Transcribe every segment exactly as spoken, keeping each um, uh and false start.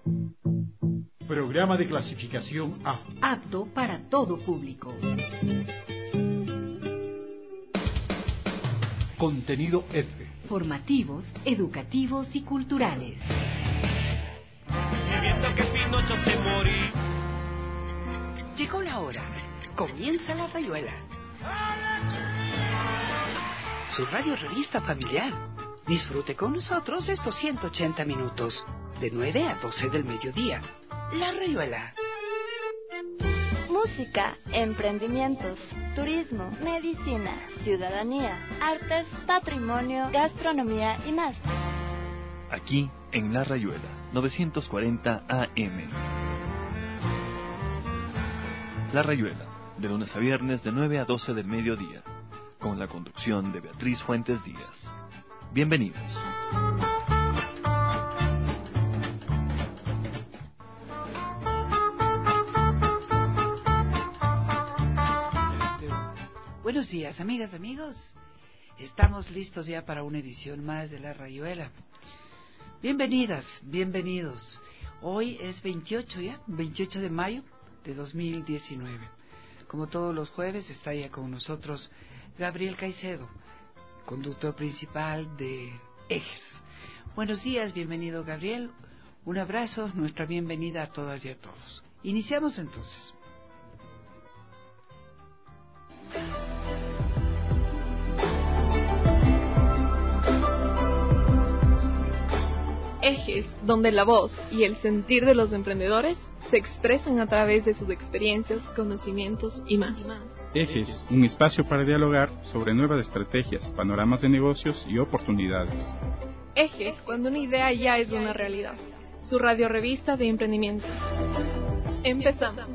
Programa de clasificación A. Apto para todo público. Contenido F. Formativos, educativos y culturales. Viviendo que Pinocho se morí. Llegó la hora. Comienza La Rayuela. Su radio revista familiar. Disfrute con nosotros estos ciento ochenta minutos, de nueve a doce del mediodía. La Rayuela. Música, emprendimientos, turismo, medicina, ciudadanía, artes, patrimonio, gastronomía y más. Aquí en La Rayuela, novecientos cuarenta A M. La Rayuela, de lunes a viernes de nueve a doce del mediodía, con la conducción de Beatriz Fuentes Díaz. Bienvenidos. Buenos días, amigas, amigos. Estamos listos ya para una edición más de La Rayuela. Bienvenidas, bienvenidos. Hoy es veintiocho ya, veintiocho de mayo de dos mil diecinueve. Como todos los jueves está ya con nosotros Gabriel Caicedo, conductor principal de Ejes. Buenos días, bienvenido Gabriel. Un abrazo, nuestra bienvenida a todas y a todos. Iniciamos entonces. Ejes, donde la voz y el sentir de los emprendedores se expresan a través de sus experiencias, conocimientos y más. Ejes, un espacio para dialogar sobre nuevas estrategias, panoramas de negocios y oportunidades. Ejes, cuando una idea ya es una realidad. Su radio revista de emprendimientos. Empezamos.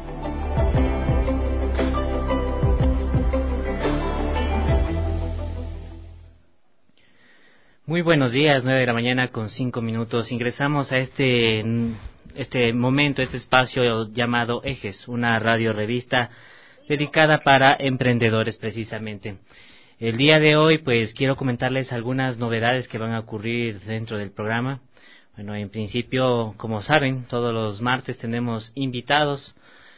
Muy buenos días, nueve de la mañana con cinco minutos. Ingresamos a este este momento, este espacio llamado Ejes, una radio revista dedicada para emprendedores precisamente. El día de hoy, pues quiero comentarles algunas novedades que van a ocurrir dentro del programa. Bueno, en principio, como saben, todos los martes tenemos invitados,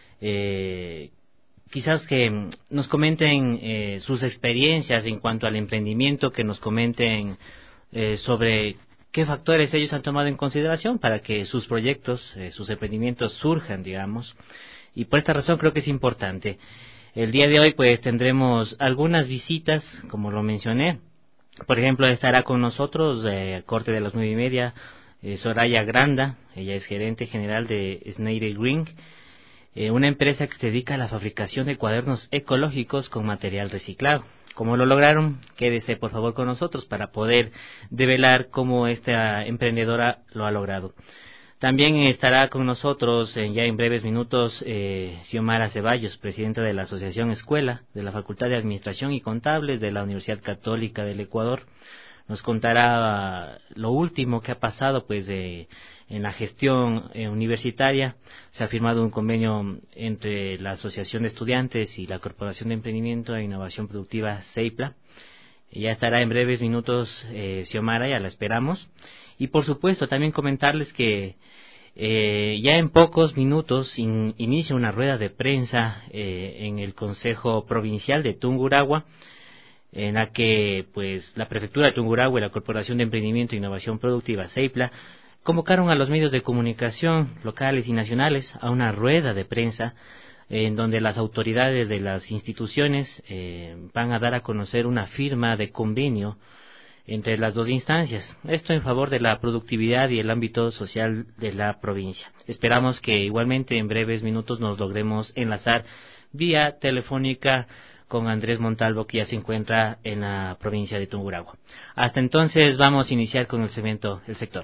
eh, quizás que nos comenten eh, sus experiencias en cuanto al emprendimiento, que nos comenten Eh, sobre qué factores ellos han tomado en consideración para que sus proyectos, eh, sus emprendimientos surjan, digamos, y por esta razón creo que es importante. El día de hoy pues tendremos algunas visitas, como lo mencioné. Por ejemplo, estará con nosotros eh, a corte de las nueve y media eh, Soraya Granda. Ella es gerente general de Schneider Green, eh, una empresa que se dedica a la fabricación de cuadernos ecológicos con material reciclado. ¿Cómo lo lograron? Quédese por favor con nosotros para poder develar cómo esta emprendedora lo ha logrado. También estará con nosotros eh, ya en breves minutos eh, Xiomara Ceballos, presidenta de la Asociación Escuela de la Facultad de Administración y Contables de la Universidad Católica del Ecuador. Nos contará lo último que ha pasado pues eh, en la gestión eh, universitaria. Se ha firmado un convenio entre la Asociación de Estudiantes y la Corporación de Emprendimiento e Innovación Productiva CEIPLA. Ya estará en breves minutos eh, Xiomara, ya la esperamos. Y por supuesto también comentarles que eh, ya en pocos minutos in, inicia una rueda de prensa eh, en el Consejo Provincial de Tungurahua, en la que pues la Prefectura de Tungurahua y la Corporación de Emprendimiento e Innovación Productiva CEIPLA convocaron a los medios de comunicación locales y nacionales a una rueda de prensa eh, en donde las autoridades de las instituciones eh, van a dar a conocer una firma de convenio entre las dos instancias, esto en favor de la productividad y el ámbito social de la provincia. Esperamos que igualmente en breves minutos nos logremos enlazar vía telefónica con Andrés Montalvo, que ya se encuentra en la provincia de Tungurahua. Hasta entonces vamos a iniciar con el segmento El Sector.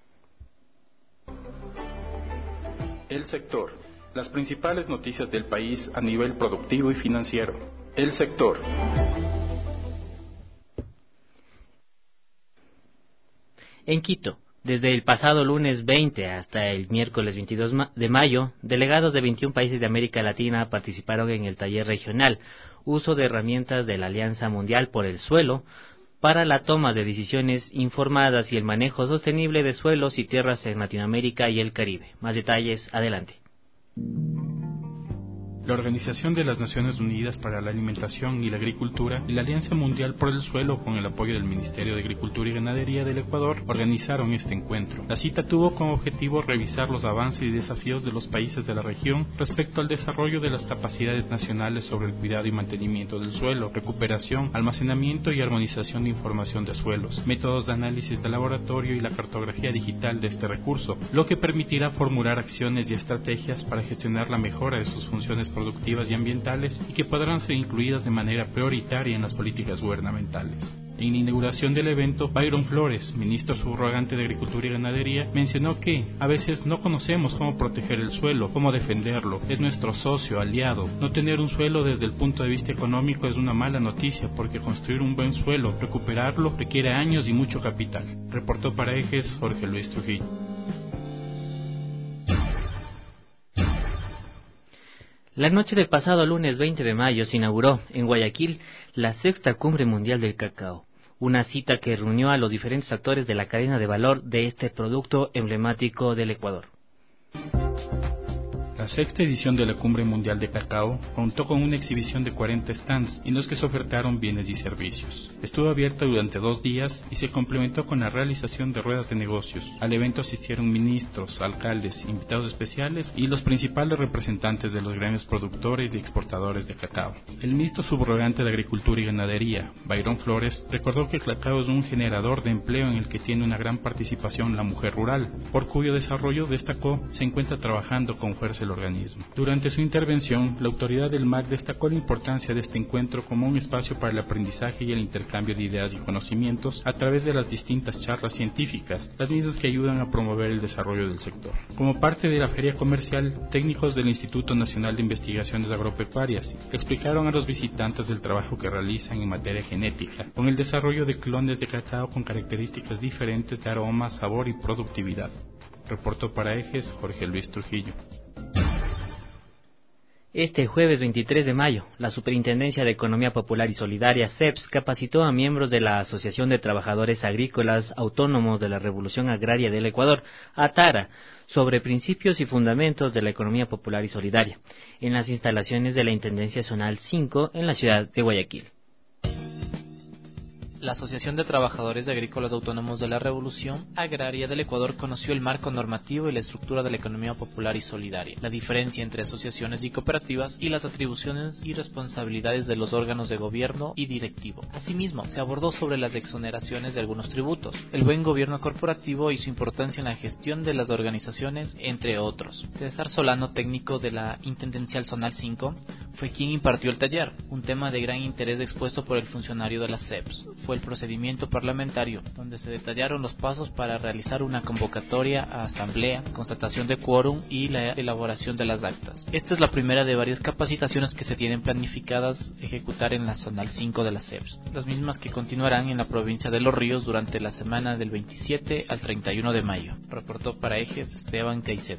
El sector. Las principales noticias del país a nivel productivo y financiero. El sector. En Quito, desde el pasado lunes veinte hasta el miércoles veintidós de mayo, delegados de veintiún países de América Latina participaron en el taller regional Uso de herramientas de la Alianza Mundial por el Suelo, para la toma de decisiones informadas y el manejo sostenible de suelos y tierras en Latinoamérica y el Caribe. Más detalles, adelante. La Organización de las Naciones Unidas para la Alimentación y la Agricultura y la Alianza Mundial por el Suelo, con el apoyo del Ministerio de Agricultura y Ganadería del Ecuador, organizaron este encuentro. La cita tuvo como objetivo revisar los avances y desafíos de los países de la región respecto al desarrollo de las capacidades nacionales sobre el cuidado y mantenimiento del suelo, recuperación, almacenamiento y armonización de información de suelos, métodos de análisis de laboratorio y la cartografía digital de este recurso, lo que permitirá formular acciones y estrategias para gestionar la mejora de sus funciones productivas y ambientales y que podrán ser incluidas de manera prioritaria en las políticas gubernamentales. En la inauguración del evento, Byron Flores, ministro subrogante de Agricultura y Ganadería, mencionó que a veces no conocemos cómo proteger el suelo, cómo defenderlo. Es nuestro socio, aliado. No tener un suelo desde el punto de vista económico es una mala noticia, porque construir un buen suelo, recuperarlo, requiere años y mucho capital. Reportó para Ejes Jorge Luis Trujillo. La noche del pasado lunes veinte de mayo se inauguró en Guayaquil la sexta Cumbre Mundial del Cacao, una cita que reunió a los diferentes actores de la cadena de valor de este producto emblemático del Ecuador. La sexta edición de la Cumbre Mundial de Cacao contó con una exhibición de cuarenta stands en los que se ofertaron bienes y servicios. Estuvo abierta durante dos días y se complementó con la realización de ruedas de negocios. Al evento asistieron ministros, alcaldes, invitados especiales y los principales representantes de los gremios productores y exportadores de cacao. El ministro subrogante de Agricultura y Ganadería, Byron Flores, recordó que el cacao es un generador de empleo en el que tiene una gran participación la mujer rural, por cuyo desarrollo, destacó, se encuentra trabajando con fuerza el organismo. Durante su intervención, la autoridad del M A C destacó la importancia de este encuentro como un espacio para el aprendizaje y el intercambio de ideas y conocimientos a través de las distintas charlas científicas, las mismas que ayudan a promover el desarrollo del sector. Como parte de la feria comercial, técnicos del Instituto Nacional de Investigaciones Agropecuarias explicaron a los visitantes el trabajo que realizan en materia genética, con el desarrollo de clones de cacao con características diferentes de aroma, sabor y productividad. Reportó para Ejes Jorge Luis Trujillo. Este jueves veintitrés de mayo, la Superintendencia de Economía Popular y Solidaria, C E P S, capacitó a miembros de la Asociación de Trabajadores Agrícolas Autónomos de la Revolución Agraria del Ecuador, ATARA, sobre principios y fundamentos de la economía popular y solidaria, en las instalaciones de la Intendencia Zonal cinco en la ciudad de Guayaquil. La Asociación de Trabajadores Agrícolas Autónomos de la Revolución Agraria del Ecuador conoció el marco normativo y la estructura de la economía popular y solidaria, la diferencia entre asociaciones y cooperativas y las atribuciones y responsabilidades de los órganos de gobierno y directivo. Asimismo, se abordó sobre las exoneraciones de algunos tributos, el buen gobierno corporativo y su importancia en la gestión de las organizaciones, entre otros. César Solano, técnico de la Intendencial Zonal cinco, fue quien impartió el taller, un tema de gran interés expuesto por el funcionario de la C E P S. Fue el procedimiento parlamentario, donde se detallaron los pasos para realizar una convocatoria a asamblea, constatación de quórum y la elaboración de las actas. Esta es la primera de varias capacitaciones que se tienen planificadas ejecutar en la Zonal cinco de la C E P S, las mismas que continuarán en la provincia de Los Ríos durante la semana del veintisiete al treinta y uno de mayo. Reportó para Ejes Esteban Caicedo.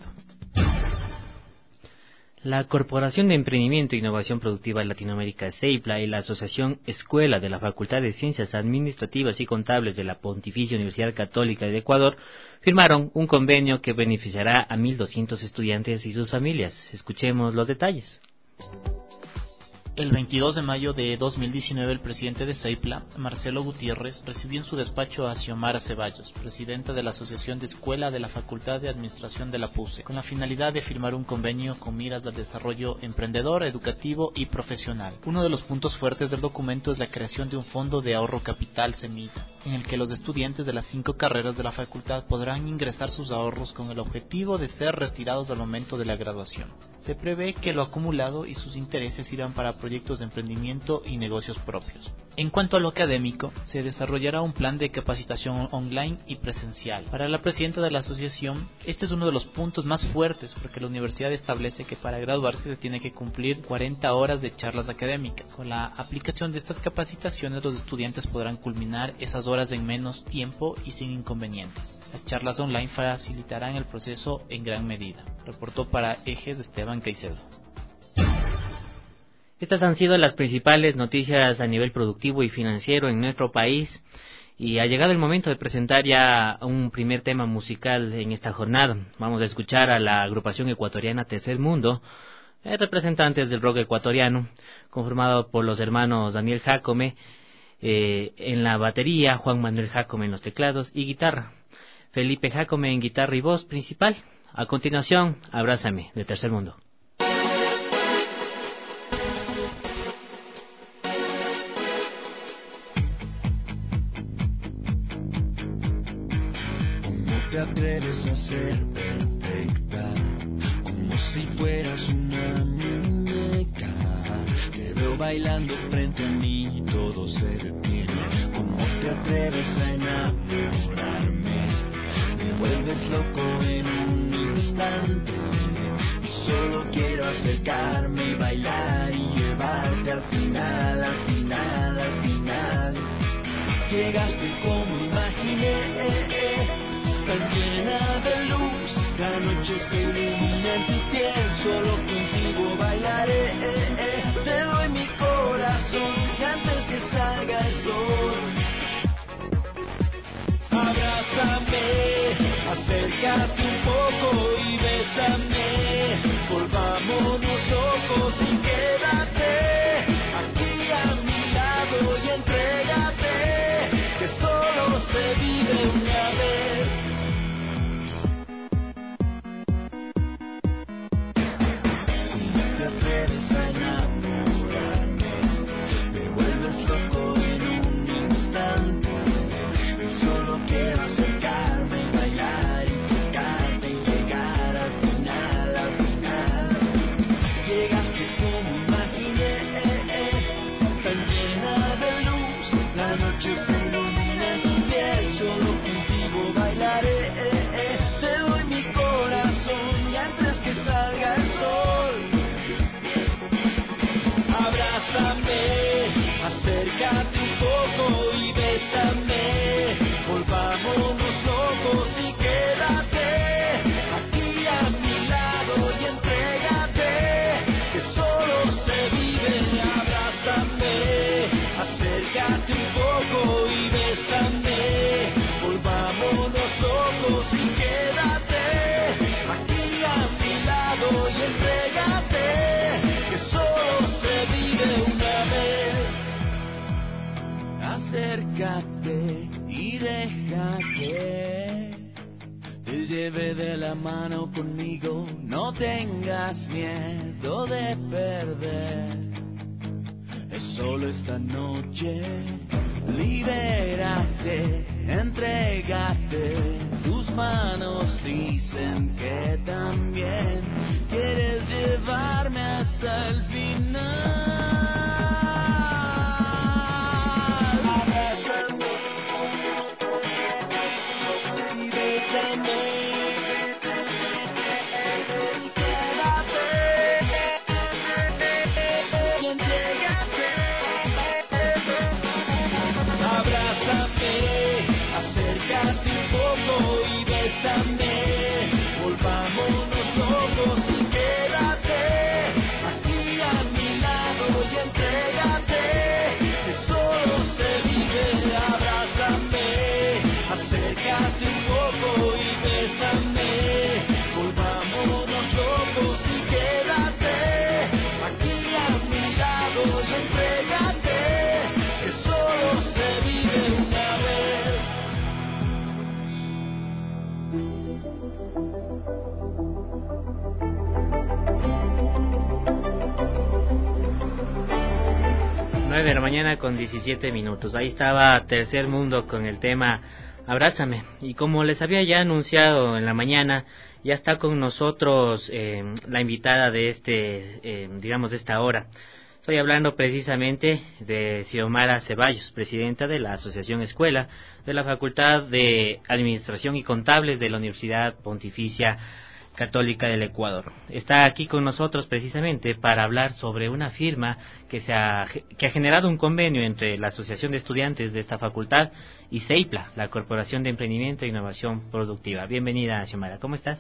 La Corporación de Emprendimiento e Innovación Productiva de Latinoamérica, CEIPLA, y la Asociación Escuela de la Facultad de Ciencias Administrativas y Contables de la Pontificia Universidad Católica de Ecuador firmaron un convenio que beneficiará a mil doscientos estudiantes y sus familias. Escuchemos los detalles. El veintidós de mayo de dos mil diecinueve, el presidente de CEIPLA, Marcelo Gutiérrez, recibió en su despacho a Xiomara Ceballos, presidenta de la Asociación de Escuela de la Facultad de Administración de la PUCE, con la finalidad de firmar un convenio con miras al desarrollo emprendedor, educativo y profesional. Uno de los puntos fuertes del documento es la creación de un fondo de ahorro capital semilla, en el que los estudiantes de las cinco carreras de la facultad podrán ingresar sus ahorros con el objetivo de ser retirados al momento de la graduación. Se prevé que lo acumulado y sus intereses irán para proyectos de emprendimiento y negocios propios. En cuanto a lo académico, se desarrollará un plan de capacitación online y presencial. Para la presidenta de la asociación, este es uno de los puntos más fuertes porque la universidad establece que para graduarse se tiene que cumplir cuarenta horas de charlas académicas. Con la aplicación de estas capacitaciones, los estudiantes podrán culminar esas horas en menos tiempo y sin inconvenientes. Las charlas online facilitarán el proceso en gran medida. Reportó para Ejes Esteban Caicedo. Estas han sido las principales noticias a nivel productivo y financiero en nuestro país. Y ha llegado el momento de presentar ya un primer tema musical en esta jornada. Vamos a escuchar a la agrupación ecuatoriana Tercer Mundo, eh, representantes del rock ecuatoriano, conformado por los hermanos Daniel Jácome eh, en la batería, Juan Manuel Jácome en los teclados y guitarra, Felipe Jácome en guitarra y voz principal. A continuación, Abrázame, de Tercer Mundo. Te atreves a ser perfecta, como si fueras una muñeca. Te veo bailando frente a mí, todo se detiene. ¿Cómo te atreves a enamorarme? Me vuelves loco en un instante. Y solo quiero acercarme y bailar y llevarte al final, al final, al final. Llegaste como imaginé, eh, eh. Tan llena de luz, la noche se ilumina en tu piel, solo contigo bailaré, eh, eh. Te doy mi corazón y antes que salga el sol, abrázame, acércate un poco y bésame, volvámonos locos y quédate aquí a mi lado y entrégate, que solo se vive una vez. Acércate un poco y bésame, volvámonos locos y quédate aquí a mi lado y entrégate, que solo se vive. Abrázame, acércate un poco y bésame, volvámonos locos y quédate aquí a mi lado y entrégate, que solo se vive una vez. Acércate y deja que te lleve de la mano conmigo. No tengas miedo de perder. Es solo esta noche. Libérate, entrégate. Tus manos dicen que también quieres llevarme hasta el final. Volvámonos locos y quédate aquí a mi lado y entrégate, que solo se vive. Abrázame, acércate un poco y bésame, volvámonos locos y quédate aquí a mi lado y entrégate, que solo se vive una vez. nueve de la mañana con diecisiete minutos. Ahí estaba Tercer Mundo con el tema Abrázame. Y como les había ya anunciado en la mañana, ya está con nosotros eh, la invitada de este, eh, digamos, de esta hora. Estoy hablando precisamente de Xiomara Ceballos, presidenta de la Asociación Escuela de la Facultad de Administración y Contables de la Universidad Pontificia Católica del Ecuador. Está aquí con nosotros precisamente para hablar sobre una firma que se ha, que ha generado un convenio entre la Asociación de Estudiantes de esta facultad y CEIPLA, la Corporación de Emprendimiento e Innovación Productiva. Bienvenida, Xiomara, ¿cómo estás?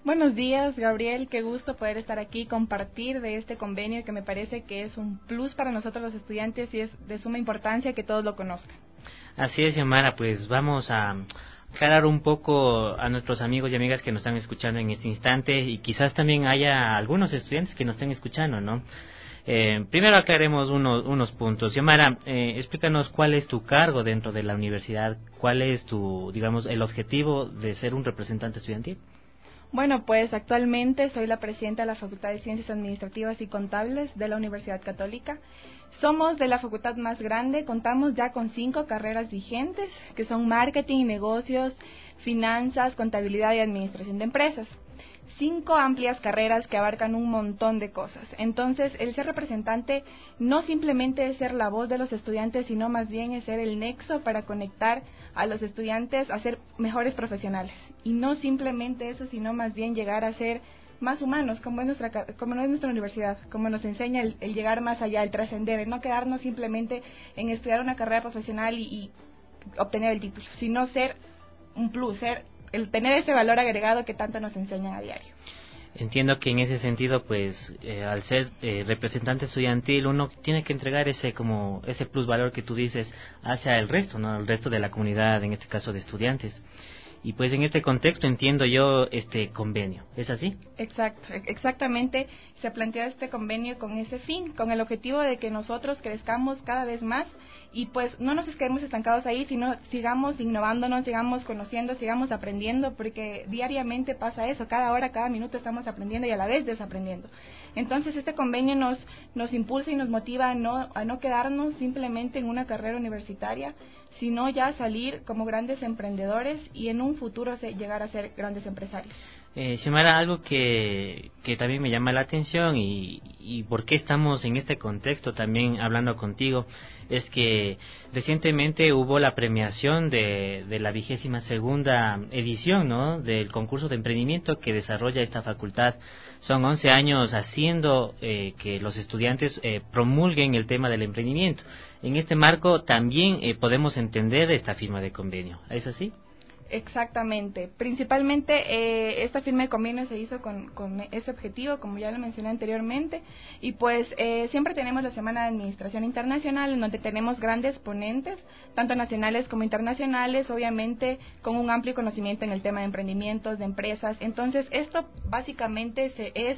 Buenos días, Gabriel. Qué gusto poder estar aquí y compartir de este convenio que me parece que es un plus para nosotros los estudiantes y es de suma importancia que todos lo conozcan. Así es, Xiomara, pues vamos a aclarar un poco a nuestros amigos y amigas que nos están escuchando en este instante y quizás también haya algunos estudiantes que nos estén escuchando, ¿no? Eh, primero aclaremos uno, unos puntos. Xiomara, eh, explícanos cuál es tu cargo dentro de la universidad, cuál es tu, digamos, el objetivo de ser un representante estudiantil. Bueno, pues actualmente soy la presidenta de la Facultad de Ciencias Administrativas y Contables de la Universidad Católica. Somos de la facultad más grande, contamos ya con cinco carreras vigentes, que son marketing, negocios, finanzas, contabilidad y administración de empresas. Cinco amplias carreras que abarcan un montón de cosas. Entonces, el ser representante no simplemente es ser la voz de los estudiantes, sino más bien es ser el nexo para conectar a los estudiantes a ser mejores profesionales. Y no simplemente eso, sino más bien llegar a ser más humanos, como es nuestra, como no es nuestra universidad, como nos enseña el, el llegar más allá, el trascender, el no quedarnos simplemente en estudiar una carrera profesional y, y obtener el título, sino ser un plus, ser el tener ese valor agregado que tanto nos enseñan a diario. Entiendo que en ese sentido, pues, eh, al ser eh, representante estudiantil, uno tiene que entregar ese como ese plus valor que tú dices hacia el resto, ¿no? El resto de la comunidad, en este caso de estudiantes. Y pues en este contexto entiendo yo este convenio, ¿es así? Exacto, exactamente. Se plantea este convenio con ese fin, con el objetivo de que nosotros crezcamos cada vez más y pues no nos quedemos estancados ahí, sino sigamos innovándonos, sigamos conociendo, sigamos aprendiendo, porque diariamente pasa eso, cada hora, cada minuto estamos aprendiendo y a la vez desaprendiendo. Entonces este convenio nos nos impulsa y nos motiva a no a no quedarnos simplemente en una carrera universitaria, sino ya salir como grandes emprendedores y en un futuro se, llegar a ser grandes empresarios. Eh, Xiomara, algo que, que también me llama la atención y, y por qué estamos en este contexto también hablando contigo, es que recientemente hubo la premiación de, de la vigésima segunda edición, ¿no?, del concurso de emprendimiento que desarrolla esta facultad. Son once años haciendo eh, que los estudiantes eh, promulguen el tema del emprendimiento. En este marco también eh, podemos entender esta firma de convenio, ¿es así? Exactamente. Principalmente eh, esta firma de convenio se hizo con, con ese objetivo, como ya lo mencioné anteriormente, y pues eh, siempre tenemos la Semana de Administración Internacional, en donde tenemos grandes ponentes, tanto nacionales como internacionales, obviamente con un amplio conocimiento en el tema de emprendimientos, de empresas. Entonces, esto básicamente se, es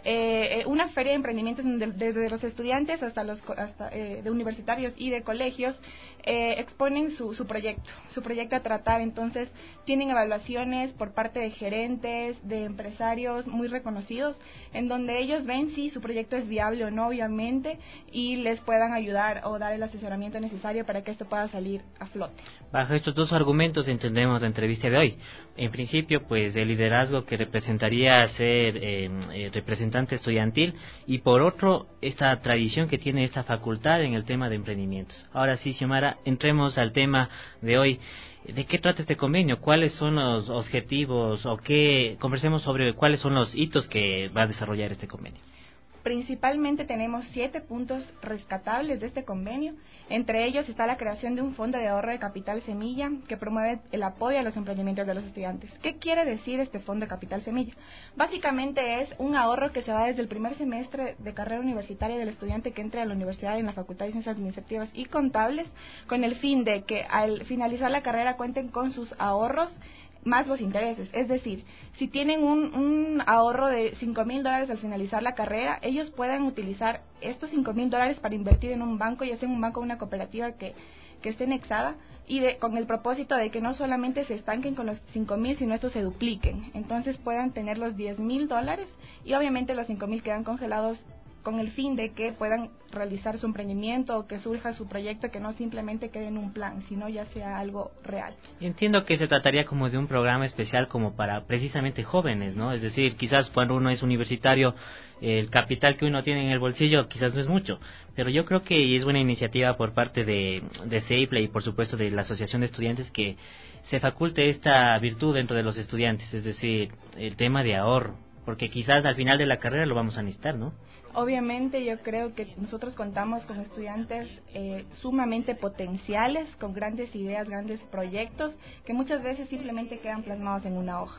eh, una feria de emprendimientos de, desde los estudiantes hasta los hasta eh, de universitarios y de colegios eh, exponen su, su proyecto, su proyecto a tratar. Entonces, tienen evaluaciones por parte de gerentes, de empresarios muy reconocidos, en donde ellos ven si su proyecto es viable o no, obviamente, y les puedan ayudar o dar el asesoramiento necesario para que esto pueda salir a flote. Bajo estos dos argumentos entendemos la entrevista de hoy. En principio, pues, el liderazgo que representaría ser eh, eh, representante estudiantil, y por otro, esta tradición que tiene esta facultad en el tema de emprendimientos. Ahora sí, Xiomara, entremos al tema de hoy. ¿De qué trata este convenio? ¿Cuáles son los objetivos o qué? Conversemos sobre cuáles son los hitos que va a desarrollar este convenio. Principalmente tenemos siete puntos rescatables de este convenio. Entre ellos está la creación de un fondo de ahorro de capital semilla que promueve el apoyo a los emprendimientos de los estudiantes. ¿Qué quiere decir este fondo de capital semilla? Básicamente es un ahorro que se da desde el primer semestre de carrera universitaria del estudiante que entre a la universidad en la Facultad de Ciencias Administrativas y Contables, con el fin de que al finalizar la carrera cuenten con sus ahorros más los intereses. Es decir, si tienen un, un ahorro de cinco mil dólares al finalizar la carrera, ellos pueden utilizar estos cinco mil dólares para invertir en un banco, ya sea en un banco o una cooperativa que, que esté anexada, y de, con el propósito de que no solamente se estanquen con los cinco mil, sino estos se dupliquen. Entonces puedan tener los diez mil dólares y obviamente los cinco mil quedan congelados con el fin de que puedan realizar su emprendimiento o que surja su proyecto, que no simplemente quede en un plan, sino ya sea algo real. Entiendo que se trataría como de un programa especial como para precisamente jóvenes, ¿no? Es decir, quizás cuando uno es universitario, el capital que uno tiene en el bolsillo quizás no es mucho, pero yo creo que es buena iniciativa por parte de, de CEIPLA y por supuesto de la Asociación de Estudiantes que se faculte esta virtud dentro de los estudiantes, es decir, el tema de ahorro, porque quizás al final de la carrera lo vamos a necesitar, ¿no? Obviamente yo creo que nosotros contamos con estudiantes eh, sumamente potenciales, con grandes ideas, grandes proyectos, que muchas veces simplemente quedan plasmados en una hoja.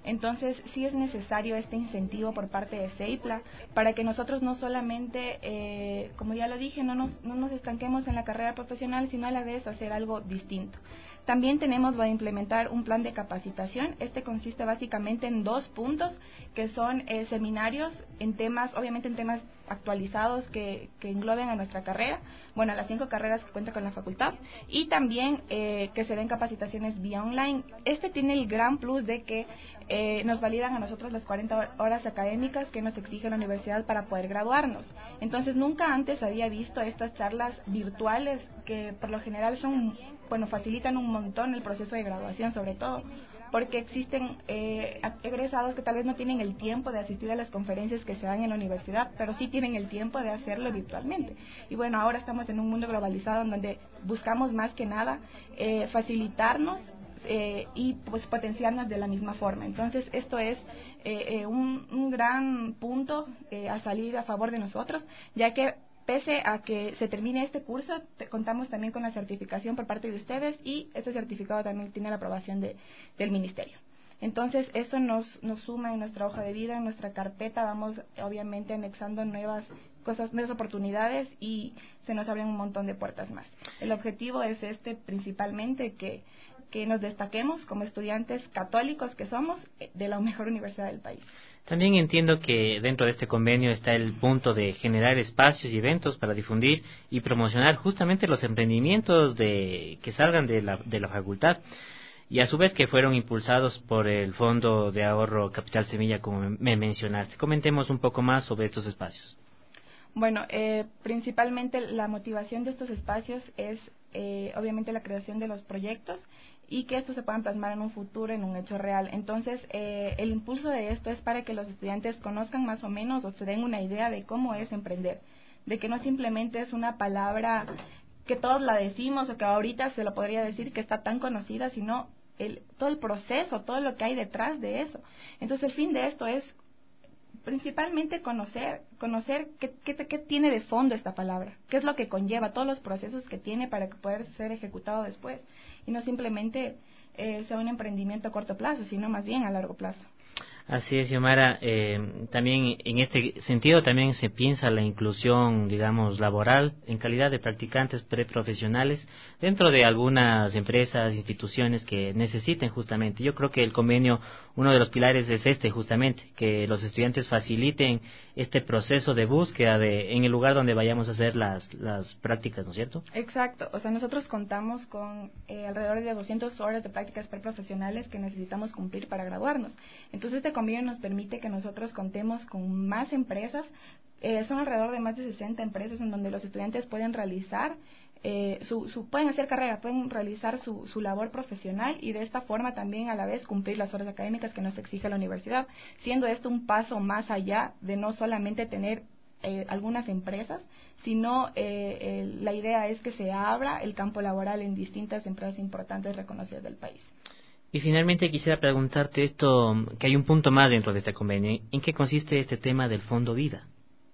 Entonces, sí es necesario este incentivo por parte de CEIPLA para que nosotros no solamente, eh, como ya lo dije, no nos, no nos estanquemos en la carrera profesional, sino a la vez hacer algo distinto. También tenemos va a implementar un plan de capacitación. Este consiste básicamente en dos puntos, que son eh, seminarios en temas, obviamente en temas actualizados que, que engloben a nuestra carrera, bueno, a las cinco carreras que cuenta con la facultad, y también eh, que se den capacitaciones vía online. Este tiene el gran plus de que eh, nos validan a nosotros las cuarenta horas académicas que nos exige la universidad para poder graduarnos. Entonces, nunca antes había visto estas charlas virtuales que por lo general son, bueno, facilitan un montón el proceso de graduación, sobre todo porque existen eh, egresados que tal vez no tienen el tiempo de asistir a las conferencias que se dan en la universidad, pero sí tienen el tiempo de hacerlo virtualmente. Y bueno, ahora estamos en un mundo globalizado en donde buscamos más que nada eh, facilitarnos eh, y pues potenciarnos de la misma forma. Entonces, esto es eh, eh, un, un gran punto eh, a salir a favor de nosotros, ya que pese a que se termine este curso, te, contamos también con la certificación por parte de ustedes y este certificado también tiene la aprobación de, del ministerio. Entonces, esto nos, nos suma en nuestra hoja de vida, en nuestra carpeta, vamos obviamente anexando nuevas cosas, nuevas oportunidades y se nos abren un montón de puertas más. El objetivo es este principalmente, que, que nos destaquemos como estudiantes católicos que somos de la mejor universidad del país. También entiendo que dentro de este convenio está el punto de generar espacios y eventos para difundir y promocionar justamente los emprendimientos de que salgan de la, de la facultad, y a su vez que fueron impulsados por el Fondo de Ahorro Capital Semilla, como me mencionaste. Comentemos un poco más sobre estos espacios. Bueno, eh, principalmente la motivación de estos espacios es eh, obviamente la creación de los proyectos y que estos se puedan plasmar en un futuro, en un hecho real. Entonces, eh, el impulso de esto es para que los estudiantes conozcan más o menos o se den una idea de cómo es emprender, de que no simplemente es una palabra que todos la decimos o que ahorita se lo podría decir que está tan conocida, sino el, todo el proceso, todo lo que hay detrás de eso. Entonces, el fin de esto es principalmente conocer, conocer qué, qué, qué tiene de fondo esta palabra, qué es lo que conlleva, todos los procesos que tiene para que pueda ser ejecutado después, y no simplemente eh, sea un emprendimiento a corto plazo, sino más bien a largo plazo. Así es, Xiomara. Eh, también en este sentido también se piensa la inclusión, digamos, laboral en calidad de practicantes preprofesionales dentro de algunas empresas, instituciones que necesiten justamente. Yo creo que el convenio, uno de los pilares es este justamente, que los estudiantes faciliten este proceso de búsqueda de en el lugar donde vayamos a hacer las las prácticas, ¿no es cierto? Exacto. O sea, nosotros contamos con eh, alrededor de doscientas horas de prácticas preprofesionales que necesitamos cumplir para graduarnos. Entonces, este convenio nos permite que nosotros contemos con más empresas, eh, son alrededor de más de sesenta empresas en donde los estudiantes pueden realizar, eh, su, su, pueden hacer carrera, pueden realizar su, su labor profesional y de esta forma también a la vez cumplir las horas académicas que nos exige la universidad, siendo esto un paso más allá de no solamente tener eh, algunas empresas, sino eh, eh, la idea es que se abra el campo laboral en distintas empresas importantes reconocidas del país. Y finalmente quisiera preguntarte esto, que hay un punto más dentro de este convenio. ¿En qué consiste este tema del Fondo Vida?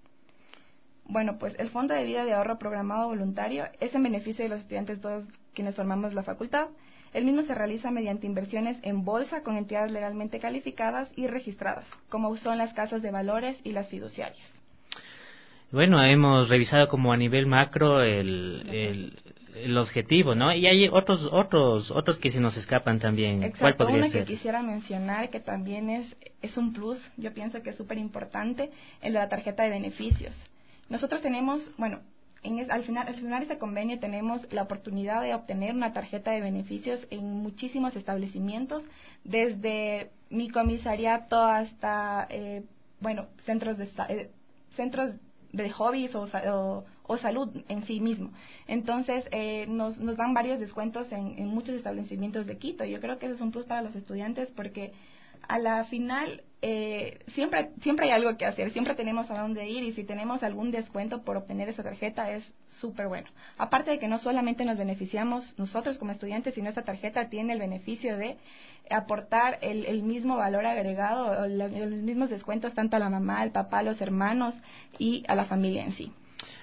Bueno, pues el Fondo de Vida de Ahorro Programado Voluntario es en beneficio de los estudiantes, todos quienes formamos la facultad. El mismo se realiza mediante inversiones en bolsa con entidades legalmente calificadas y registradas, como son las casas de valores y las fiduciarias. Bueno, hemos revisado como a nivel macro el, el, el objetivo, ¿no? Y hay otros otros otros que se nos escapan también. Exacto. ¿Cuál podría Uno ser? que quisiera mencionar que también es es un plus, yo pienso que es súper importante, el de la tarjeta de beneficios. Nosotros tenemos, bueno, en es, al final al final de este convenio tenemos la oportunidad de obtener una tarjeta de beneficios en muchísimos establecimientos, desde mi comisariato hasta, eh, bueno, centros de eh, centros de hobbies o, o, o salud en sí mismo. Entonces, eh, nos, nos dan varios descuentos en, en muchos establecimientos de Quito. Yo creo que eso es un plus para los estudiantes porque a la final eh, siempre siempre hay algo que hacer, siempre tenemos a dónde ir y si tenemos algún descuento por obtener esa tarjeta es súper bueno. Aparte de que no solamente nos beneficiamos nosotros como estudiantes, sino esta tarjeta tiene el beneficio de aportar el, el mismo valor agregado, los, los mismos descuentos tanto a la mamá, al papá, a los hermanos y a la familia en sí.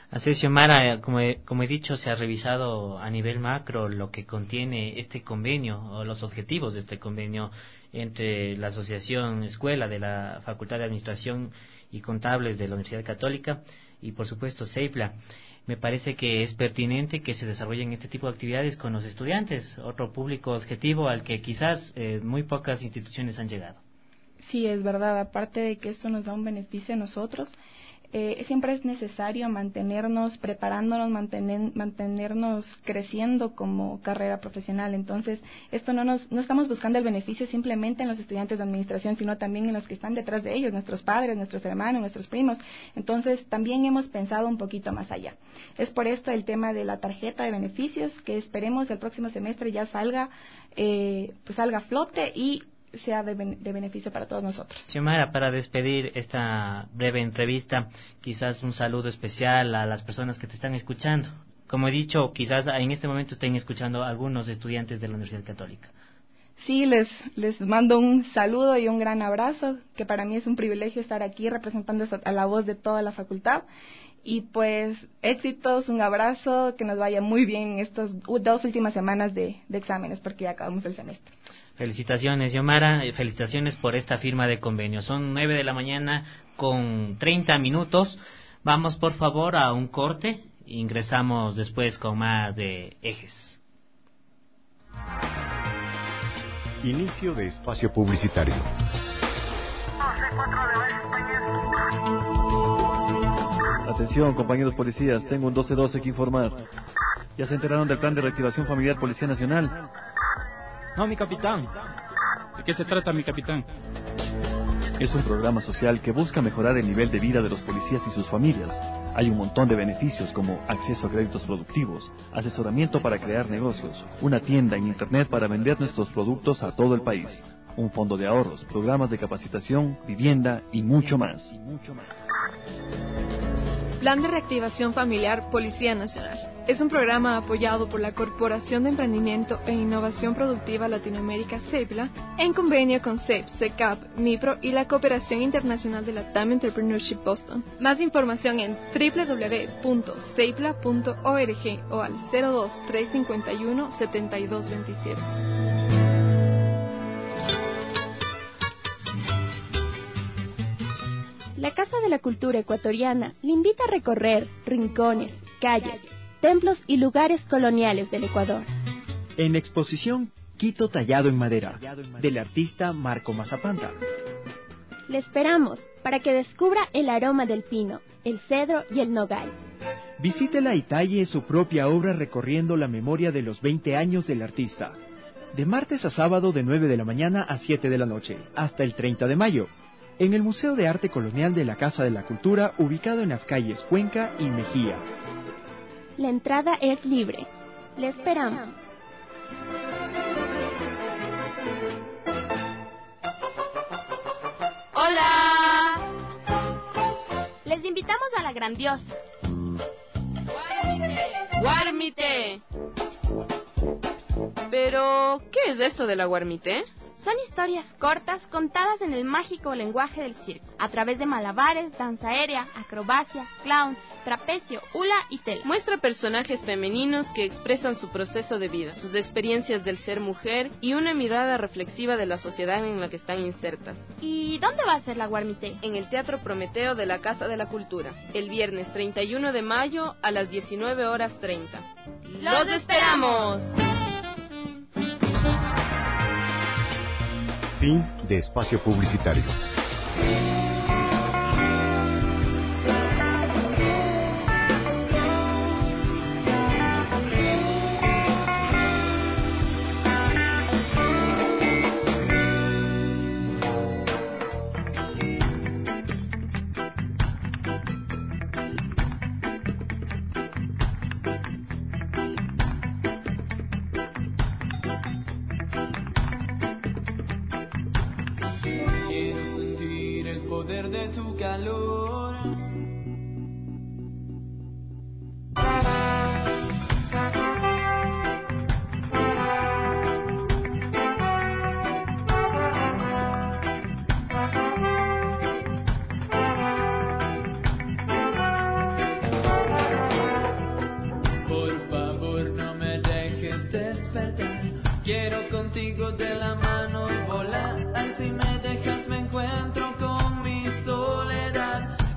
Así es, Xiomara, como he, como he dicho, se ha revisado a nivel macro lo que contiene este convenio o los objetivos de este convenio entre la Asociación Escuela de la Facultad de Administración y Contables de la Universidad Católica y, por supuesto, CEIPLA. Me parece que es pertinente que se desarrollen este tipo de actividades con los estudiantes, otro público objetivo al que quizás eh, muy pocas instituciones han llegado. Sí, es verdad, aparte de que esto nos da un beneficio a nosotros, eh, siempre es necesario mantenernos preparándonos, mantener, mantenernos creciendo como carrera profesional. Entonces, esto no nos no estamos buscando el beneficio simplemente en los estudiantes de administración, sino también en los que están detrás de ellos, nuestros padres, nuestros hermanos, nuestros primos. Entonces, también hemos pensado un poquito más allá. Es por esto el tema de la tarjeta de beneficios, que esperemos el próximo semestre ya salga, eh, pues salga a flote y sea de, de beneficio para todos nosotros. Xiomara, para despedir esta breve entrevista, quizás un saludo especial a las personas que te están escuchando. Como he dicho, quizás en este momento estén escuchando a algunos estudiantes de la Universidad Católica. Sí, les, les mando un saludo y un gran abrazo, que para mí es un privilegio estar aquí representando a la voz de toda la facultad. Y pues éxitos, un abrazo, que nos vaya muy bien en estas dos últimas semanas de, de exámenes, porque ya acabamos el semestre. Felicitaciones, Xiomara, felicitaciones por esta firma de convenio. Son nueve de la mañana con treinta minutos. Vamos, por favor, a un corte. Ingresamos después con más de Ejes. Inicio de espacio publicitario. Atención, compañeros policías, tengo un doce doce que informar. ¿Ya se enteraron del plan de reactivación familiar Policía Nacional? No, mi capitán. ¿De qué se trata, mi capitán? Es un programa social que busca mejorar el nivel de vida de los policías y sus familias. Hay un montón de beneficios como acceso a créditos productivos, asesoramiento para crear negocios, una tienda en internet para vender nuestros productos a todo el país, un fondo de ahorros, programas de capacitación, vivienda y mucho más. Plan de Reactivación Familiar Policía Nacional. Es un programa apoyado por la Corporación de Emprendimiento e Innovación Productiva Latinoamérica, CEIPLA, en convenio con C E P, SECAP, MIPRO y la Cooperación Internacional de la T A M Entrepreneurship Boston. Más información en doble u doble u doble u punto ceipla punto org o al cero dos tres cinco uno siete dos dos siete. La Casa de la Cultura Ecuatoriana le invita a recorrer rincones, calles, templos y lugares coloniales del Ecuador. En la exposición Quito tallado en madera, del artista Marco Mazapanta. Le esperamos para que descubra el aroma del pino, el cedro y el nogal. Visítela y talle su propia obra recorriendo la memoria de los veinte años del artista. De martes a sábado de nueve de la mañana a siete de la noche, hasta el treinta de mayo. En el Museo de Arte Colonial de la Casa de la Cultura, ubicado en las calles Cuenca y Mejía. La entrada es libre. Le esperamos. ¡Hola! Les invitamos a la grandiosa ¡Guarmite! Pero, ¿qué es eso de la Guarmite? Son historias cortas contadas en el mágico lenguaje del circo, a través de malabares, danza aérea, acrobacia, clown, trapecio, hula y tela. Muestra personajes femeninos que expresan su proceso de vida, sus experiencias del ser mujer y una mirada reflexiva de la sociedad en la que están insertas. ¿Y dónde va a ser la Guarmite? En el Teatro Prometeo de la Casa de la Cultura, el viernes treinta y uno de mayo a las diecinueve horas treinta. ¡Los esperamos! Fin de espacio publicitario.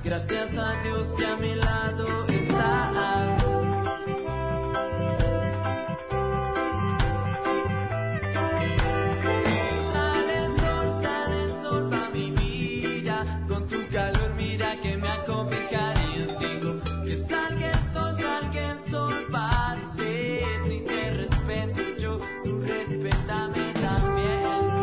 Gracias a Dios que a mi lado estás. Sale el sol, sale el sol pa' mi vida. Con tu calor mira que me acobijarías. Digo que salga el sol, salga el sol para ti. Si te respeto yo, tú respétame también.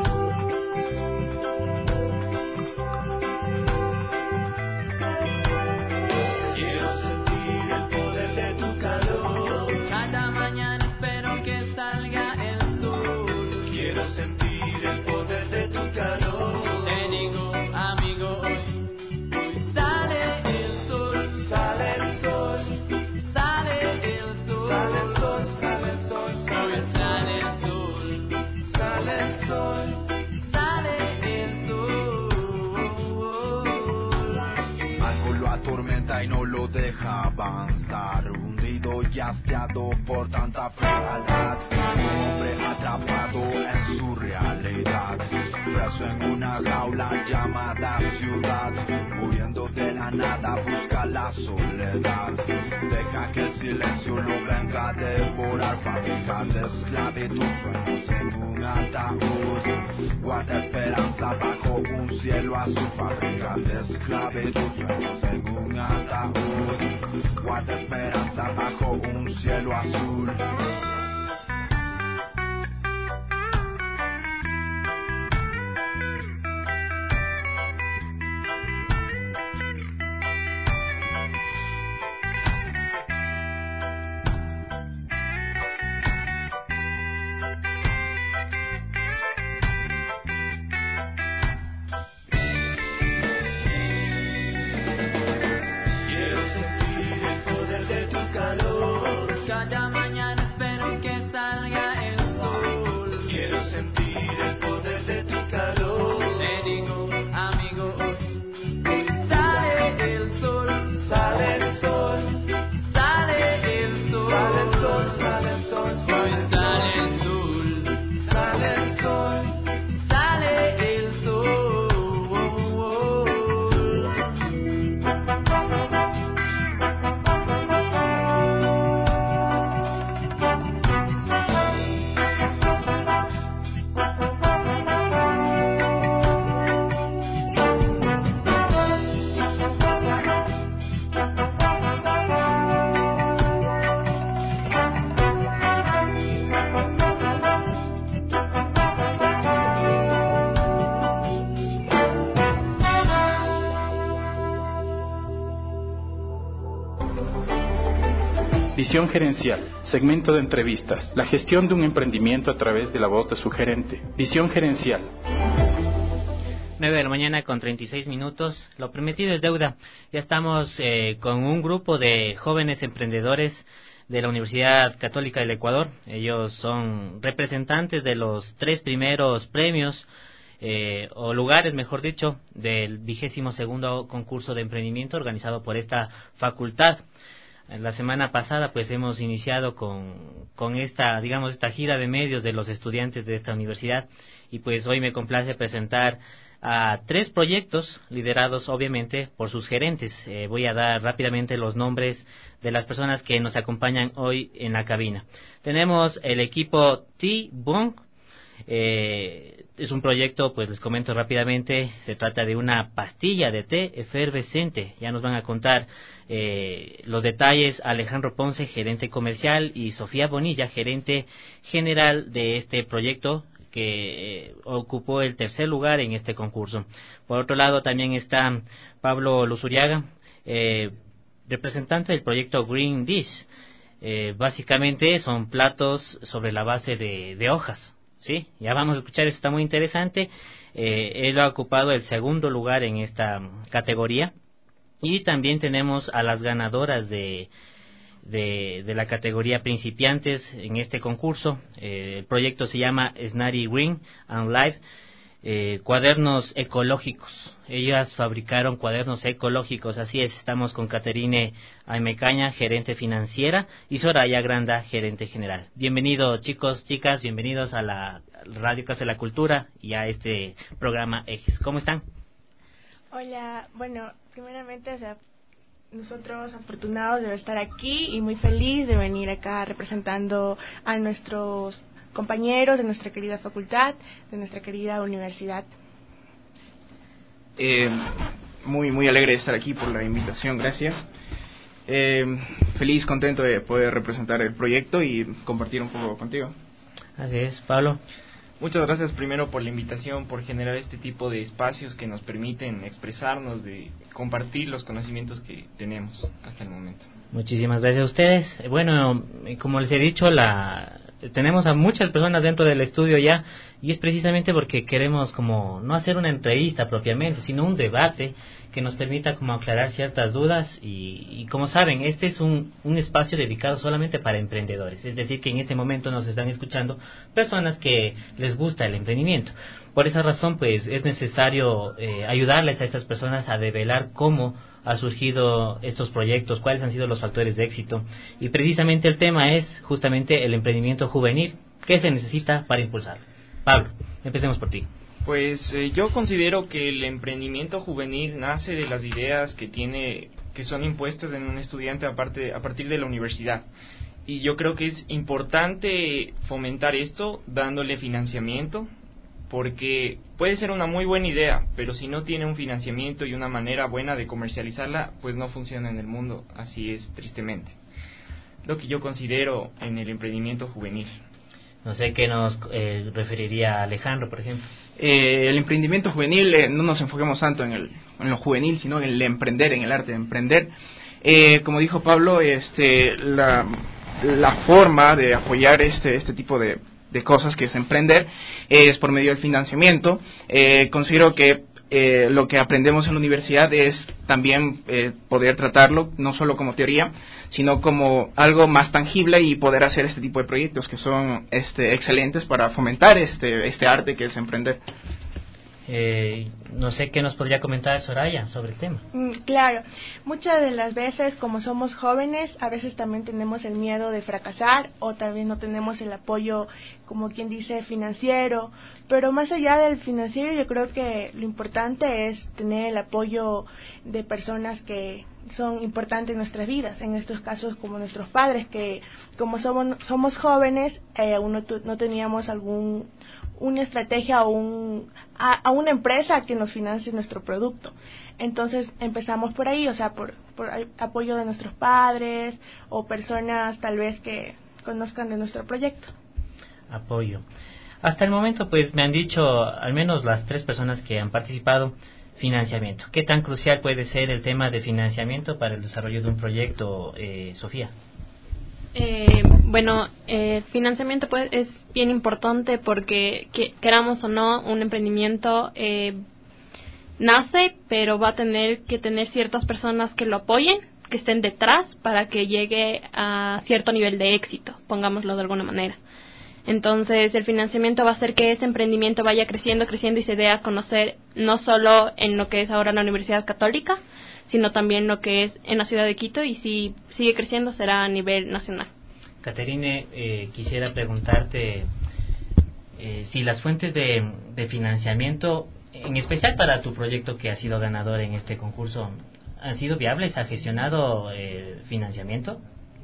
Quiero sentir el poder de tu calor. Cada mañana espero que salga el sol. Quiero sentir el poder de tu calor. Te digo, amigo, hoy, hoy sale el sol, sale el sol, sale el sol, sale el sol, sale el sol, hoy sale el sol, sale el sol, sale el sol. Algo lo atormenta y no lo deja avanzar, hundido y hastiado por tanta frialdad. Un hombre atrapado en su realidad, preso en una jaula llamada ciudad. Huyendo de la nada busca la soledad. Deja que el silencio lo venga a devorar. Fábrica de esclavitud, sueños en un ataúd. Guarda esperanza bajo un cielo azul. Fábrica de esclavitud, sueños en un ataúd. Guarda esperanza bajo un cielo azul. Quiero sentir el poder de tu calor. Cada mañana espero que salga el sol. Quiero sentir el poder de tu calor. Te digo, amigo, hoy, hoy sale el sol, sale el sol, sale el sol, sale el sol, sale el sol, hoy sale el sol, sale el sol, sale el sol. Visión gerencial, segmento de entrevistas, la gestión de un emprendimiento a través de la voz de su gerente. Visión gerencial. nueve de la mañana con treinta y seis minutos. Lo prometido es deuda. Ya estamos eh, con un grupo de jóvenes emprendedores de la Universidad Católica del Ecuador. Ellos son representantes de los tres primeros premios, eh, o lugares, mejor dicho, del vigésimo segundo concurso de emprendimiento organizado por esta facultad. La semana pasada pues hemos iniciado con, con esta, digamos, esta gira de medios de los estudiantes de esta universidad, y pues hoy me complace presentar a tres proyectos liderados obviamente por sus gerentes. Eh, voy a dar rápidamente los nombres de las personas que nos acompañan hoy en la cabina. Tenemos el equipo T-Bong. Eh, es un proyecto, pues les comento rápidamente, se trata de una pastilla de té efervescente. Ya nos van a contar eh, los detalles Alejandro Ponce, gerente comercial, y Sofía Bonilla, gerente general de este proyecto, que eh, ocupó el tercer lugar en este concurso. Por otro lado también está Pablo Luzuriaga, eh, representante del proyecto Green Dish. Eh, básicamente son platos sobre la base de, de hojas. Sí, ya vamos a escuchar, esto está muy interesante. Eh, él ha ocupado el segundo lugar en esta categoría. Y también tenemos a las ganadoras de, de, de la categoría principiantes en este concurso. Eh, el proyecto se llama Snary Green and Live, eh, cuadernos ecológicos. Ellas fabricaron cuadernos ecológicos, así es. Estamos con Caterine Aimecaña, gerente financiera, y Soraya Granda, gerente general. Bienvenidos, chicos, chicas, bienvenidos a la Radio Casa de la Cultura y a este programa Ejes. ¿Cómo están? Hola, bueno, primeramente, o sea, nosotros afortunados de estar aquí y muy feliz de venir acá representando a nuestros compañeros de nuestra querida facultad, de nuestra querida universidad. Eh, muy muy alegre de estar aquí por la invitación, gracias. Eh, feliz, contento de poder representar el proyecto y compartir un poco contigo. Así es, Pablo. Muchas gracias primero por la invitación, por generar este tipo de espacios que nos permiten expresarnos, de compartir los conocimientos que tenemos hasta el momento. Muchísimas gracias a ustedes. Bueno, como les he dicho, la tenemos a muchas personas dentro del estudio ya, y es precisamente porque queremos como no hacer una entrevista propiamente, sino un debate que nos permita como aclarar ciertas dudas y, y como saben, este es un, un espacio dedicado solamente para emprendedores, es decir, que en este momento nos están escuchando personas que les gusta el emprendimiento. Por esa razón, pues, es necesario eh, ayudarles a estas personas a develar cómo ha surgido estos proyectos, cuáles han sido los factores de éxito, y precisamente el tema es justamente el emprendimiento juvenil. ¿Qué se necesita para impulsarlo? Pablo, empecemos por ti. Pues eh, yo considero que el emprendimiento juvenil nace de las ideas que tiene, que son impuestas en un estudiante aparte, a partir de la universidad. Y yo creo que es importante fomentar esto dándole financiamiento, porque puede ser una muy buena idea, pero si no tiene un financiamiento y una manera buena de comercializarla, pues no funciona en el mundo. Así es, tristemente. Lo que yo considero en el emprendimiento juvenil. No sé qué nos eh, referiría Alejandro, por ejemplo. Eh, el emprendimiento juvenil, eh, no nos enfoquemos tanto en, el, en lo juvenil, sino en el emprender, en el arte de emprender. Eh, como dijo Pablo, este, la, la forma de apoyar este, este tipo de, de cosas que es emprender eh, es por medio del financiamiento. Eh, considero que eh, lo que aprendemos en la universidad es también eh, poder tratarlo, no solo como teoría, sino como algo más tangible y poder hacer este tipo de proyectos que son este, excelentes para fomentar este, este arte que es emprender. Eh, no sé qué nos podría comentar Soraya sobre el tema. Mm, claro, muchas de las veces como somos jóvenes, a veces también tenemos el miedo de fracasar o también no tenemos el apoyo, como quien dice, financiero, pero más allá del financiero yo creo que lo importante es tener el apoyo de personas que son importantes en nuestras vidas, en estos casos como nuestros padres, que como somos somos jóvenes, eh, aún no, no teníamos algún una estrategia o un, a, a una empresa que nos financie nuestro producto. Entonces empezamos por ahí, o sea, por, por apoyo de nuestros padres o personas tal vez que conozcan de nuestro proyecto. Apoyo. Hasta el momento, pues me han dicho, al menos las tres personas que han participado, financiamiento. ¿Qué tan crucial puede ser el tema de financiamiento para el desarrollo de un proyecto, eh, Sofía? Eh, bueno, el eh, financiamiento pues es bien importante porque que, queramos o no, un emprendimiento eh, nace, pero va a tener que tener ciertas personas que lo apoyen, que estén detrás para que llegue a cierto nivel de éxito, pongámoslo de alguna manera. Entonces, el financiamiento va a hacer que ese emprendimiento vaya creciendo, creciendo y se dé a conocer no solo en lo que es ahora la Universidad Católica, sino también lo que es en la ciudad de Quito, y si sigue creciendo será a nivel nacional. Caterine, eh, quisiera preguntarte eh, si las fuentes de, de financiamiento, en especial para tu proyecto que ha sido ganador en este concurso, ¿han sido viables? ¿Ha gestionado eh, financiamiento?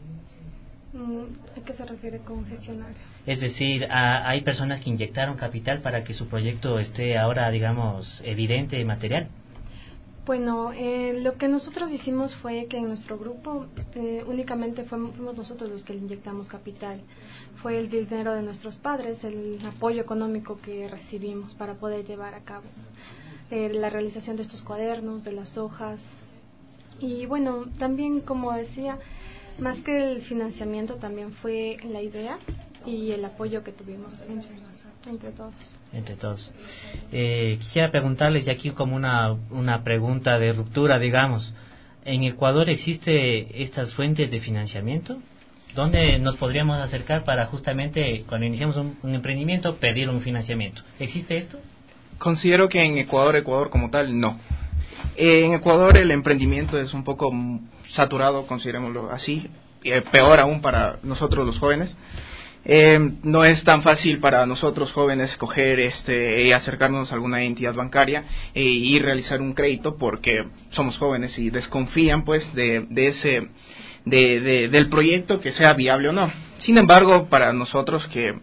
¿A qué se refiere con gestionar? Es decir, a, hay personas que inyectaron capital para que su proyecto esté ahora, digamos, evidente y material. Bueno, eh, lo que nosotros hicimos fue que en nuestro grupo eh, únicamente fuimos, fuimos nosotros los que le inyectamos capital. Fue el dinero de nuestros padres, el apoyo económico que recibimos para poder llevar a cabo eh, la realización de estos cuadernos, de las hojas. Y bueno, también, como decía, más que el financiamiento también fue la idea y el apoyo que tuvimos entre, entre todos. Entre todos. Eh, quisiera preguntarles, y aquí como una, una pregunta de ruptura, digamos, ¿en Ecuador existe estas fuentes de financiamiento? ¿Dónde nos podríamos acercar para justamente, cuando iniciamos un, un emprendimiento, pedir un financiamiento? ¿Existe esto? Considero que en Ecuador, Ecuador como tal, no. Eh, en Ecuador el emprendimiento es un poco saturado, considerémoslo así, eh, peor aún para nosotros los jóvenes. Eh, no es tan fácil para nosotros jóvenes coger este y acercarnos a alguna entidad bancaria eh, y realizar un crédito porque somos jóvenes y desconfían pues de, de ese de, de, del proyecto, que sea viable o no. Sin embargo, para nosotros que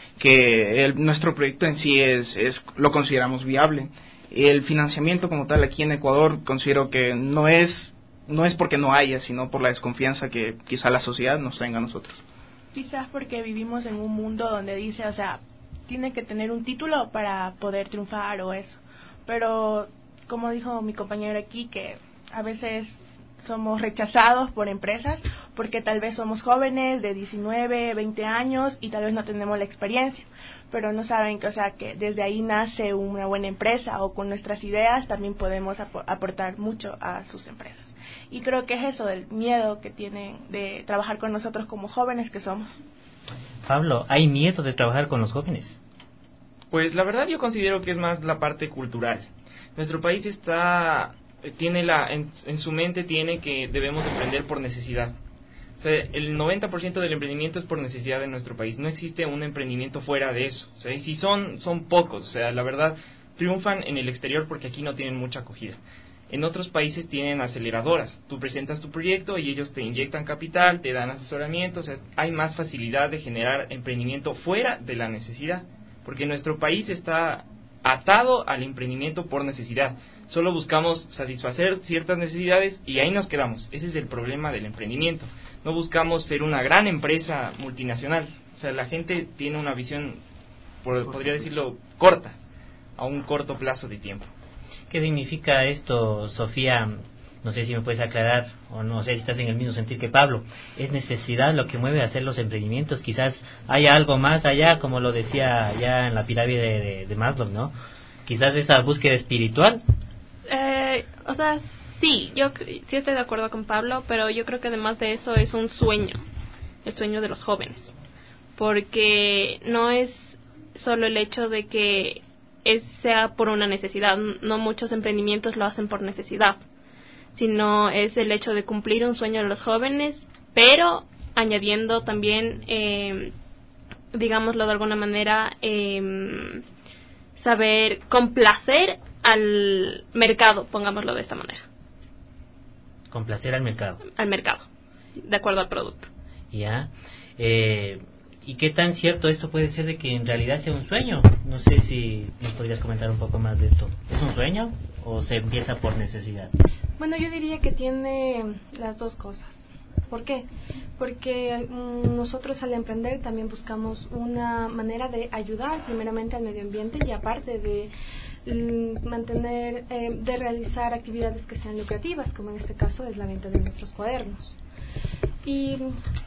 que el, nuestro proyecto en sí es, es lo consideramos viable. El financiamiento como tal aquí en Ecuador considero que no es no es porque no haya, sino por la desconfianza que quizá la sociedad nos tenga a nosotros. Quizás porque vivimos en un mundo donde dice, o sea, tiene que tener un título para poder triunfar o eso. Pero, como dijo mi compañero aquí, que a veces somos rechazados por empresas porque tal vez somos jóvenes de diecinueve, veinte años y tal vez no tenemos la experiencia, pero no saben que, o sea, que desde ahí nace una buena empresa, o con nuestras ideas también podemos ap- aportar mucho a sus empresas. Y creo que es eso del miedo que tienen de trabajar con nosotros como jóvenes que somos. Pablo, ¿hay miedo de trabajar con los jóvenes? Pues la verdad yo considero que es más la parte cultural. Nuestro país está tiene la en, en su mente tiene que debemos emprender por necesidad. O sea, el noventa por ciento del emprendimiento es por necesidad en nuestro país. No existe un emprendimiento fuera de eso. O sea, y si son son pocos, o sea, la verdad triunfan en el exterior porque aquí no tienen mucha acogida. En otros países tienen aceleradoras. Tú presentas tu proyecto y ellos te inyectan capital, te dan asesoramiento. O sea, hay más facilidad de generar emprendimiento fuera de la necesidad, porque nuestro país está atado al emprendimiento por necesidad. Solo buscamos satisfacer ciertas necesidades y ahí nos quedamos. Ese es el problema del emprendimiento. No buscamos ser una gran empresa multinacional. O sea, la gente tiene una visión, por, podría decirlo, corta, a un corto plazo de tiempo. ¿Qué significa esto, Sofía? No sé si me puedes aclarar, o no sé si estás en el mismo sentir que Pablo. ¿Es necesidad lo que mueve a hacer los emprendimientos? Quizás haya algo más allá, como lo decía ya en la pirámide de, de, de Maslow, ¿no? Quizás esa búsqueda espiritual. Eh, o sea, sí, yo sí estoy de acuerdo con Pablo, pero yo creo que además de eso es un sueño, el sueño de los jóvenes. Porque no es solo el hecho de que es, sea por una necesidad, no muchos emprendimientos lo hacen por necesidad, sino es el hecho de cumplir un sueño de los jóvenes, pero añadiendo también, eh, digámoslo de alguna manera, eh, saber complacer al mercado, pongámoslo de esta manera. Complacer al mercado. Al mercado, de acuerdo al producto. Ya. Eh, ¿Y qué tan cierto esto puede ser de que en realidad sea un sueño? No sé si nos podrías comentar un poco más de esto. ¿Es un sueño o se empieza por necesidad? Bueno, yo diría que tiene las dos cosas. ¿Por qué? Porque mm, nosotros al emprender también buscamos una manera de ayudar primeramente al medio ambiente y aparte de mm, mantener, eh, de realizar actividades que sean lucrativas, como en este caso es la venta de nuestros cuadernos. Y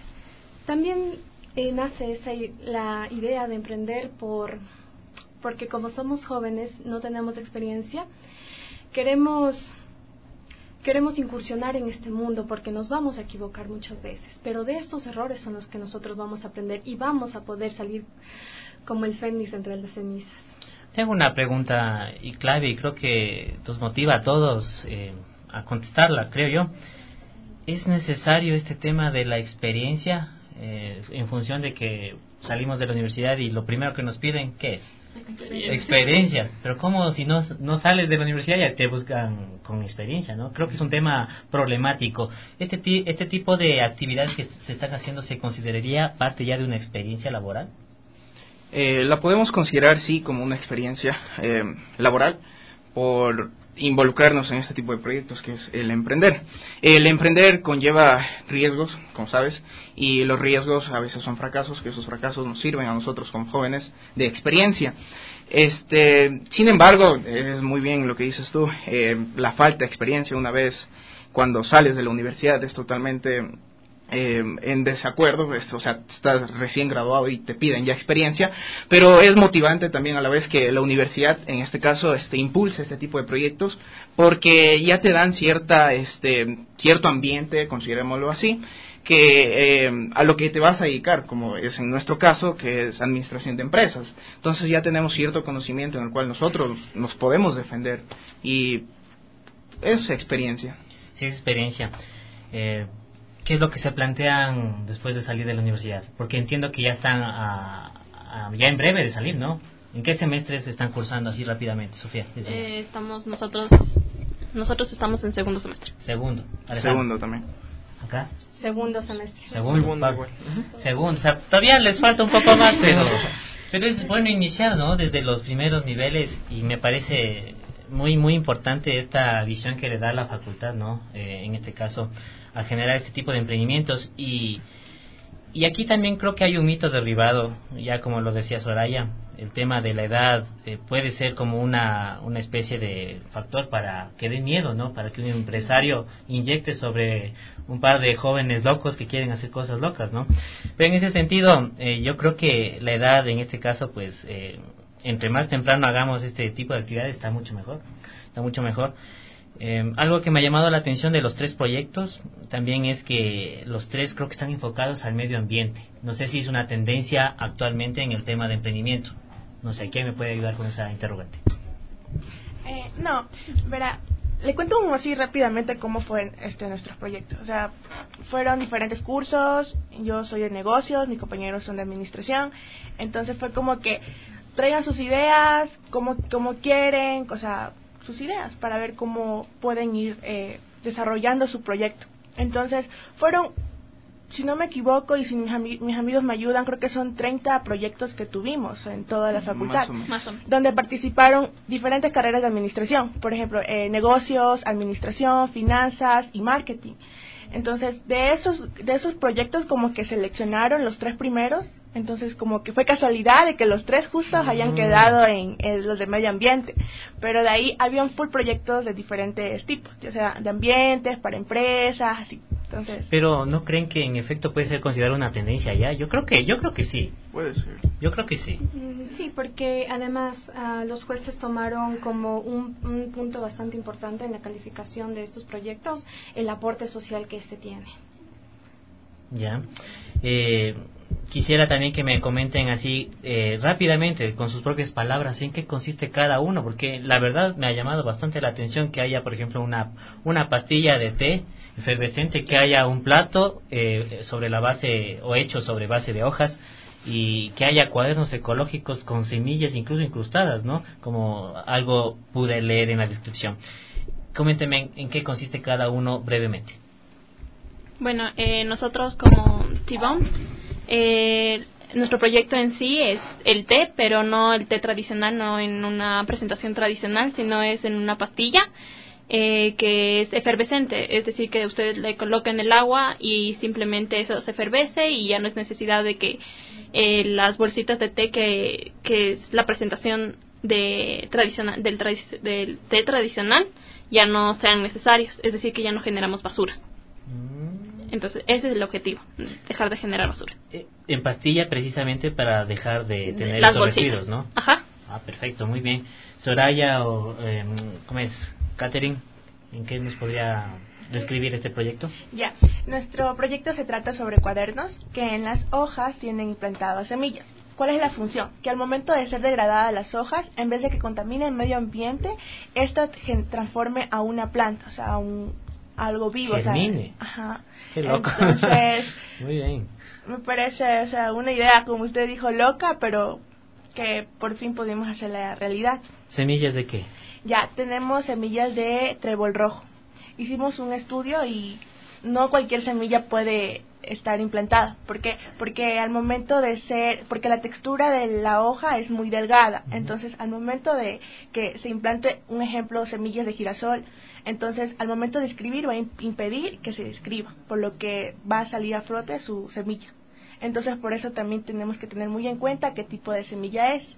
también eh, nace esa, la idea de emprender por porque como somos jóvenes, no tenemos experiencia, queremos... Queremos incursionar en este mundo porque nos vamos a equivocar muchas veces, pero de estos errores son los que nosotros vamos a aprender y vamos a poder salir como el fénix entre las cenizas. Tengo una pregunta y clave y creo que nos motiva a todos eh, a contestarla, creo yo. ¿Es necesario este tema de la experiencia eh, en función de que salimos de la universidad y lo primero que nos piden, ¿qué es? Experiencia. experiencia, pero ¿cómo si no, no sales de la universidad ya te buscan con experiencia, ¿no? Creo que es un tema problemático. Este, ti, este tipo de actividades que se están haciendo, ¿se consideraría parte ya de una experiencia laboral? Eh, la podemos considerar, sí, como una experiencia eh, laboral por involucrarnos en este tipo de proyectos que es el emprender. El emprender conlleva riesgos, como sabes, y los riesgos a veces son fracasos, que esos fracasos nos sirven a nosotros como jóvenes de experiencia. Este, sin embargo, es muy bien lo que dices tú, eh, la falta de experiencia una vez cuando sales de la universidad es totalmente Eh, en desacuerdo, esto, o sea, estás recién graduado y te piden ya experiencia, pero es motivante también a la vez que la universidad, en este caso, este impulse este tipo de proyectos, porque ya te dan cierta, este, cierto ambiente, considerémoslo así, que eh, a lo que te vas a dedicar, como es en nuestro caso, que es administración de empresas. Entonces ya tenemos cierto conocimiento en el cual nosotros nos podemos defender y es experiencia. Sí, es experiencia. Eh, ¿qué es lo que se plantean después de salir de la universidad? Porque entiendo que ya están a, a, ya en breve de salir, ¿no? ¿En qué semestres están cursando así rápidamente, Sofía? Eh, estamos nosotros nosotros estamos en segundo semestre. Segundo. Alejandro. Segundo también. ¿Acá? Segundo semestre. Segundo. Segundo, igual. Segundo. O sea, todavía les falta un poco más, pero pero es bueno iniciar, ¿no? Desde los primeros niveles, y me parece muy muy importante esta visión que le da la facultad, ¿no? Eh, en este caso, a generar este tipo de emprendimientos. Y y aquí también creo que hay un mito derribado, ya como lo decía Soraya. El tema de la edad eh, puede ser como una una especie de factor para que dé miedo, ¿no? Para que un empresario inyecte sobre un par de jóvenes locos que quieren hacer cosas locas, ¿no? Pero en ese sentido, eh, yo creo que la edad, en este caso, pues, eh, entre más temprano hagamos este tipo de actividades, está mucho mejor, está mucho mejor. Eh, algo que me ha llamado la atención de los tres proyectos también es que los tres creo que están enfocados al medio ambiente. No sé si es una tendencia actualmente en el tema de emprendimiento. No sé, ¿quién me puede ayudar con esa interrogante? Eh, no, verá, le cuento así rápidamente cómo fueron este, nuestros proyectos. O sea, fueron diferentes cursos, yo soy de negocios, mis compañeros son de administración, entonces fue como que traigan sus ideas, cómo, cómo quieren, o sea, sus ideas para ver cómo pueden ir eh, desarrollando su proyecto. Entonces, fueron, si no me equivoco y si mis, ami- mis amigos me ayudan, creo que son treinta proyectos que tuvimos en toda la facultad, Más o menos. Más o menos. donde participaron diferentes carreras de administración, por ejemplo, eh, negocios, administración, finanzas y marketing. Entonces, de esos de esos proyectos como que seleccionaron los tres primeros, entonces como que fue casualidad de que los tres justos hayan quedado en, en los de medio ambiente, pero de ahí habían full proyectos de diferentes tipos, ya sea de ambientes, para empresas, así. Entonces, pero ¿no creen que en efecto puede ser considerado una tendencia ya? Yo creo que yo creo que sí. Puede ser. Yo creo que sí. Sí, porque además uh, los jueces tomaron como un, un punto bastante importante en la calificación de estos proyectos el aporte social que este tiene. Ya. Eh, quisiera también que me comenten así eh, rápidamente, con sus propias palabras, en qué consiste cada uno, porque la verdad me ha llamado bastante la atención que haya, por ejemplo, una una pastilla de té efervescente, que haya un plato eh, sobre la base o hecho sobre base de hojas, y que haya cuadernos ecológicos con semillas incluso incrustadas, ¿no? Como algo pude leer en la descripción. Coméntenme en, en qué consiste cada uno brevemente. Bueno, eh, nosotros como T-Bone, eh, nuestro proyecto en sí es el té, pero no el té tradicional, no en una presentación tradicional, sino es en una pastilla eh, que es efervescente, es decir, que usted le coloca en el agua y simplemente eso se efervece y ya no es necesidad de que eh, las bolsitas de té que, que es la presentación de tradicional del, tradi- del té tradicional ya no sean necesarios, es decir, que ya no generamos basura. Entonces, ese es el objetivo, dejar de generar basura. En pastilla precisamente para dejar de tener Las esos bolsitas. residuos, ¿no? Ajá. Ah, perfecto, muy bien. Soraya o, eh, ¿cómo es? Catherine, ¿en qué nos podría describir este proyecto? ya, nuestro proyecto se trata sobre cuadernos que en las hojas tienen implantadas semillas. ¿Cuál es la función? Que al momento de ser degradadas las hojas, en vez de que contamine el medio ambiente, esta gen- transforme a una planta, o sea, a un algo vivo. Germine. O sea, ajá. Qué loco. Entonces, muy bien. me parece, o sea, una idea, como usted dijo, loca, pero que por fin pudimos hacerla realidad. ¿Semillas de qué? Ya, tenemos semillas de trébol rojo. Hicimos un estudio y no cualquier semilla puede estar implantada. ¿Por qué? Porque al momento de ser, porque la textura de la hoja es muy delgada. Uh-huh. Entonces, al momento de que se implante, un ejemplo, semillas de girasol, entonces al momento de escribir va a impedir que se escriba, por lo que va a salir a flote su semilla. Entonces, por eso también tenemos que tener muy en cuenta qué tipo de semilla es.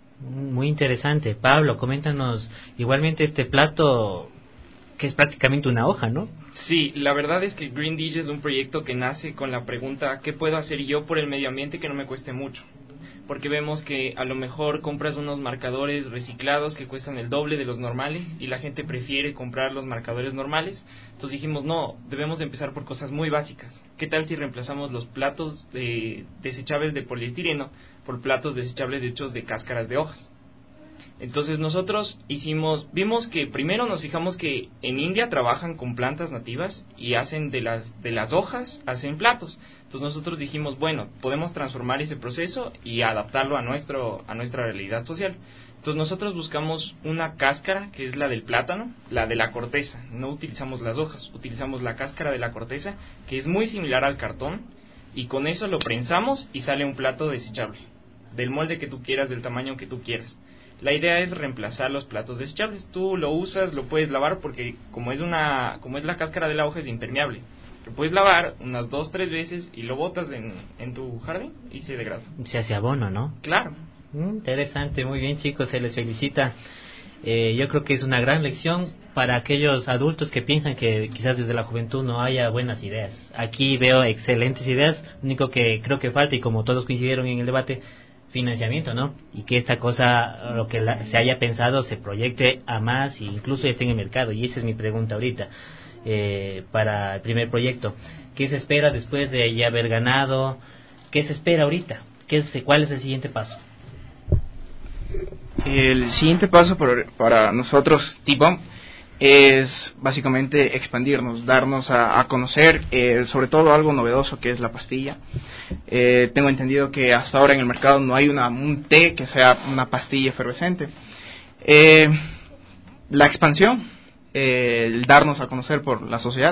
Muy interesante. Pablo, coméntanos igualmente este plato que es prácticamente una hoja, ¿no? Sí, la verdad es que Green Dish es un proyecto que nace con la pregunta ¿qué puedo hacer yo por el medio ambiente que no me cueste mucho? Porque vemos que a lo mejor compras unos marcadores reciclados que cuestan el doble de los normales y la gente prefiere comprar los marcadores normales. Entonces dijimos, no, debemos empezar por cosas muy básicas. ¿Qué tal si reemplazamos los platos de desechables de poliestireno por platos desechables hechos de cáscaras de hojas? Entonces nosotros hicimos, vimos que primero nos fijamos que en India trabajan con plantas nativas y hacen de las de las hojas, hacen platos. Entonces nosotros dijimos, bueno, podemos transformar ese proceso y adaptarlo a nuestro a nuestra realidad social. Entonces nosotros buscamos una cáscara que es la del plátano, la de la corteza. No utilizamos las hojas, utilizamos la cáscara de la corteza, que es muy similar al cartón, y con eso lo prensamos y sale un plato desechable, del molde que tú quieras, del tamaño que tú quieras. La idea es reemplazar los platos desechables. Tú lo usas, lo puedes lavar porque como es una como es la cáscara de la hoja es impermeable. Lo puedes lavar unas dos, tres veces y lo botas en, en tu jardín y se degrada. Se hace abono, ¿no? Claro. Mm, interesante, muy bien, chicos, se les felicita. Eh, yo creo que es una gran lección para aquellos adultos que piensan que quizás desde la juventud no haya buenas ideas. Aquí veo excelentes ideas, lo único que creo que falta, y como todos coincidieron en el debate, financiamiento, ¿no? Y que esta cosa, lo que la, se haya pensado, se proyecte a más e incluso esté en el mercado. Y esa es mi pregunta ahorita, eh, para el primer proyecto. ¿Qué se espera después de ya haber ganado? ¿Qué se espera ahorita? ¿Qué es, ¿Cuál es el siguiente paso? El siguiente paso para, para nosotros, T-Bomb, es básicamente expandirnos, darnos a, a conocer, eh, sobre todo algo novedoso que es la pastilla. Eh, tengo entendido que hasta ahora en el mercado no hay una, un té que sea una pastilla efervescente. Eh, la expansión, eh, el darnos a conocer por la sociedad,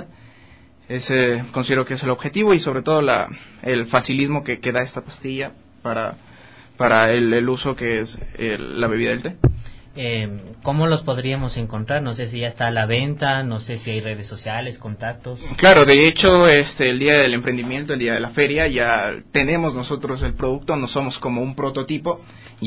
ese considero que es el objetivo, y sobre todo la, el facilismo que, que da esta pastilla para, para el, el uso que es el, la bebida del té. Eh, ¿Cómo los podríamos encontrar? No sé si ya está a la venta, no sé si hay redes sociales, contactos. Claro, de hecho, este, el día del emprendimiento, el día de la feria, ya tenemos nosotros el producto, no somos como un prototipo,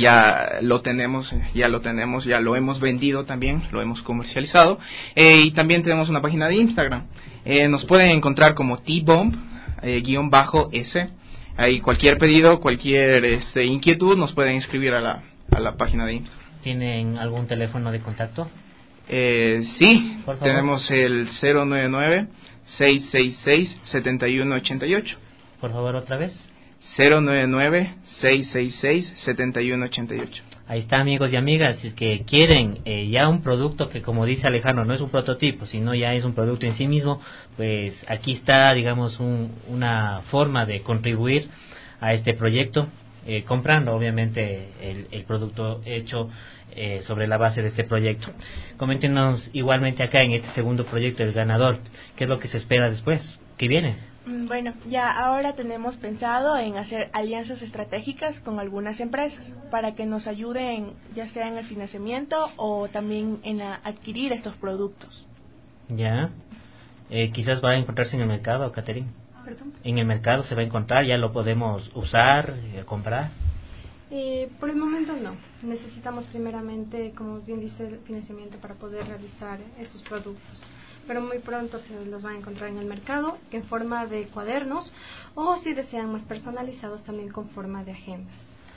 ya lo tenemos, ya lo tenemos, ya lo hemos vendido también, lo hemos comercializado, eh, y también tenemos una página de Instagram. Eh, nos pueden encontrar como T-Bomb, eh, guión bajo S. Ahí cualquier pedido, cualquier este, inquietud, nos pueden inscribir a la, a la página de Instagram. ¿Tienen algún teléfono de contacto? Eh, sí, tenemos el cero nueve nueve, seis seis seis, siete uno ocho ocho. Por favor, otra vez. cero nueve nueve, seis seis seis, siete uno ocho ocho. Ahí está, amigos y amigas, si es que quieren eh, ya un producto que, como dice Alejandro, no es un prototipo, sino ya es un producto en sí mismo, pues aquí está, digamos, un, una forma de contribuir a este proyecto. Eh, comprando obviamente el, el producto hecho eh, sobre la base de este proyecto. Coméntenos igualmente acá en este segundo proyecto, el ganador, ¿qué es lo que se espera después? ¿Qué viene? Bueno, ya ahora tenemos pensado en hacer alianzas estratégicas con algunas empresas para que nos ayuden ya sea en el financiamiento o también en a adquirir estos productos. Ya, eh, quizás va a encontrarse en el mercado, Caterine. ¿Perdón? En el mercado se va a encontrar, ya lo podemos usar, eh, comprar. Eh, por el momento no. Necesitamos primeramente, como bien dice, el financiamiento para poder realizar estos productos. Pero muy pronto se los van a encontrar en el mercado en forma de cuadernos, o si desean más personalizados también con forma de agendas.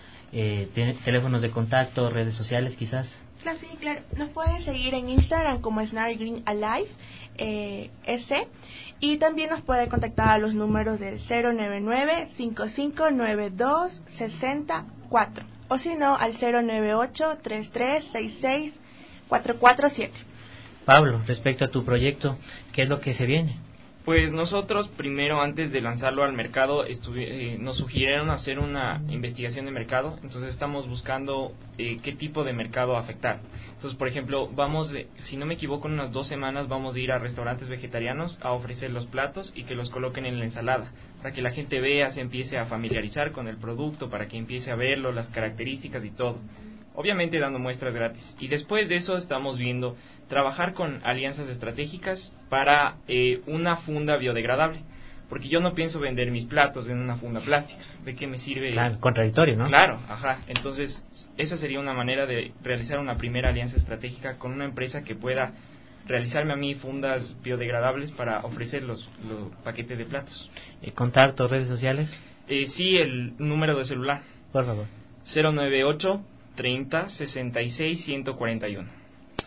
Eh, ¿tiene teléfonos de contacto, redes sociales quizás? Claro, sí, claro. Nos pueden seguir en Instagram como Snarl Green Alive eh, S, y también nos puede contactar a los números del cero nueve nueve, cinco cinco nueve dos, seis cero cuatro, o si no al cero nueve ocho, tres tres seis seis, cuatro cuatro siete. Pablo, respecto a tu proyecto, ¿qué es lo que se viene? Pues nosotros primero, antes de lanzarlo al mercado, eh, nos sugirieron hacer una investigación de mercado. Entonces estamos buscando eh, qué tipo de mercado afectar. Entonces, por ejemplo, vamos, de, si no me equivoco, en unas dos semanas vamos a ir a restaurantes vegetarianos a ofrecer los platos y que los coloquen en la ensalada, para que la gente vea, se empiece a familiarizar con el producto, para que empiece a verlo, las características y todo. Obviamente dando muestras gratis. Y después de eso estamos viendo trabajar con alianzas estratégicas para eh, una funda biodegradable. Porque yo no pienso vender mis platos en una funda plástica. ¿De qué me sirve? Claro, contradictorio, ¿no? Claro, ajá. Entonces, esa sería una manera de realizar una primera alianza estratégica con una empresa que pueda realizarme a mí fundas biodegradables para ofrecer los, los paquetes de platos. ¿Contacto, redes sociales? Eh, sí, el número de celular. Por favor. cero nueve ocho, treinta, sesenta y seis, ciento cuarenta y uno.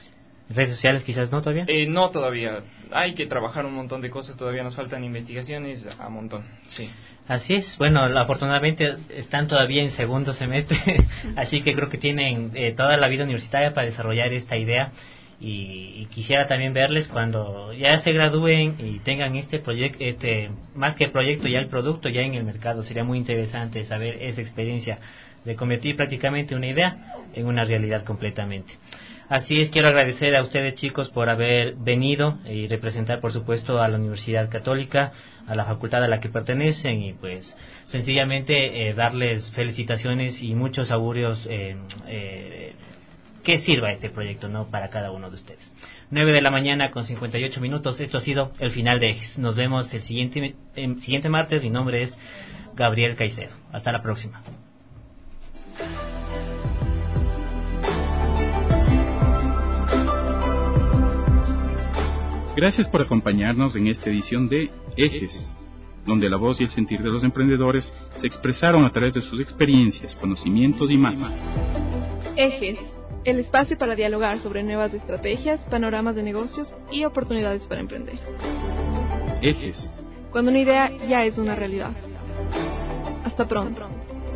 ¿Redes sociales quizás no todavía? Eh, no todavía. Hay que trabajar un montón de cosas, todavía nos faltan investigaciones a montón, sí. Así es, bueno, afortunadamente están todavía en segundo semestre, así que creo que tienen eh, toda la vida universitaria para desarrollar esta idea y, y quisiera también verles cuando ya se gradúen y tengan este proyecto, este más que proyecto ya el producto ya en el mercado. Sería muy interesante saber esa experiencia de convertir prácticamente una idea en una realidad completamente. Así es, quiero agradecer a ustedes, chicos, por haber venido y representar, por supuesto, a la Universidad Católica, a la facultad a la que pertenecen, y pues sencillamente eh, darles felicitaciones y muchos augurios eh, eh, que sirva este proyecto, ¿no?, para cada uno de ustedes. nueve de la mañana con cincuenta y ocho minutos, esto ha sido el final de Ejes. Nos vemos el siguiente, el siguiente martes. Mi nombre es Gabriel Caicedo. Hasta la próxima. Gracias por acompañarnos en esta edición de Ejes, donde la voz y el sentir de los emprendedores se expresaron a través de sus experiencias, conocimientos y más. Ejes, el espacio para dialogar sobre nuevas estrategias, panoramas de negocios y oportunidades para emprender. Ejes, cuando una idea ya es una realidad. Hasta pronto.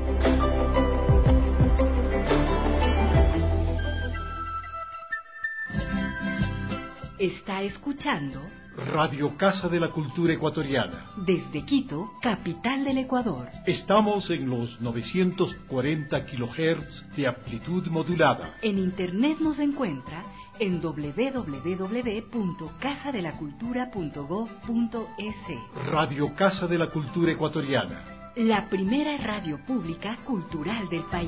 Está escuchando Radio Casa de la Cultura Ecuatoriana. Desde Quito, capital del Ecuador. Estamos en los novecientos cuarenta kilohertz de amplitud modulada. En internet nos encuentra en doble u doble u doble u punto casa de la cultura punto gob punto es. Radio Casa de la Cultura Ecuatoriana. La primera radio pública cultural del país.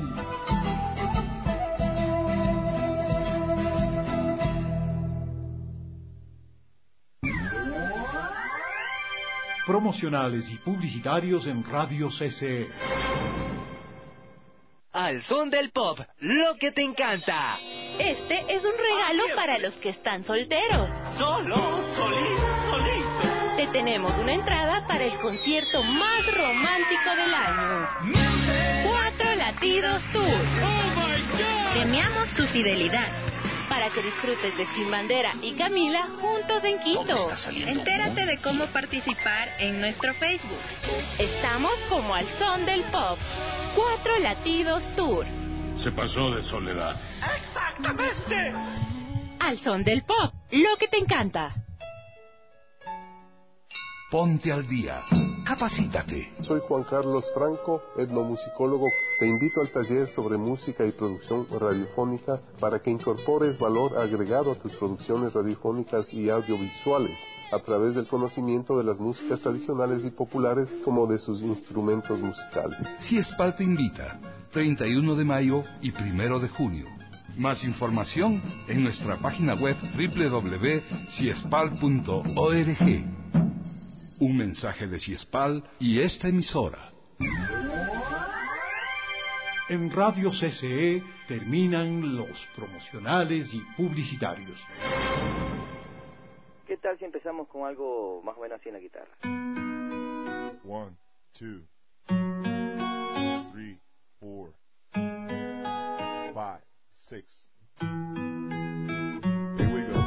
Promocionales y publicitarios en Radio C C E. Al son del pop, lo que te encanta. Este es un regalo para los que están solteros. Solo, solito, solito. Te tenemos una entrada para el concierto más romántico del año. Cuatro Latidos Tour. Oh my God. Premiamos tu fidelidad para que disfrutes de Sin Bandera y Camila juntos en Quito. Entérate de cómo participar en nuestro Facebook. Estamos como Al Son del Pop. Cuatro Latidos Tour. Se pasó de soledad. ¡Exactamente! Al Son del Pop, lo que te encanta. Ponte al día. Capacítate. Soy Juan Carlos Franco, etnomusicólogo. Te invito al taller sobre música y producción radiofónica para que incorpores valor agregado a tus producciones radiofónicas y audiovisuales a través del conocimiento de las músicas tradicionales y populares como de sus instrumentos musicales. CIESPAL te invita, treinta y uno de mayo y primero de junio. Más información en nuestra página web doble u doble u doble u punto ciespal punto org. Un mensaje de CIESPAL y esta emisora. En Radio C C E terminan los promocionales y publicitarios. ¿Qué tal si empezamos con algo más o menos así en la guitarra? One, two, three, four, five, six. Here we go.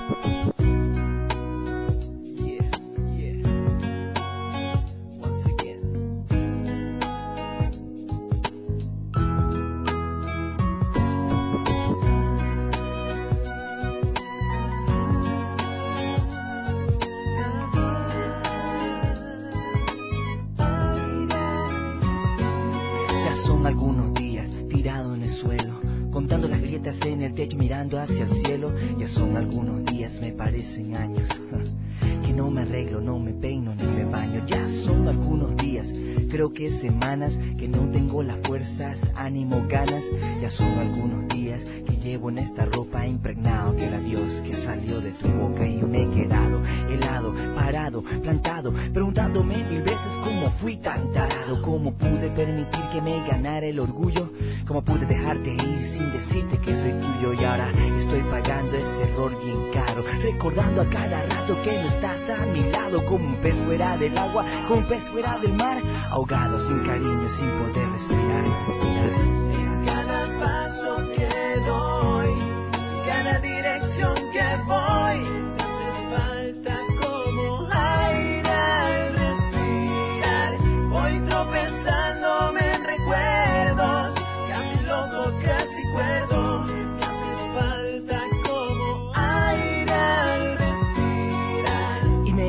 Algunos días tirado en el suelo, contando las grietas en el techo, mirando hacia el cielo. Ya son algunos días, me parecen años, que no me arreglo, no me peino ni me baño. Ya son algunos días, creo que semanas, que no tengo las fuerzas, ánimo, ganas. Ya son algunos días que llevo en esta ropa impregnado del adiós que salió de tu boca, y me he quedado helado, parado, plantado, preguntándome mil veces cómo fui tan tarado, cómo pude permitir que me ganara el orgullo, cómo pude dejarte ir sin decirte que soy tuyo. Y ahora estoy pagando ese error bien caro, recordando a cada rato que no estás a mi lado, como un pez fuera del agua, como un pez fuera del mar, ahogado, sin cariño, sin poder respirar, respirar, respirar. Cada paso que doy, cada dirección que voy,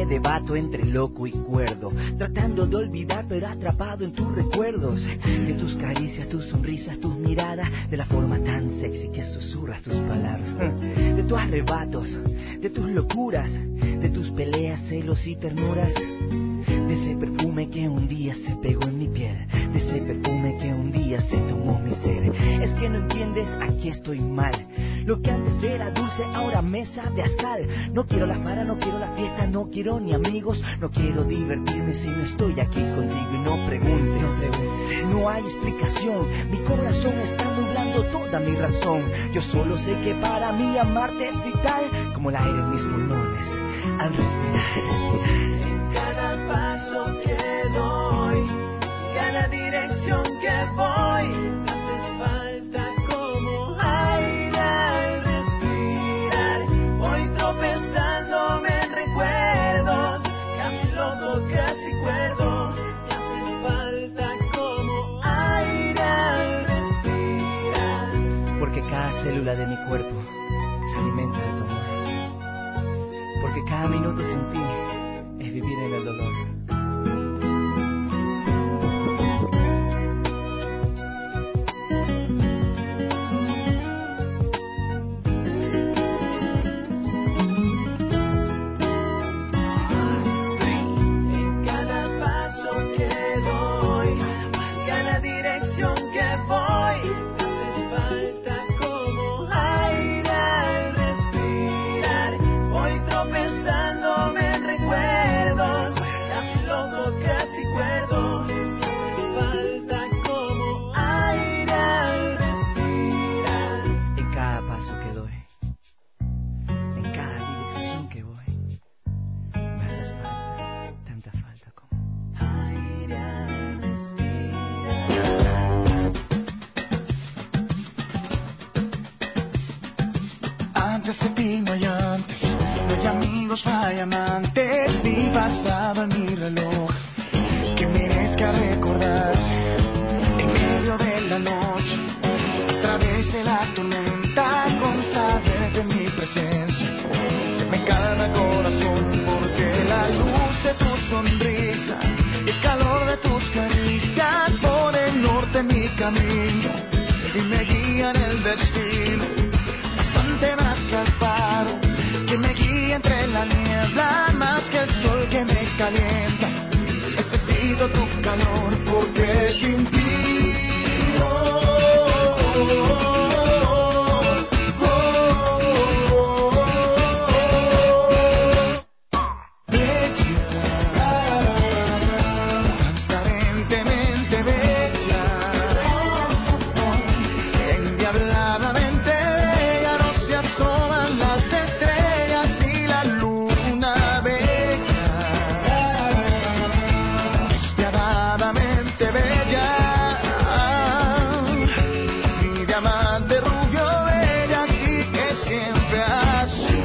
debato entre loco y cuerdo, tratando de olvidar pero atrapado en tus recuerdos, de tus caricias, tus sonrisas, tus miradas, de la forma tan sexy que susurras tus palabras, de tus arrebatos, de tus locuras, de tus peleas, celos y ternuras, de ese perfume que un día se pegó en mi piel, de ese perfume que un día se tomó mi ser. Es que no entiendes, aquí estoy mal. Lo que antes era dulce ahora me sabe a sal. No quiero la farra, no quiero la fiesta, no quiero ni amigos, no quiero divertirme si no estoy aquí contigo. Y no preguntes, no preguntes, no hay explicación. Mi corazón está nublando toda mi razón. Yo solo sé que para mí amarte es vital, como el aire en mis pulmones al respirar, respirar. Cada paso que doy, cada dirección que voy, me haces falta como aire al respirar. Voy tropezándome en recuerdos, casi loco, casi cuerdo. Me haces falta como aire al respirar. Porque cada célula de mi cuerpo se alimenta de tu amor. Porque cada minuto sin ti es vivir en el dolor. En cada paso que doy, cada dirección que voy, me haces falta como aire al respirar. Voy tropezándome en recuerdos, casi loco, casi cuerdo. Me haces falta como aire al respirar. En cada paso que doy, en cada dirección que voy, me haces falta, tanta falta como aire al respirar. Antes de ti no hay antes, no hay amigos, no hay amantes, ni pasado en mi reloj que merezca recordarse en medio de la noche, a través de la tormenta, con saber de mi presencia. Se me calma el corazón porque la luz de tu sonrisa y el calor de tus caricias ponen norte en mi camino y me guían el destino. Bastante más que el faro que me guía entre la niebla, más que el sol que me calienta. Necesito tu calor porque sin ti oh, oh, oh, oh, oh, bella, transparentemente bella, endiabladamente bella, no se asoman las estrellas ni la luna bella, despiadadamente bella, mi diamante rubio bella, y que siempre así.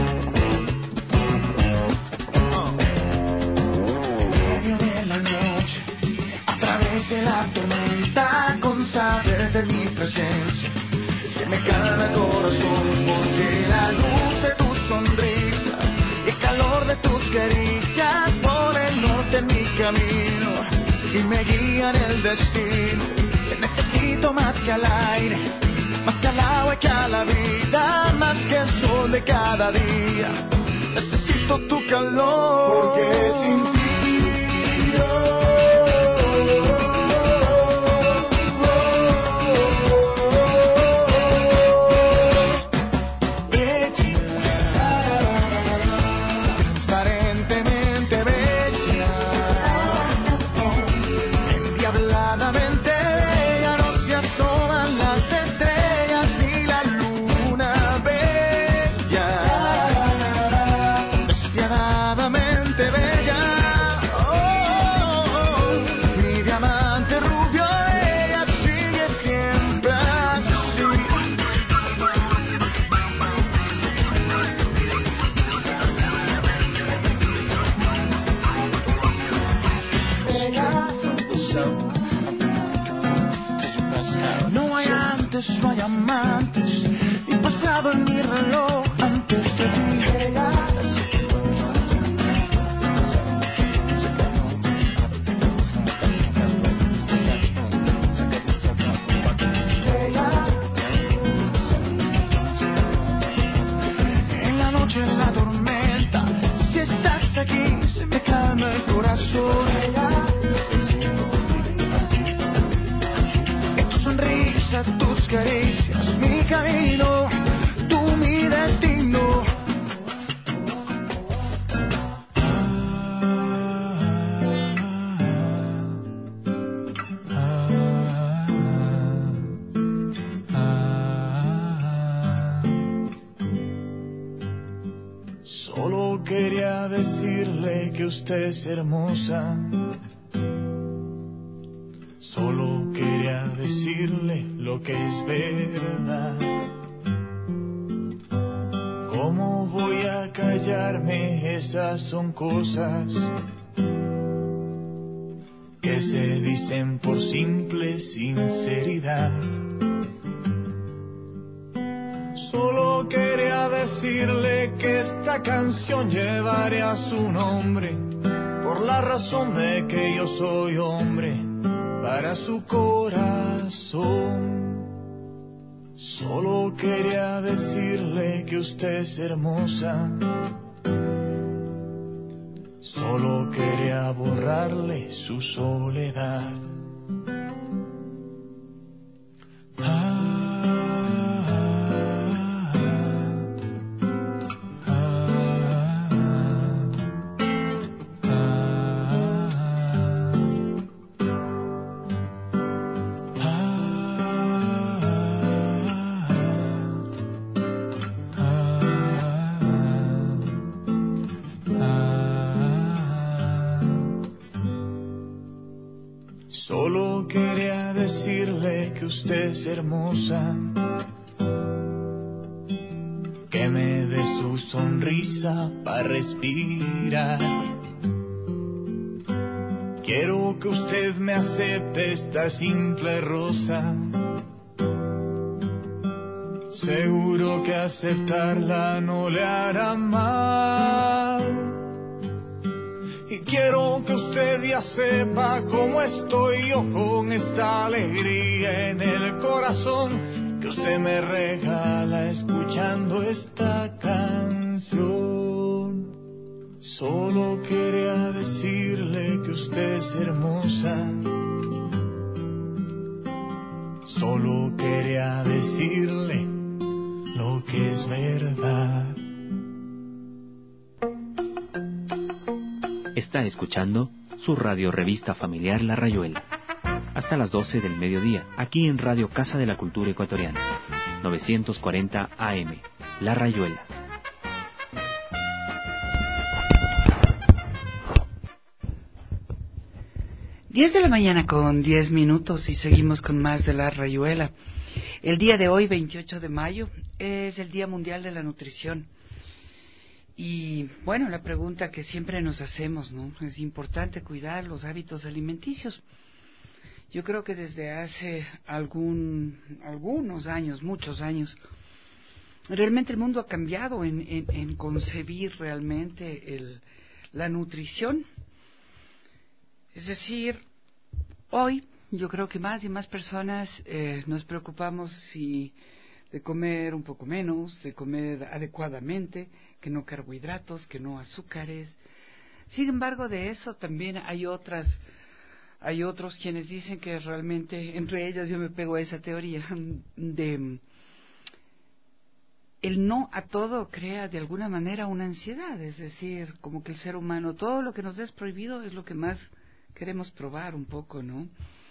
En medio de la noche, a través de la tormenta, con saber de mi presencia, se me calma el corazón porque la luz de tu sonrisa y el calor de tus caricias por el norte en mi camino y me guían el destino. Te necesito más que al aire, más que al agua y que a la vida, más que el sol de cada día. Necesito tu calor porque sin ti transparentemente bella, endiabladamente bella, no se asoman las estrellas ni la luna bella, despiadadamente bella. decirle que usted es hermosa. Solo quería decirle lo que es verdad. ¿Cómo voy a callarme? Esas son cosas que se dicen por simple sinceridad. Solo quería decirle que esta canción llevaría su nombre, por la razón de que yo soy hombre para su corazón. Solo quería decirle que usted es hermosa. Solo quería borrarle su soledad. Solo quería decirle que usted es hermosa, que me dé su sonrisa para respirar. Quiero que usted me acepte esta simple rosa. Seguro que aceptarla no le hará mal. Y quiero que usted ya sepa cómo estoy yo con esta alegría en el corazón que usted me regala escuchando esta canción. Solo quería decirle que usted es hermosa. Solo quería decirle lo que es verdad. Está escuchando su radio revista familiar La Rayuela. Hasta las doce del mediodía, aquí en Radio Casa de la Cultura Ecuatoriana. novecientos cuarenta A M. La Rayuela. diez de la mañana con diez minutos y seguimos con más de La Rayuela. El día de hoy, veintiocho de mayo, es el Día Mundial de la Nutrición. Y bueno, la pregunta que siempre nos hacemos, ¿no? Es importante cuidar los hábitos alimenticios. Yo creo que desde hace algún, algunos años, muchos años, realmente el mundo ha cambiado en, en, en concebir realmente el, la nutrición. Es decir, hoy yo creo que más y más personas eh, nos preocupamos si de comer un poco menos, de comer adecuadamente, que no carbohidratos, que no azúcares. Sin embargo, de eso también hay otras, hay otros quienes dicen que realmente, entre ellas yo me pego a esa teoría de el no a todo crea de alguna manera una ansiedad, es decir, como que el ser humano, todo lo que nos es prohibido es lo que más queremos probar un poco, ¿no?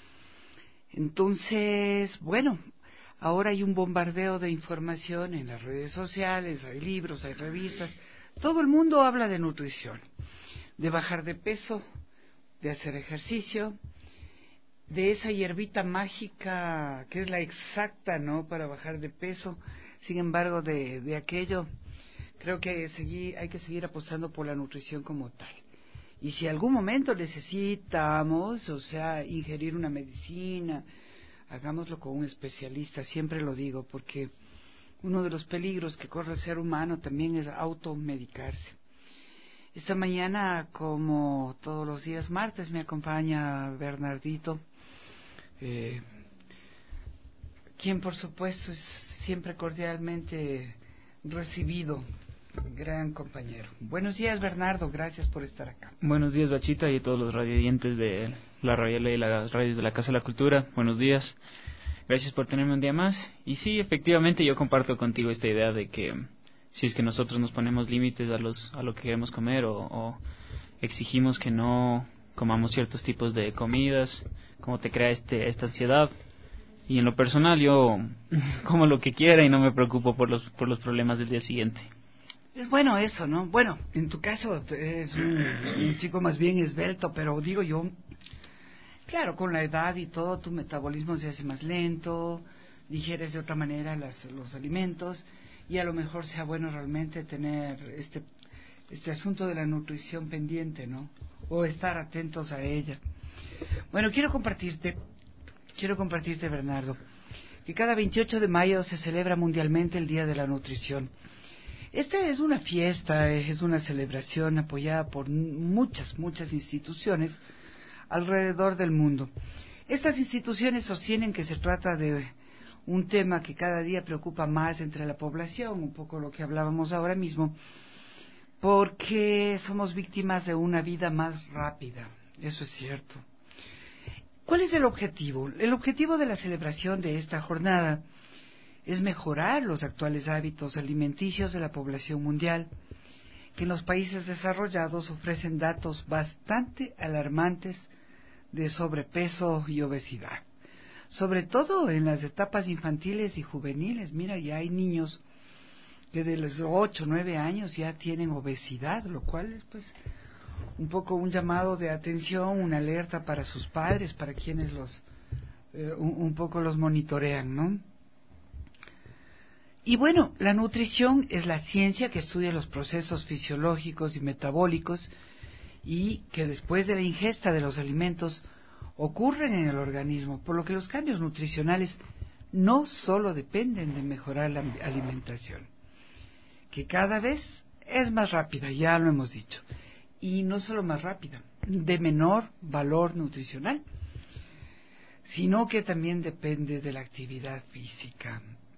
Entonces, bueno, ahora hay un bombardeo de información en las redes sociales, hay libros, hay revistas, todo el mundo habla de nutrición, de bajar de peso, de hacer ejercicio, de esa hierbita mágica que es la exacta, ¿no?, para bajar de peso. Sin embargo, de, de aquello, creo que seguir, hay que seguir apostando por la nutrición como tal. Y si algún momento necesitamos, o sea, ingerir una medicina, hagámoslo con un especialista, siempre lo digo, porque uno de los peligros que corre el ser humano también es automedicarse. Esta mañana, como todos los días martes, me acompaña Bernardito, eh, quien por supuesto es siempre cordialmente recibido, gran compañero. Buenos días, Bernardo, gracias por estar acá. Buenos días, Bachita, y a todos los radioyentes de La Rayuela y las radios de la Casa de la Cultura. Buenos días, gracias por tenerme un día más. Y sí, efectivamente, yo comparto contigo esta idea de que si es que nosotros nos ponemos límites a los a lo que queremos comer o, o exigimos que no comamos ciertos tipos de comidas, como te crea este esta ansiedad. Y en lo personal yo como lo que quiera y no me preocupo por los por los problemas del día siguiente. Es bueno eso, ¿no? Bueno, en tu caso eres un, un chico más bien esbelto, pero digo yo, claro, con la edad y todo, tu metabolismo se hace más lento, digieres de otra manera las, los alimentos, y a lo mejor sea bueno realmente tener este, este asunto de la nutrición pendiente, ¿no? O estar atentos a ella. Bueno, quiero compartirte, quiero compartirte, Bernardo, que cada veintiocho de mayo se celebra mundialmente el Día de la Nutrición. Esta es una fiesta, es una celebración apoyada por muchas, muchas instituciones alrededor del mundo. Estas instituciones sostienen que se trata de un tema que cada día preocupa más entre la población, un poco lo que hablábamos ahora mismo, porque somos víctimas de una vida más rápida, eso es cierto. ¿Cuál es el objetivo? El objetivo de la celebración de esta jornada es mejorar los actuales hábitos alimenticios de la población mundial, que en los países desarrollados ofrecen datos bastante alarmantes de sobrepeso y obesidad, sobre todo en las etapas infantiles y juveniles. Mira, ya hay niños que de los ocho, nueve años ya tienen obesidad, lo cual es pues un poco un llamado de atención, una alerta para sus padres, para quienes los eh, un, un poco los monitorean, ¿no? Y bueno, la nutrición es la ciencia que estudia los procesos fisiológicos y metabólicos y que después de la ingesta de los alimentos ocurren en el organismo, por lo que los cambios nutricionales no solo dependen de mejorar la alimentación, que cada vez es más rápida, ya lo hemos dicho, y no solo más rápida, de menor valor nutricional, sino que también depende de la actividad física.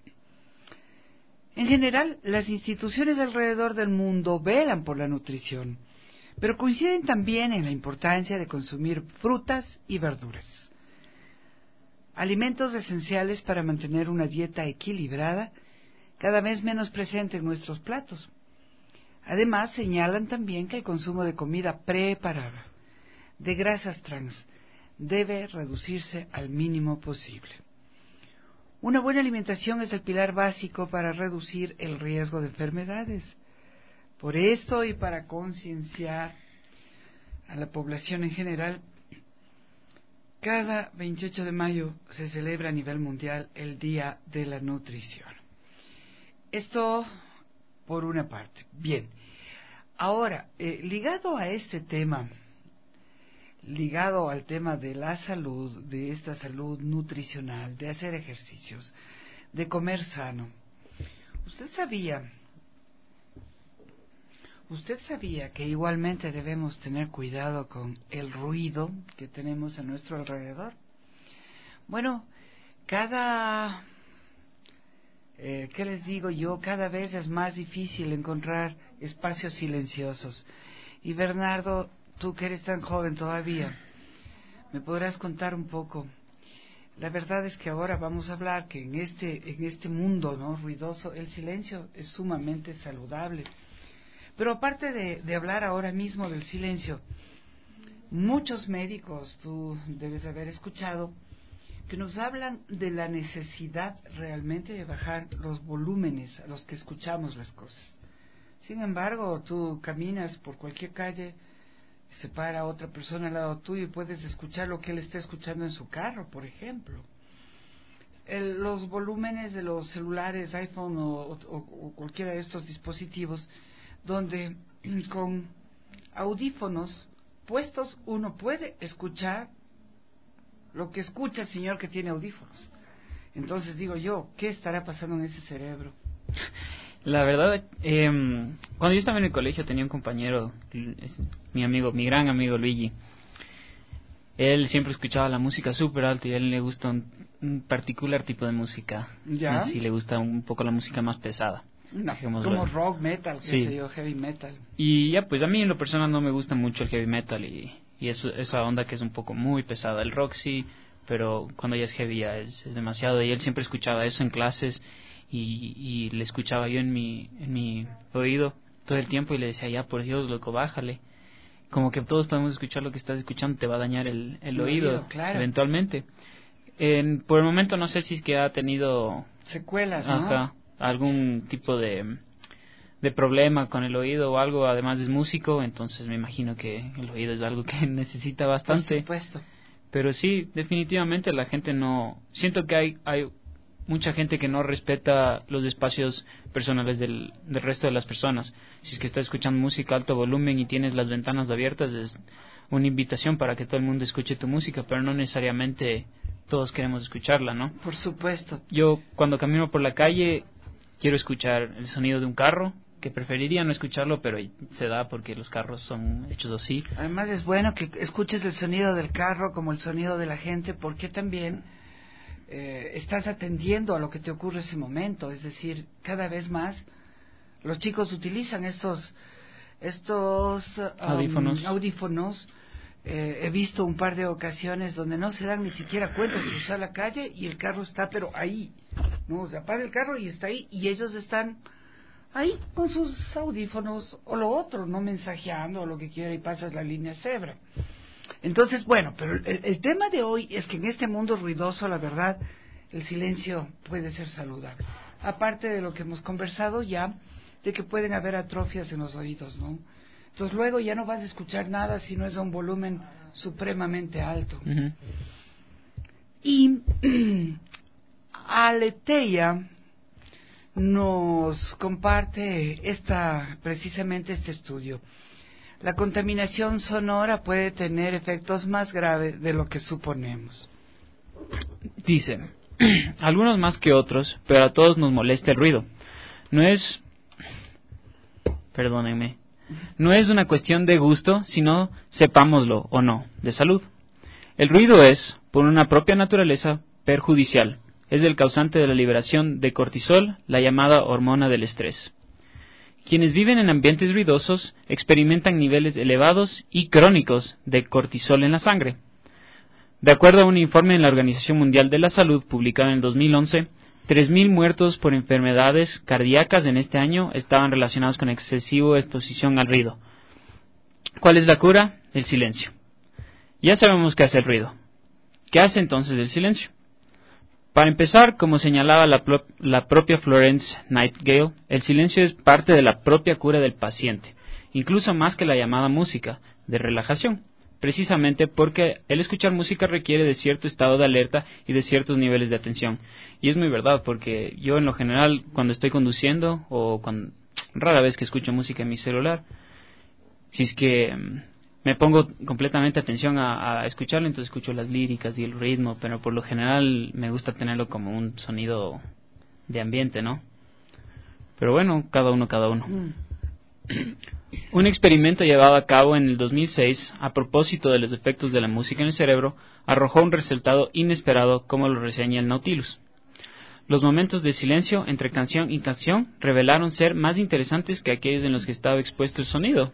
En general, las instituciones alrededor del mundo velan por la nutrición, pero coinciden también en la importancia de consumir frutas y verduras, alimentos esenciales para mantener una dieta equilibrada, cada vez menos presente en nuestros platos. Además, señalan también que el consumo de comida preparada, de grasas trans, debe reducirse al mínimo posible. Una buena alimentación es el pilar básico para reducir el riesgo de enfermedades. Por esto y para concienciar a la población en general, cada veintiocho de mayo se celebra a nivel mundial el Día de la Nutrición. Esto por una parte. Bien, ahora, eh, ligado a este tema, ligado al tema de la salud, de esta salud nutricional, de hacer ejercicios, de comer sano, ¿usted sabía, usted sabía que igualmente debemos tener cuidado con el ruido que tenemos a nuestro alrededor? Bueno, cada, eh, ¿qué les digo yo? Cada vez es más difícil encontrar espacios silenciosos. Y Bernardo, tú que eres tan joven todavía, ¿me podrás contar un poco? La verdad es que ahora vamos a hablar que en este, en este mundo, ¿no?, ruidoso, el silencio es sumamente saludable. Pero aparte de, de hablar ahora mismo del silencio, muchos médicos, tú debes haber escuchado, que nos hablan de la necesidad realmente de bajar los volúmenes a los que escuchamos las cosas. Sin embargo, tú caminas por cualquier calle, se para otra persona al lado tuyo y puedes escuchar lo que él está escuchando en su carro, por ejemplo. El, los volúmenes de los celulares, iPhone o, o, o cualquiera de estos dispositivos, donde con audífonos puestos uno puede escuchar lo que escucha el señor que tiene audífonos. Entonces digo yo, ¿qué estará pasando en ese cerebro? La verdad, eh, cuando yo estaba en el colegio tenía un compañero, es, mi amigo, mi gran amigo Luigi. Él siempre escuchaba la música súper alta y a él le gusta un, un particular tipo de música. ¿Ya? Sí, le gusta un poco la música más pesada. No, como rock, metal, qué sí. sé yo, heavy metal. Y ya, pues a mí en lo personal no me gusta mucho el heavy metal y, y eso, esa onda que es un poco muy pesada. El rock sí, pero cuando ya es heavy ya es, es demasiado. Y él siempre escuchaba eso en clases. Y, y le escuchaba yo en mi en mi oído todo el tiempo y le decía, ya por Dios, loco, bájale. Como que todos podemos escuchar lo que estás escuchando, te va a dañar el, el, el oído, oído claro. Eventualmente. En, por el momento no sé si es que ha tenido secuelas, ¿no? Ajá, algún tipo de de problema con el oído o algo, además es músico, entonces me imagino que el oído es algo que necesita bastante. Por supuesto. Pero sí, definitivamente la gente no... Siento que hay hay mucha gente que no respeta los espacios personales del, del resto de las personas. Si es que estás escuchando música a alto volumen y tienes las ventanas abiertas, es una invitación para que todo el mundo escuche tu música, pero no necesariamente todos queremos escucharla, ¿no? Por supuesto. Yo cuando camino por la calle quiero escuchar el sonido de un carro, que preferiría no escucharlo, pero se da porque los carros son hechos así. Además es bueno que escuches el sonido del carro como el sonido de la gente, porque también eh, estás atendiendo a lo que te ocurre en ese momento. Es decir, cada vez más los chicos utilizan estos estos um, audífonos. audífonos. Eh, he visto un par de ocasiones donde no se dan ni siquiera cuenta de cruzar la calle y el carro está pero ahí, no, se apaga el carro y está ahí y ellos están ahí con sus audífonos o lo otro, no mensajeando o lo que quiera y pasas la línea cebra. Entonces, bueno, pero el, el tema de hoy es que en este mundo ruidoso, la verdad, el silencio puede ser saludable. Aparte de lo que hemos conversado ya, de que pueden haber atrofias en los oídos, ¿no? Entonces luego ya no vas a escuchar nada si no es a un volumen supremamente alto. Uh-huh. Y Aleteia nos comparte esta, precisamente este estudio. La contaminación sonora puede tener efectos más graves de lo que suponemos. Dice, algunos más que otros, pero a todos nos molesta el ruido. No es... Perdónenme. No es una cuestión de gusto, sino, sepámoslo o no, de salud. El ruido es, por una propia naturaleza, perjudicial. Es el causante de la liberación de cortisol, la llamada hormona del estrés. Quienes viven en ambientes ruidosos experimentan niveles elevados y crónicos de cortisol en la sangre. De acuerdo a un informe en la Organización Mundial de la Salud publicado en el dos mil once, tres mil muertos por enfermedades cardíacas en este año estaban relacionados con excesiva exposición al ruido. ¿Cuál es la cura? El silencio. Ya sabemos qué hace el ruido. ¿Qué hace entonces el silencio? Para empezar, como señalaba la, pro- la propia Florence Nightingale, el silencio es parte de la propia cura del paciente, incluso más que la llamada música de relajación, precisamente porque el escuchar música requiere de cierto estado de alerta y de ciertos niveles de atención. Y es muy verdad, porque yo en lo general, cuando estoy conduciendo o cuando, rara vez que escucho música en mi celular, si es que um, me pongo completamente atención a, a escucharlo, entonces escucho las líricas y el ritmo, pero por lo general me gusta tenerlo como un sonido de ambiente, ¿no? Pero bueno, cada uno, cada uno. Mm. Un experimento llevado a cabo en el dos mil seis, a propósito de los efectos de la música en el cerebro, arrojó un resultado inesperado, como lo reseña el Nautilus. Los momentos de silencio entre canción y canción revelaron ser más interesantes que aquellos en los que estaba expuesto el sonido.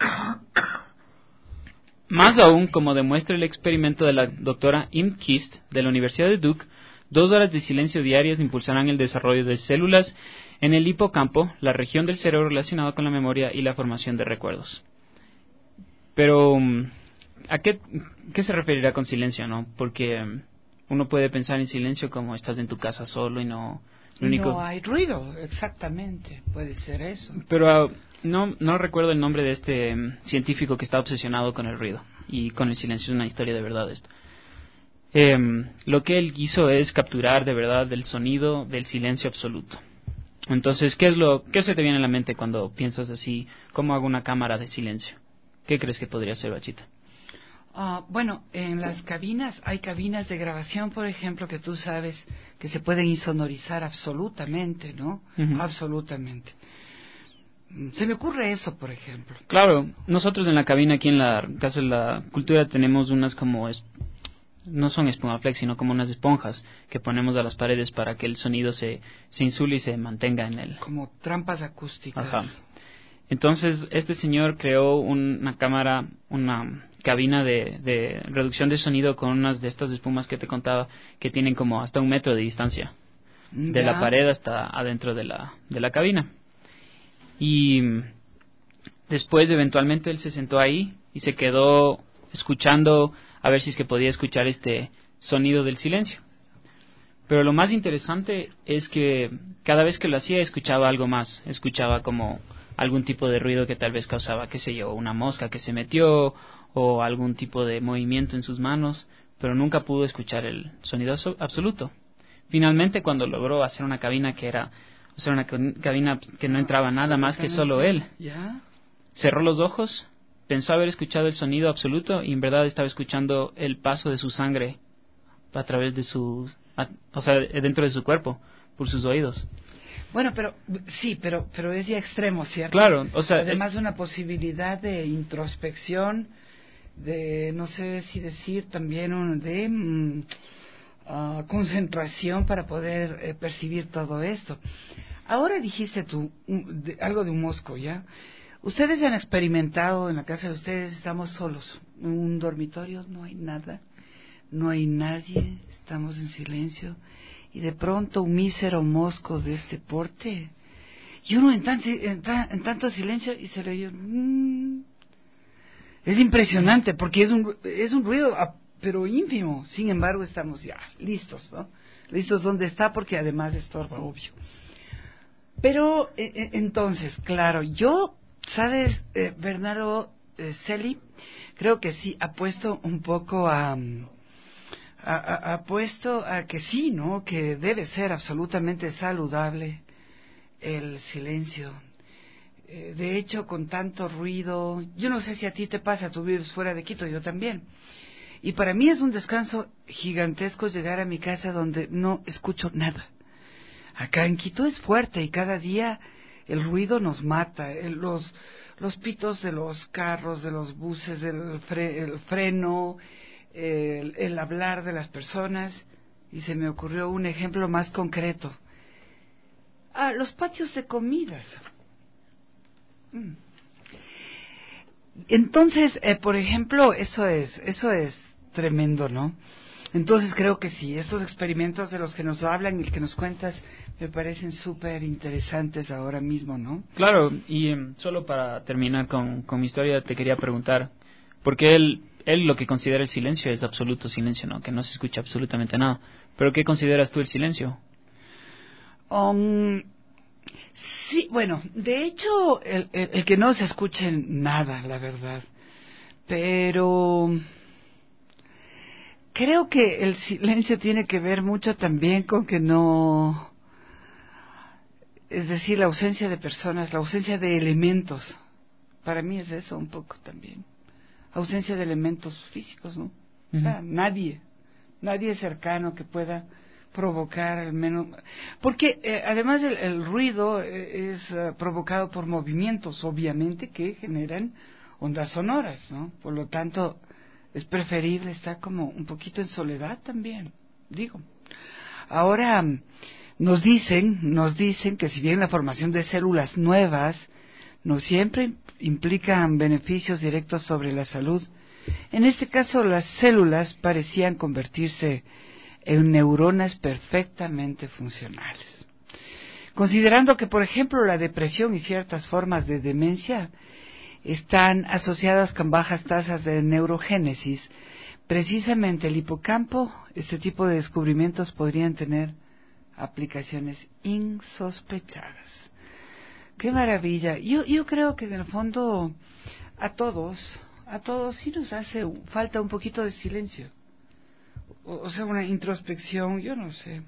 Más aún, como demuestra el experimento de la doctora Im Kist de la Universidad de Duke, dos horas de silencio diarias impulsarán el desarrollo de células en el hipocampo, la región del cerebro relacionada con la memoria y la formación de recuerdos. Pero, ¿a qué, qué se referirá con silencio, no? Porque uno puede pensar en silencio como estás en tu casa solo y no... Lo único... No hay ruido, exactamente, puede ser eso. Pero uh, no, no recuerdo el nombre de este um, científico que está obsesionado con el ruido y con el silencio. Es una historia de verdad esto. Eh, lo que él hizo es capturar de verdad el sonido del silencio absoluto. Entonces, ¿qué es lo qué se te viene a la mente cuando piensas así? ¿Cómo hago una cámara de silencio? ¿Qué crees que podría ser, Bachita? Uh, bueno, en las cabinas, hay cabinas de grabación, por ejemplo, que tú sabes que se pueden insonorizar absolutamente, ¿no? Uh-huh. Absolutamente. Se me ocurre eso, por ejemplo. Claro, nosotros en la cabina aquí en la Casa de la Cultura tenemos unas como... Es, no son espumaflex, sino como unas esponjas que ponemos a las paredes para que el sonido se, se insule y se mantenga en el... Como trampas acústicas. Ajá. Entonces, este señor creó una cámara, una cabina de, de reducción de sonido con unas de estas espumas que te contaba, que tienen como hasta un metro de distancia, de ya. la pared hasta adentro de la, de la cabina. Y después, eventualmente, él se sentó ahí y se quedó escuchando a ver si es que podía escuchar este sonido del silencio. Pero lo más interesante es que cada vez que lo hacía escuchaba algo más, escuchaba como algún tipo de ruido que tal vez causaba, qué sé yo, una mosca que se metió o algún tipo de movimiento en sus manos, pero nunca pudo escuchar el sonido absoluto. Finalmente, cuando logró hacer una cabina que era, o sea, una cabina que no entraba nada más que solo él, ¿Ya? cerró los ojos, pensó haber escuchado el sonido absoluto y en verdad estaba escuchando el paso de su sangre a través de su, o sea, dentro de su cuerpo, por sus oídos. Bueno, pero sí, pero pero es ya extremo, ¿cierto? Claro, o sea, además es... una posibilidad de introspección, de no sé si decir también un de mm, uh, concentración para poder eh, percibir todo esto. Ahora dijiste tú un, de, algo de un mosco, ¿ya? Ustedes han experimentado en la casa de ustedes, estamos solos, en un dormitorio, no hay nada, no hay nadie, estamos en silencio. Y de pronto un mísero mosco de este porte, y uno en, tan, en, tan, en tanto silencio, y se le oye, mmm, es impresionante, porque es un, es un ruido, pero ínfimo, sin embargo estamos ya listos, ¿no? Listos donde está, porque además estorba, obvio. Pero, eh, entonces, claro, yo, ¿sabes, eh, Bernardo eh, Celi? Creo que sí, apuesto un poco a... apuesto a, a, a que sí, ¿no? Que debe ser absolutamente saludable el silencio. Eh, de hecho, con tanto ruido, yo no sé si a ti te pasa, tú vives fuera de Quito, yo también. Y para mí es un descanso gigantesco llegar a mi casa donde no escucho nada. Acá en Quito es fuerte y cada día el ruido nos mata. El, los, los pitos de los carros, de los buses, el, fre, el freno... El, el hablar de las personas, y se me ocurrió un ejemplo más concreto. Ah, los patios de comidas. Mm. Entonces, eh, por ejemplo, eso es, eso es tremendo, ¿no? Entonces creo que sí, estos experimentos de los que nos hablan y que nos cuentas me parecen súper interesantes ahora mismo, ¿no? Claro, y um, solo para terminar con, con mi historia, te quería preguntar, ¿por qué él... Él lo que considera el silencio es absoluto silencio, ¿no? Que no se escucha absolutamente nada. ¿Pero qué consideras tú el silencio? Um, sí, bueno, de hecho, el, el, el que no se escuche nada, la verdad. Pero creo que el silencio tiene que ver mucho también con que no... Es decir, la ausencia de personas, la ausencia de elementos. Para mí es eso un poco también. Ausencia de elementos físicos, ¿no? Uh-huh. O sea, nadie, nadie cercano que pueda provocar al menos... Porque eh, además el, el ruido eh, es uh, provocado por movimientos, obviamente, que generan ondas sonoras, ¿no? Por lo tanto, es preferible estar como un poquito en soledad también, digo. Ahora, nos dicen, nos dicen que si bien la formación de células nuevas no siempre implican beneficios directos sobre la salud, en este caso las células parecían convertirse en neuronas perfectamente funcionales. Considerando que, por ejemplo, la depresión y ciertas formas de demencia están asociadas con bajas tasas de neurogénesis, precisamente el hipocampo, este tipo de descubrimientos podrían tener aplicaciones insospechadas. ¡Qué maravilla! Yo, yo creo que en el fondo a todos, a todos sí nos hace falta un poquito de silencio. O, o sea, una introspección, yo no sé.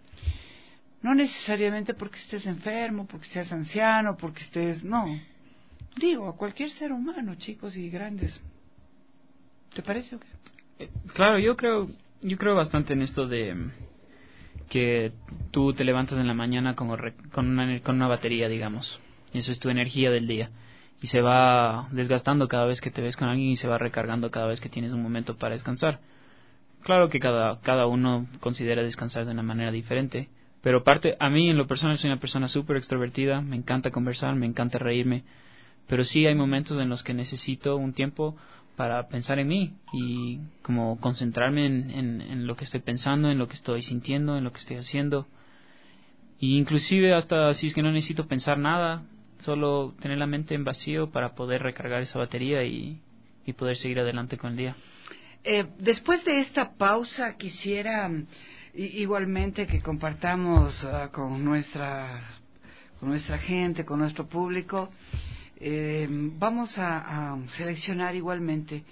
No necesariamente porque estés enfermo, porque seas anciano, porque estés... No. Digo, a cualquier ser humano, chicos y grandes. ¿Te parece o qué? Eh, claro, yo creo, yo creo bastante en esto de... que tú te levantas en la mañana como re, con, una, con una batería, digamos, y eso es tu energía del día, y se va desgastando cada vez que te ves con alguien y se va recargando cada vez que tienes un momento para descansar. Claro que cada, cada uno considera descansar de una manera diferente, pero parte, a mí en lo personal soy una persona súper extrovertida, me encanta conversar, me encanta reírme, pero sí hay momentos en los que necesito un tiempo para pensar en mí y como concentrarme en, en, en lo que estoy pensando, en lo que estoy sintiendo, en lo que estoy haciendo. Y inclusive hasta si es que no necesito pensar nada, solo tener la mente en vacío para poder recargar esa batería y, y poder seguir adelante con el día. Eh, después de esta pausa quisiera igualmente que compartamos uh, con nuestra con nuestra gente, con nuestro público. Eh, vamos a, a seleccionar igualmente.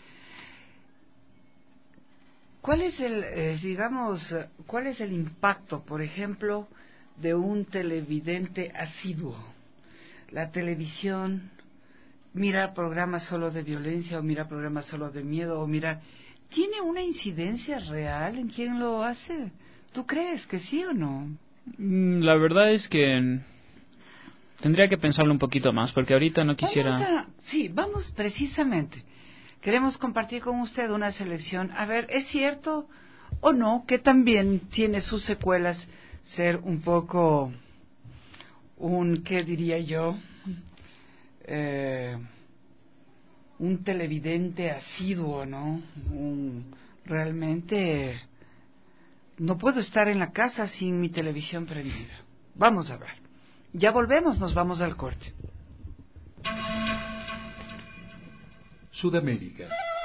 ¿Cuál es el, eh, digamos, cuál es el impacto, por ejemplo, de un televidente asiduo? La televisión, mirar programas solo de violencia o mirar programas solo de miedo o mirar... ¿Tiene una incidencia real en quién lo hace? ¿Tú crees que sí o no? La verdad es que tendría que pensarlo un poquito más, porque ahorita no quisiera... Vamos a, sí, vamos precisamente. Queremos compartir con usted una selección. A ver, ¿es cierto o no que también tiene sus secuelas ser un poco un, ¿qué diría yo? Eh... un televidente asiduo, ¿no? Un, realmente no puedo estar en la casa sin mi televisión prendida. Vamos a ver. Ya volvemos, nos vamos al corte. Sudamérica.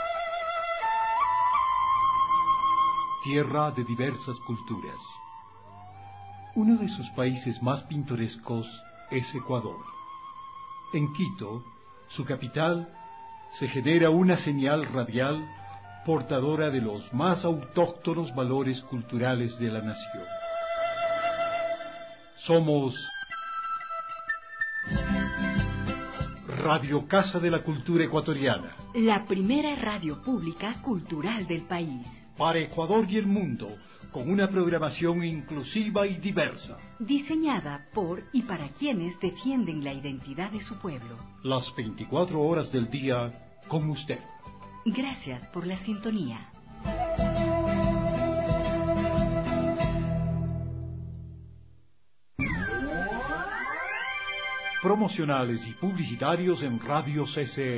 Tierra de diversas culturas. Uno de sus países más pintorescos es Ecuador. En Quito, su capital, se genera una señal radial portadora de los más autóctonos valores culturales de la nación. Somos Radio Casa de la Cultura Ecuatoriana, la primera radio pública cultural del país. Para Ecuador y el mundo, con una programación inclusiva y diversa. Diseñada por y para quienes defienden la identidad de su pueblo. Las veinticuatro horas del día con usted. Gracias por la sintonía. Promocionales y publicitarios en Radio C C E.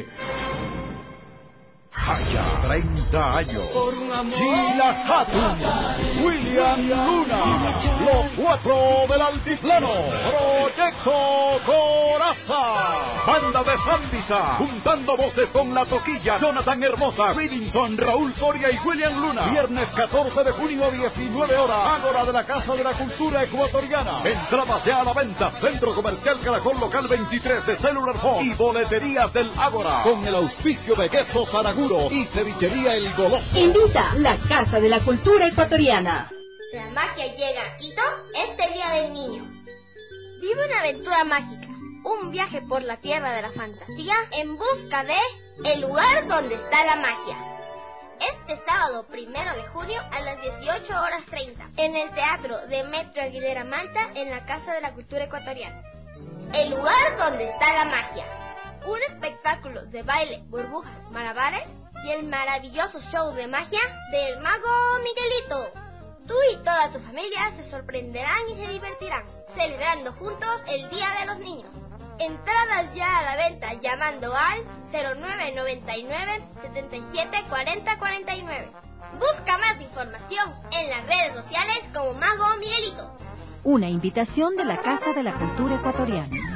Haya treinta años. Por un amor. Sheila Hatun, William Luna, los cuatro del altiplano. Proyecto Coraza. Banda de Zambisa, juntando voces con La Toquilla, Jonathan Hermosa, Ridington, Raúl Soria y William Luna. Viernes catorce de junio, diecinueve horas. Ágora de la Casa de la Cultura Ecuatoriana. Entradas ya a la venta. Centro Comercial Caracol Local veintitrés de Cellular Phone y boleterías del Ágora. Con el auspicio de Quesos Araguro y Cevichería El Goloso. Invita la Casa de la Cultura Ecuatoriana. La magia llega a Quito este Día del Niño. Vive una aventura mágica, un viaje por la tierra de la fantasía en busca de el lugar donde está la magia. Este sábado primero de junio a las dieciocho horas treinta en el Teatro Demetrio Aguilera Manta en la Casa de la Cultura Ecuatoriana. El lugar donde está la magia. Un espectáculo de baile, burbujas, malabares y el maravilloso show de magia del mago Miguelito. Tú y toda tu familia se sorprenderán y se divertirán, celebrando juntos el Día de los Niños. Entradas ya a la venta llamando al cero nueve noventa y nueve, setenta y siete, cuarenta, cuarenta y nueve. Busca más información en las redes sociales como Mago Miguelito. Una invitación de la Casa de la Cultura Ecuatoriana.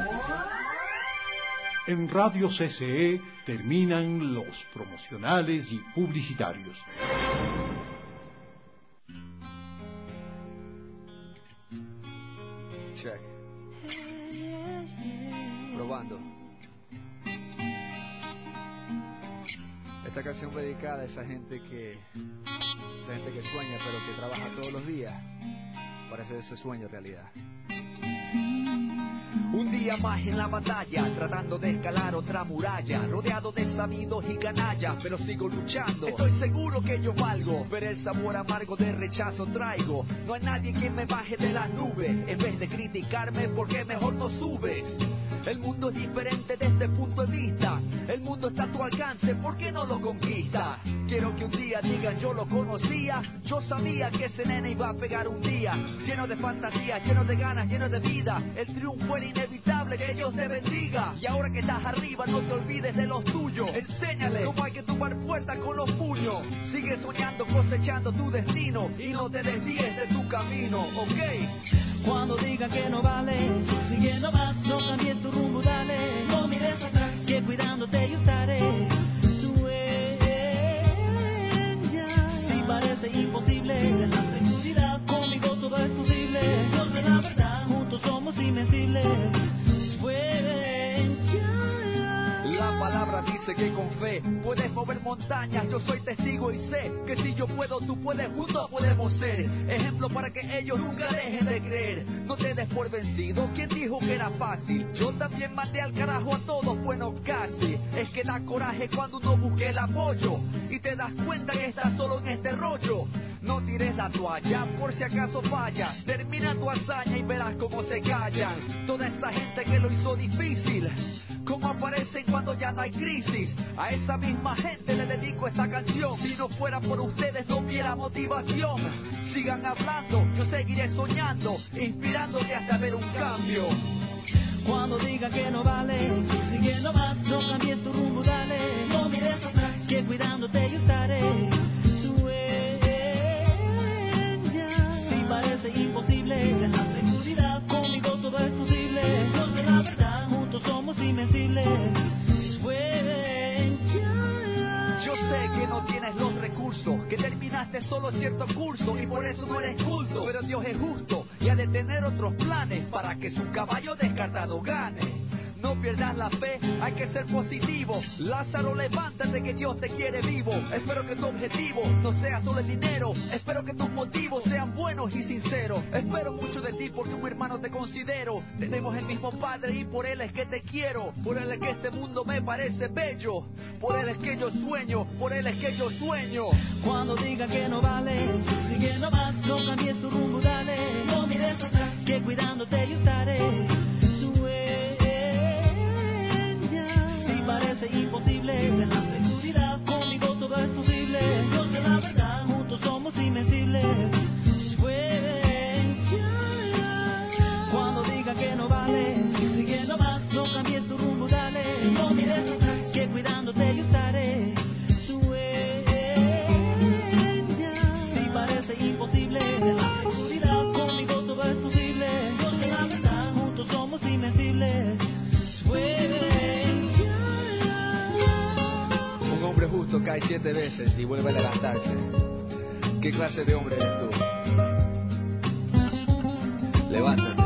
En Radio C C E terminan los promocionales y publicitarios. Check. Probando. Esta canción fue dedicada a esa gente que esa gente que sueña pero que trabaja todos los días para hacer ese sueño realidad. Un día más en la batalla, tratando de escalar otra muralla, rodeado de sabidos y canallas, pero sigo luchando. Estoy seguro que yo valgo, pero el sabor amargo de rechazo traigo. No hay nadie que me baje de las nubes, en vez de criticarme, ¿por qué mejor no subes? El mundo es diferente desde este punto de vista. El mundo está a tu alcance, ¿por qué no lo conquista? Quiero que un día digan yo lo conocía. Yo sabía que ese nene iba a pegar un día. Lleno de fantasía, lleno de ganas, lleno de vida. El triunfo era inevitable, que Dios te bendiga. Y ahora que estás arriba no te olvides de los tuyos. Enséñale cómo hay que tomar puertas con los puños. Sigue soñando, cosechando tu destino y no te desvíes de tu camino, ¿ok? Cuando digan que no vales, siguiendo más, no cambies tu rumbo, dale. No mires atrás, que cuidándote yo estaré. Sueña, si parece imposible, deja seguridad. Conmigo todo es posible. Dios de la verdad, juntos somos invencibles. mover montañas. Yo soy testigo y sé que si yo puedo, tú puedes, juntos podemos ser ejemplo para que ellos nunca dejen de creer. No te des por vencido, ¿quién dijo que era fácil? Yo también mandé al carajo a todos, bueno casi. Es que da coraje cuando uno busque el apoyo y te das cuenta que estás solo en este rollo. No tires la toalla por si acaso fallas. Termina tu hazaña y verás cómo se callan toda esa gente que lo hizo difícil. Cómo aparecen cuando ya no hay crisis. A esa misma gente le dedico esta canción. Si no fuera por ustedes no hubiera motivación. Sigan hablando, yo seguiré soñando, inspirándote hasta ver un cambio. Cuando digan que no vale, sigue nomás, no cambies tu rumbo, dale. No mires atrás, que cuidándote yo estaré. Sueña, si parece imposible, ten la seguridad, conmigo todo es posible. Yo sé la verdad, juntos somos invencibles. Sueña. Yo sé que no tienes los recursos, que terminaste solo cierto curso y por eso no eres culto. Pero Dios es justo y ha de tener otros planes para que su caballo descartado gane. No pierdas la fe, hay que ser positivo. Lázaro, levántate que Dios te quiere vivo. Espero que tu objetivo no sea solo el dinero. Espero que tus motivos sean buenos y sinceros. Espero mucho de ti porque un hermano te considero. Tenemos el mismo padre y por él es que te quiero. Por él es que este mundo me parece bello. Por él es que yo sueño, por él es que yo sueño. Cuando digan que no vale, sigue nomás, no cambies tu rumbo, dale. No mires atrás, que cuidándote yo estaré. Parece imposible, ten la seguridad, conmigo todo es posible. Yo sé la verdad, juntos somos invencibles. Sueña. Cuando diga que no vale, sigue nomás, no cambies tu rumbo, dale. No mires atrás, que cuidándote yo estaré. Sueña. Si parece imposible, ten la seguridad, conmigo todo es posible. Yo sé la verdad, juntos somos invencibles. Sueña. Un hombre justo cae siete veces y vuelve a levantarse. ¿Qué clase de hombre eres tú? Levántate.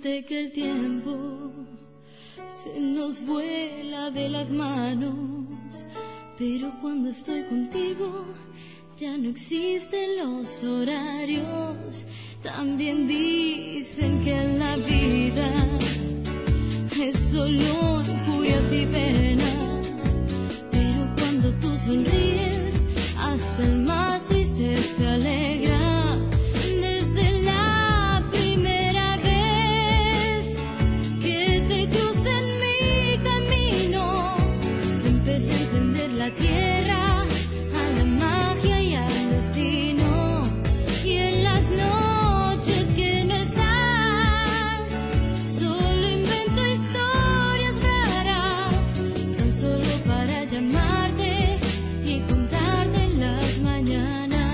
gente que el tiempo se nos vuela de las manos, pero cuando estoy contigo ya no existen los horarios. También dicen que en la vida es solo injurias y penas, pero cuando tú sonríes hasta el más triste se alegra. Desde la primera vez que te crucé en mi camino, empecé a entender la tierra, a la magia y al destino. Y en las noches que no estás, solo invento historias raras, tan solo para llamarte y contarte en las mañanas.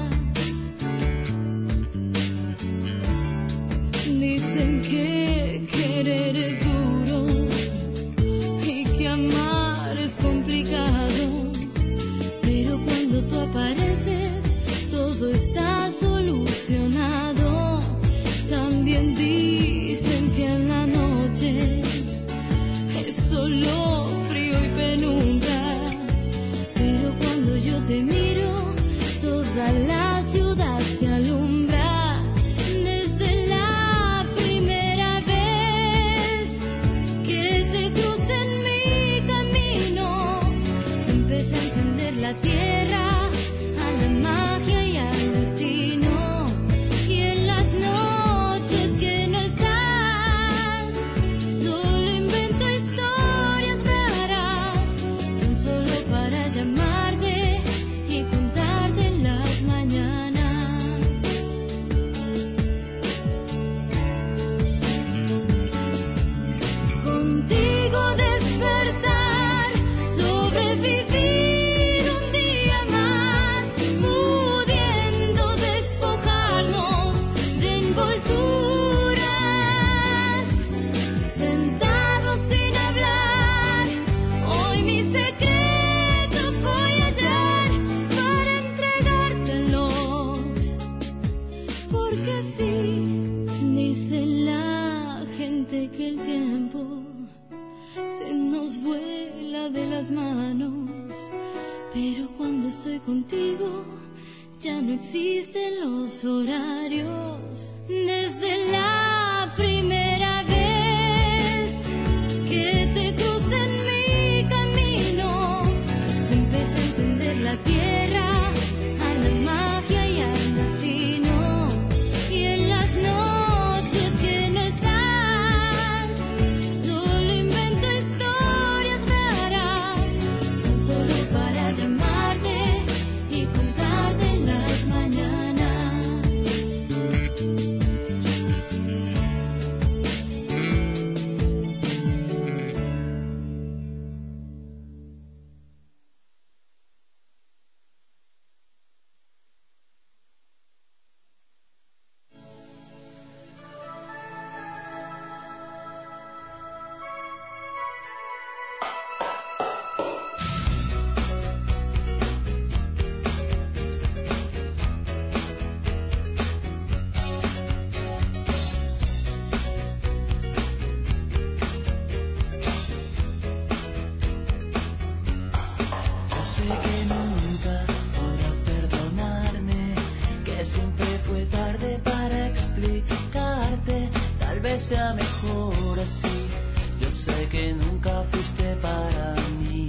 Dicen que querer es duro y que amar es complicado, pero cuando tú apareces todo está solucionado. También dicen que en la noche es solo frío y penumbras, pero cuando yo te miro toda la ciudad se alumbra. Desde la primera vez que te crucé en mi camino, empecé a entender la tierra, a la magia y al destino. Y en las noches que no estás, solo invento historias raras, tan solo para llamarte y contarte en las mañanas. Contigo despertar, sobrevivir un día más, pudiendo despojarnos de envolturas, sentados sin hablar. Hoy mis secretos voy a hallar para entregártelos, porque así dice la gente que el tiempo se nos vuela de las manos, pero cuando estoy contigo ya no existen los horarios. Desde la primera vez que te crucé en mi camino, empecé a entender la tierra, a la magia y al destino. Y en las noches que no estás, solo invento historias raras, tan solo para llamarte y contarte en las mañanas. Yo sé que nunca podrás perdonarme, que siempre fue tarde para explicarte. Tal vez sea mejor así. Yo sé que nunca fuiste para mí.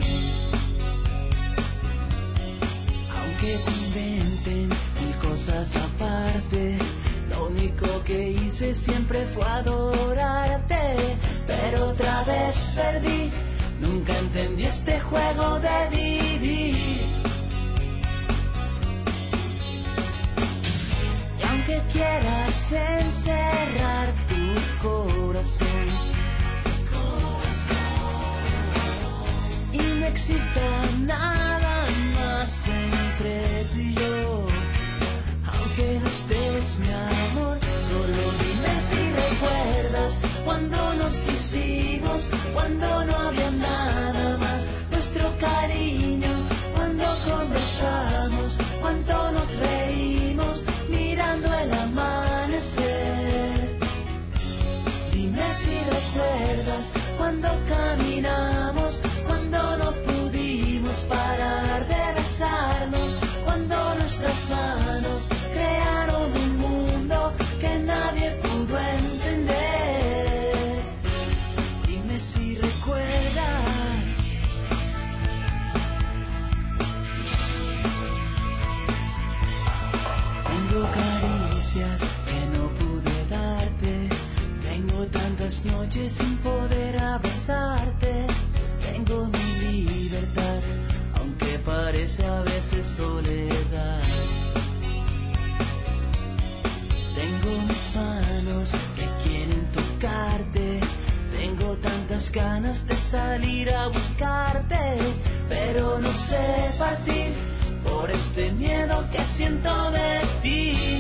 Aunque te inventen mil cosas aparte, lo único que hice siempre fue adorarte. Pero otra vez perdí. Nunca entendí este juego de vivir. Y aunque quieras encerrar tu corazón, y no exista nada más entre tú y yo, aunque no estés, mi amor, solo dime si recuerdas cuando nos quisimos, cuando no había nada más, nuestro cariño, cuando conversamos, cuánto nos reímos mirando el amanecer. Dime de salir a buscarte, pero no sé partir por este miedo que siento de ti.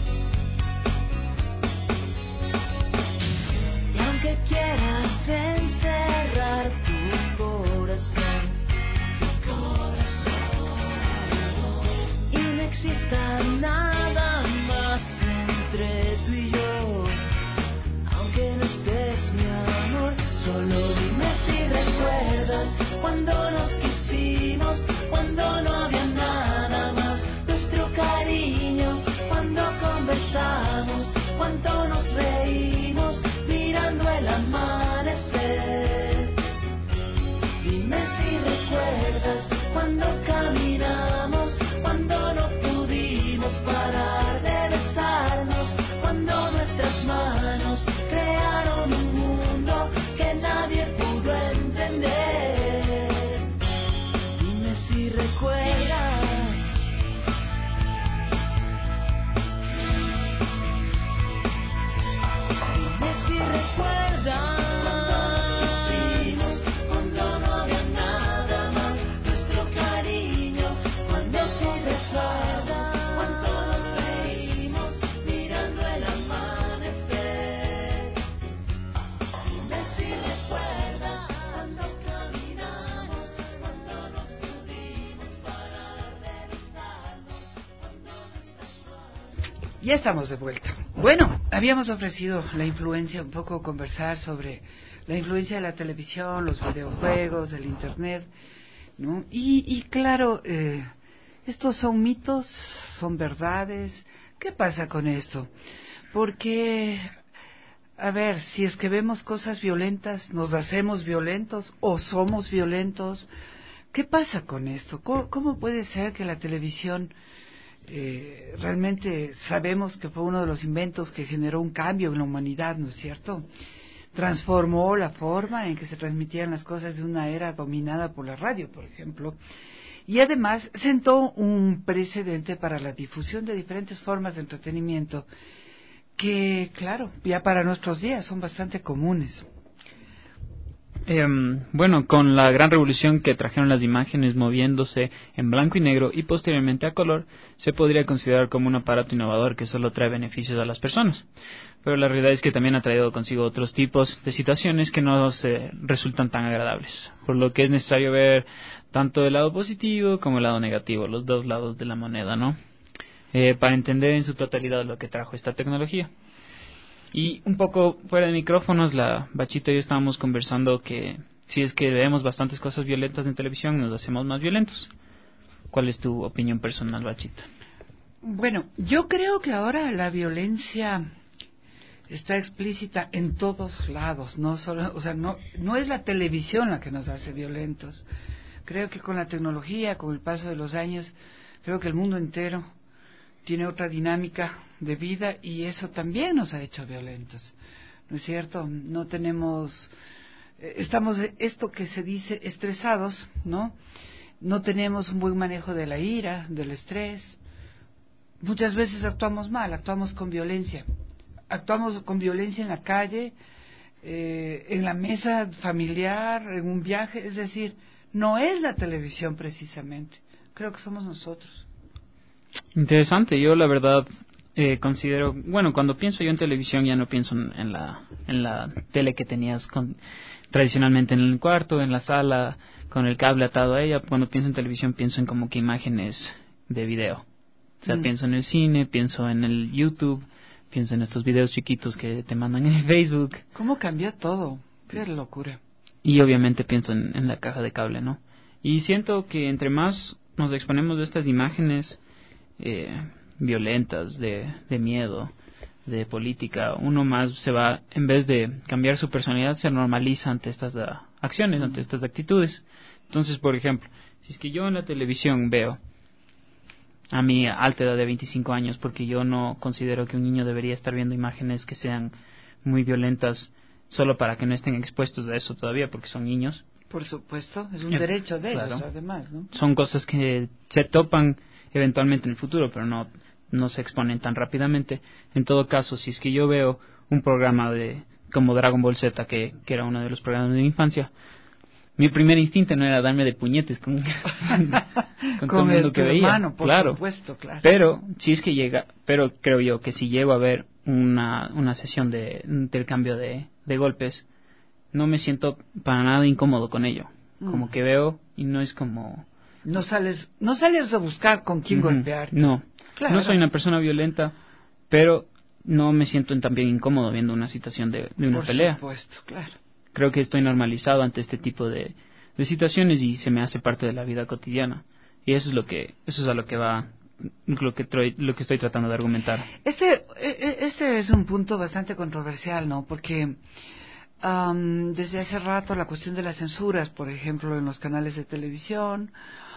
Y aunque quieras encerrar tu corazón, tu corazón, y no exista nada más entre tú y yo, aunque no estés, mi amor, solo dime si recuerdas cuando nos quisimos, cuando no había nada más, nuestro cariño, cuando conversamos, cuánto nos reímos mirando el amanecer. Dime si recuerdas cuando caminamos, cuando no pudimos parar de besarnos, cuando nuestras manos crearon un mundo que nadie pudo entender. Dime si recuerdas. Dime si recuerdas. Cuando nos quisimos, cuando no había nada más, nuestro cariño, cuando se recuerda, cuando nos reímos mirando el amanecer. Dime si recuerdas cuando caminamos, cuando no pudimos parar de besarnos, cuando nuestras manos. Ya estamos de vuelta. Bueno, habíamos ofrecido la influencia, un poco conversar sobre la influencia de la televisión, los videojuegos, el internet, ¿no? Y, y claro, eh, estos son mitos, son verdades. ¿Qué pasa con esto? Porque, a ver, si es que vemos cosas violentas, nos hacemos violentos o somos violentos. ¿Qué pasa con esto? ¿Cómo, cómo puede ser que la televisión eh, realmente sabemos que fue uno de los inventos que generó un cambio en la humanidad, ¿no es cierto? Transformó la forma en que se transmitían las cosas de una era dominada por la radio, por ejemplo, y además sentó un precedente para la difusión de diferentes formas de entretenimiento que, claro, ya para nuestros días son bastante comunes. Eh, bueno, con la gran revolución que trajeron las imágenes moviéndose en blanco y negro y posteriormente a color, se podría considerar como un aparato innovador que solo trae beneficios a las personas. Pero la realidad es que también ha traído consigo otros tipos de situaciones que no se resultan tan agradables, por lo que es necesario ver tanto el lado positivo como el lado negativo, los dos lados de la moneda, ¿no? Eh, para entender en su totalidad lo que trajo esta tecnología. Y un poco fuera de micrófonos, la Bachita y yo estábamos conversando que si es que vemos bastantes cosas violentas en televisión, nos hacemos más violentos. ¿Cuál es tu opinión personal, Bachita? Bueno, yo creo que ahora la violencia está explícita en todos lados, no solo, o sea, no, no es la televisión la que nos hace violentos. Creo que con la tecnología, con el paso de los años, creo que el mundo entero tiene otra dinámica de vida y eso también nos ha hecho violentos, ¿no es cierto? No tenemos, eh, estamos, esto que se dice, estresados, ¿no? No tenemos un buen manejo de la ira, del estrés. Muchas veces actuamos mal, actuamos con violencia. Actuamos con violencia en la calle, eh, en la mesa familiar, en un viaje, es decir, no es la televisión precisamente, creo que somos nosotros. Interesante, yo la verdad eh, considero, bueno, cuando pienso yo en televisión ya no pienso en, en la en la tele que tenías con, tradicionalmente en el cuarto, en la sala, con el cable atado a ella. Cuando pienso en televisión pienso en como que imágenes de video, o sea, mm. pienso en el cine, pienso en el YouTube, pienso en estos videos chiquitos que te mandan en el Facebook. ¿Cómo cambió todo? Qué locura. Y obviamente pienso en, en la caja de cable, ¿no? Y siento que entre más nos exponemos de estas imágenes eh, violentas, de, de miedo, de política, uno más se va, en vez de cambiar su personalidad, se normaliza ante estas uh, acciones, mm. ante estas actitudes. Entonces, por ejemplo, si es que yo en la televisión veo a mi alta edad de veinticinco años, porque yo no considero que un niño debería estar viendo imágenes que sean muy violentas solo para que no estén expuestos a eso todavía, porque son niños. Por supuesto, es un eh, derecho de claro. ellos, además, ¿no? Son cosas que se topan eventualmente en el futuro, pero no no se exponen tan rápidamente. En todo caso, si es que yo veo un programa de como Dragon Ball Z, que, que era uno de los programas de mi infancia, mi primer instinto no era darme de puñetes con, con, todo el mundo que veía, hermano, por claro. supuesto, claro. Pero si es que llega, pero creo yo que si llego a ver una, una sesión de intercambio de, de golpes, no me siento para nada incómodo con ello. Como Mm. que veo y no es como... No sales, no sales a buscar con quién Ujú, golpearte. No, Claro. no soy una persona violenta, pero no me siento también incómodo viendo una situación de, de una Por pelea. supuesto, claro. Creo que estoy normalizado ante este tipo de, de situaciones y se me hace parte de la vida cotidiana. Y eso es lo que eso es a lo que va lo que troy- lo que estoy tratando de argumentar. Este, e- este es un punto bastante controversial, ¿no? Porque am, desde hace rato la cuestión de las censuras, por ejemplo, en los canales de televisión,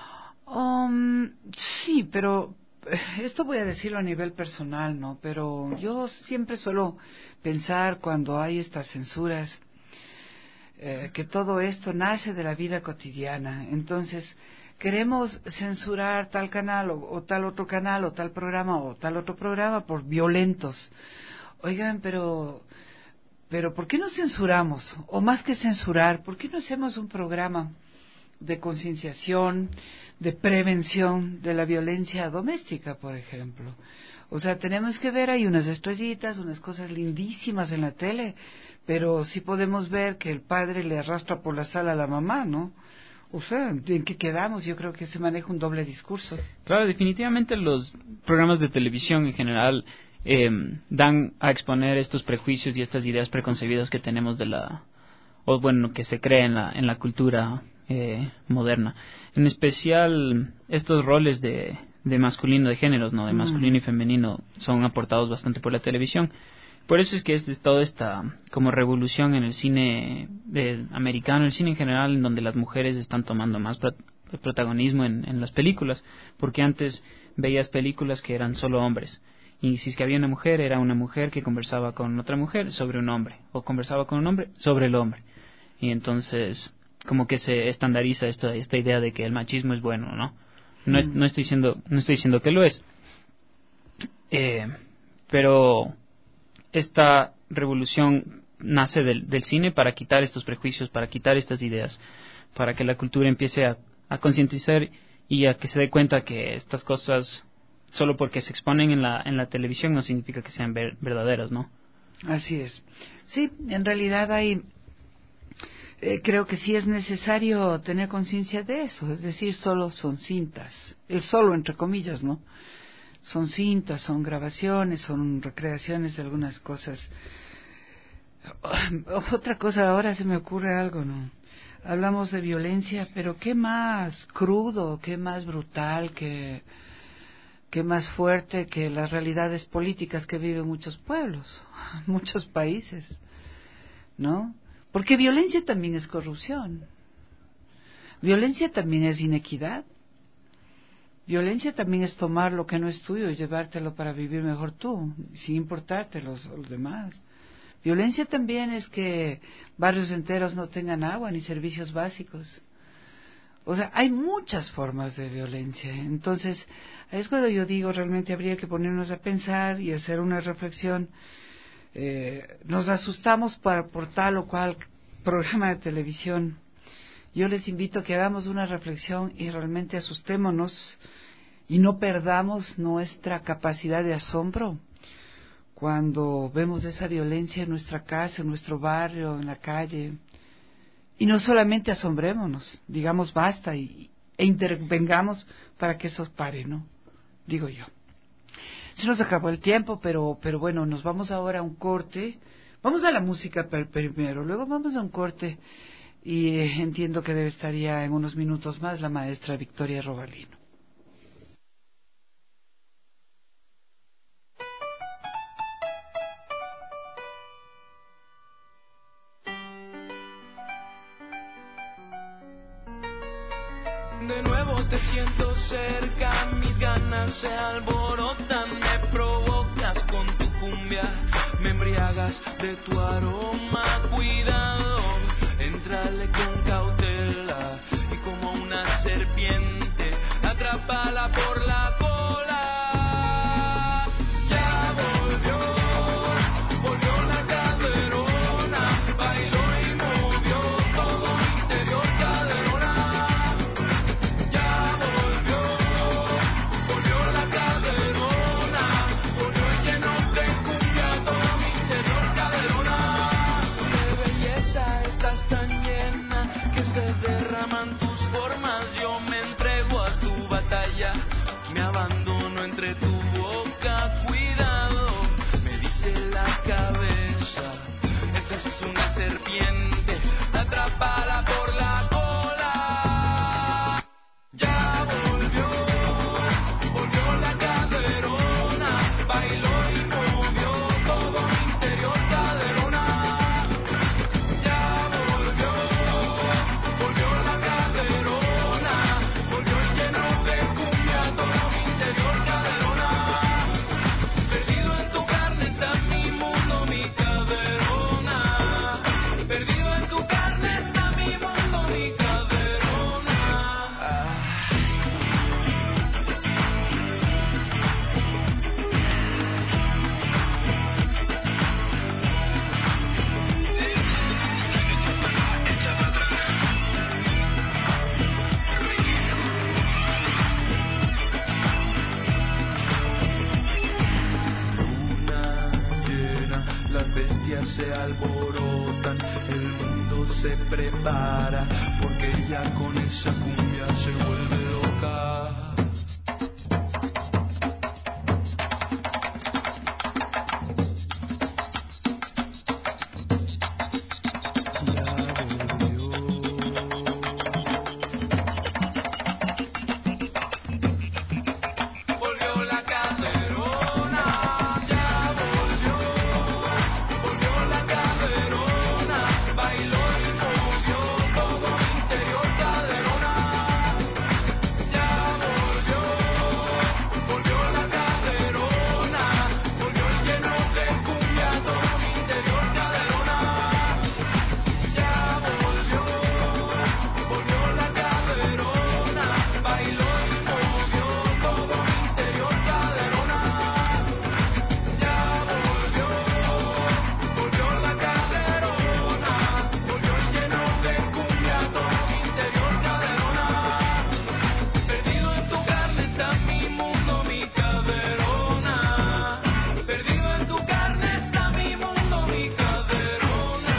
um, sí, pero eh, esto voy a decirlo a nivel personal, ¿no? Pero yo siempre suelo pensar cuando hay estas censuras eh, que todo esto nace de la vida cotidiana. Entonces, queremos censurar tal canal o, o tal otro canal o tal programa o tal otro programa por violentos. Oigan, pero pero ¿por qué no censuramos? O más que censurar, ¿por qué no hacemos un programa de concienciación, de prevención de la violencia doméstica, por ejemplo? O sea, tenemos que ver, hay unas estrellitas, unas cosas lindísimas en la tele, pero sí podemos ver que el padre le arrastra por la sala a la mamá, ¿no? O sea, ¿en qué quedamos? Yo creo que se maneja un doble discurso. Claro, definitivamente los programas de televisión en general eh, dan a exponer estos prejuicios y estas ideas preconcebidas que tenemos de la, o bueno, que se cree en la, en la cultura eh, moderna. En especial estos roles de, de masculino, de géneros, ¿no? De Mm. masculino y femenino son aportados bastante por la televisión. Por eso es que es de toda esta como revolución en el cine de, americano, el cine en general, en donde las mujeres están tomando más pro- protagonismo en, en las películas, porque antes veías películas que eran solo hombres, y si es que había una mujer, era una mujer que conversaba con otra mujer sobre un hombre, o conversaba con un hombre sobre el hombre, y entonces como que se estandariza esta, esta idea de que el machismo es bueno, ¿no? No, es- Mm. no estoy diciendo, no estoy diciendo que lo es, eh, pero esta revolución nace del, del cine para quitar estos prejuicios, para quitar estas ideas, para que la cultura empiece a, a concientizar y a que se dé cuenta que estas cosas, solo porque se exponen en la, en la televisión, no significa que sean ver- verdaderas, ¿no? Así es. Sí, en realidad hay, eh, creo que sí es necesario tener conciencia de eso, es decir, solo son cintas, el solo entre comillas, ¿no? Son cintas, son grabaciones, son recreaciones de algunas cosas. Otra cosa, ahora se me ocurre algo, ¿no? Hablamos de violencia, pero qué más crudo, qué más brutal, qué, qué más fuerte que las realidades políticas que viven muchos pueblos, muchos países, ¿no? Porque violencia también es corrupción. Violencia también es inequidad. Violencia también es tomar lo que no es tuyo y llevártelo para vivir mejor tú, sin importarte los, los demás. Violencia también es que barrios enteros no tengan agua ni servicios básicos. O sea, hay muchas formas de violencia. Entonces, ahí es cuando yo digo, realmente habría que ponernos a pensar y hacer una reflexión. Eh, nos asustamos por, por tal o cual programa de televisión. Yo les invito a que hagamos una reflexión y realmente asustémonos y no perdamos nuestra capacidad de asombro cuando vemos esa violencia en nuestra casa, en nuestro barrio, en la calle. Y no solamente asombrémonos, digamos basta y, e intervengamos para que eso pare, ¿no? Digo yo. Se nos acabó el tiempo, pero, pero bueno, nos vamos ahora a un corte. Vamos a la música per- primero, luego vamos a un corte. Y eh, entiendo que debe estar ya en unos minutos más la maestra Victoria Robalino. De nuevo te siento cerca, mis ganas se alborotan, me provocas con tu cumbia, me embriagas de tu aroma, cuidado, entrale con cautela y como una serpiente, atrápala por la cola. Ya volvió, volvió la calderona. derraman tus formas, yo me entrego a tu batalla, me abandono entre tu boca, cuidado, me dice la cabeza, esa es una serpiente, atrápala por la cola, ya volvió, volvió la caderona, bailó y movió todo mi interior, caderona, ya volvió, volvió la caderona, volvió y lleno de cumbia todo mi interior, caderona, perdido en tu carne está mi mundo, mi caderona, perdido en tu carne está mi mundo, mi caderona. Luna llena, las bestias se alborotan, el mundo se prepara, porque ella con esa cumbia se vuelve loca. Volvió la caderona, ya volvió, volvió la caderona, bailó y movió todo mi interior, caderona, ya volvió, volvió la caderona, volvió y lleno de cumbia todo mi interior, caderona, ya volvió, volvió la caderona, bailó y movió todo mi interior, caderona, ya volvió, volvió la caderona, volvió y lleno de cumbia todo mi interior, caderona, perdido en tu carne está mi mundo, mi caderona, perdido en tu carne está mi mundo, mi caderona.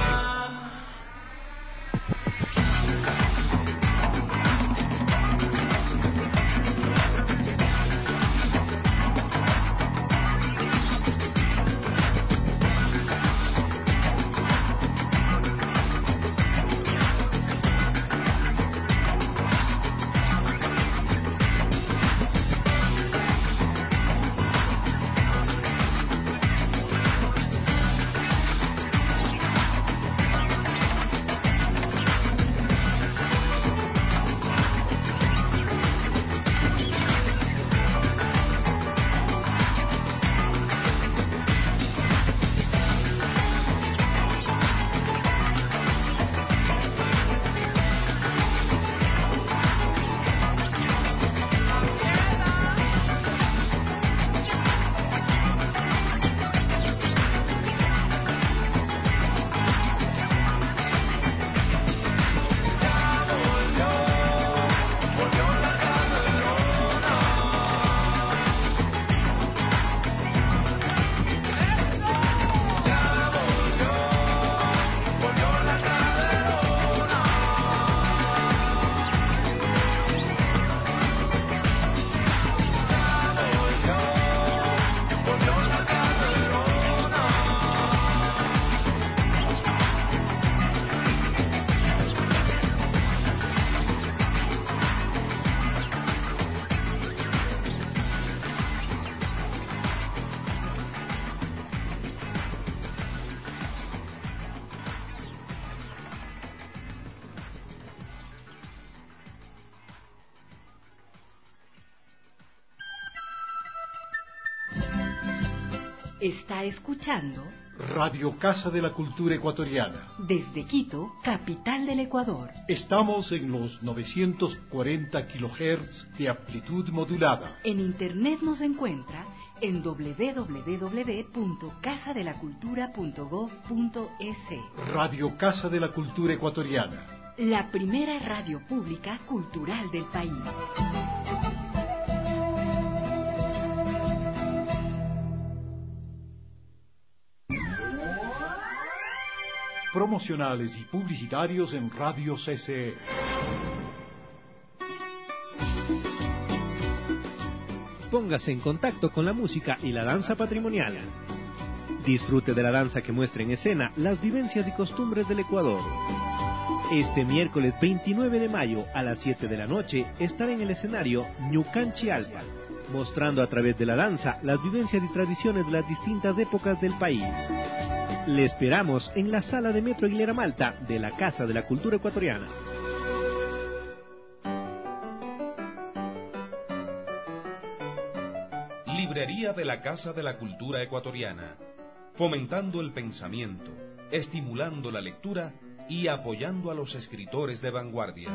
Está escuchando Radio Casa de la Cultura Ecuatoriana. desde Quito, capital del Ecuador. Estamos en los novecientos cuarenta kilohertz de amplitud modulada. En internet nos encuentra en doble u doble u doble u punto casa de la cultura punto gob punto es. Radio Casa de la Cultura Ecuatoriana. La primera radio pública cultural del país. promocionales y publicitarios en Radio C C E. Póngase en contacto con la música y la danza patrimonial. Disfrute de la danza que muestra en escena las vivencias y costumbres del Ecuador. Este miércoles veintinueve de mayo a las siete de la noche estará en el escenario Ñucanchi Alpa, mostrando a través de la danza las vivencias y tradiciones de las distintas épocas del país. Le esperamos en la sala de Metro Aguilera Malta de la Casa de la Cultura Ecuatoriana. Librería de la Casa de la Cultura Ecuatoriana, fomentando el pensamiento, estimulando la lectura y apoyando a los escritores de vanguardia.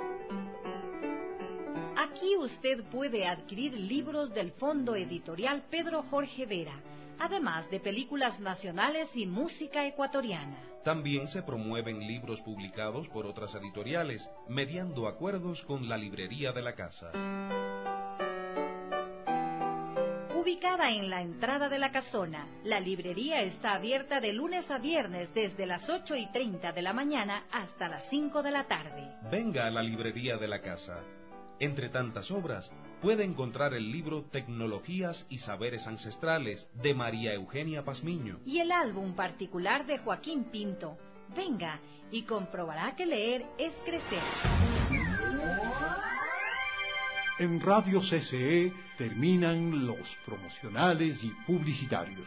Aquí usted puede adquirir libros del Fondo Editorial Pedro Jorge Vera, además de películas nacionales y música ecuatoriana. También se promueven libros publicados por otras editoriales, mediando acuerdos con la librería de la casa. Ubicada en la entrada de la casona, la librería está abierta de lunes a viernes desde las ocho y treinta de la mañana hasta las cinco de la tarde. Venga a la librería de la casa. Entre tantas obras, puede encontrar el libro Tecnologías y Saberes Ancestrales de María Eugenia Pazmiño y el álbum particular de Joaquín Pinto. Venga y comprobará que leer es crecer. En Radio C C E terminan los promocionales y publicitarios.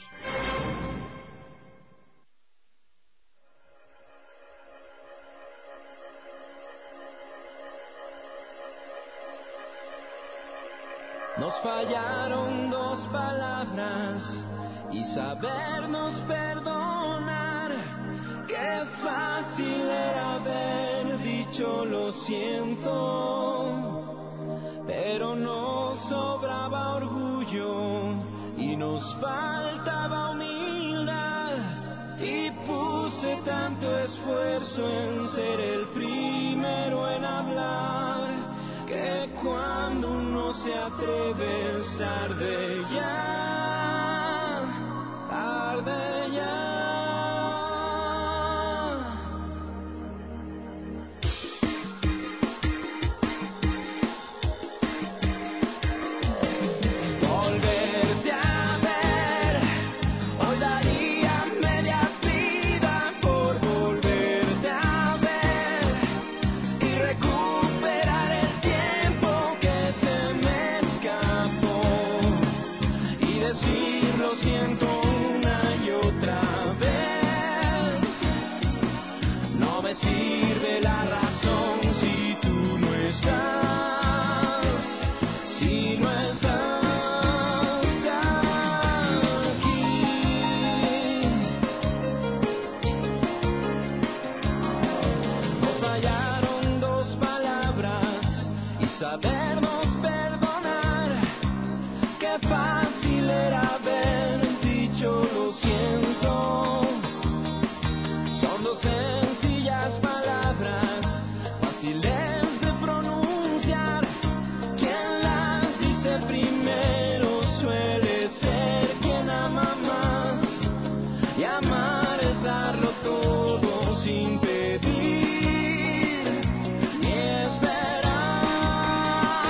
Nos fallaron dos palabras y sabernos perdonar. Qué fácil era haber dicho lo siento. Pero nos sobraba orgullo y nos faltaba humildad. Y puse tanto esfuerzo en ser el primero en hablar, que cuando uno se atreve es tarde ya, tarde ya. Sin pedir ni esperar.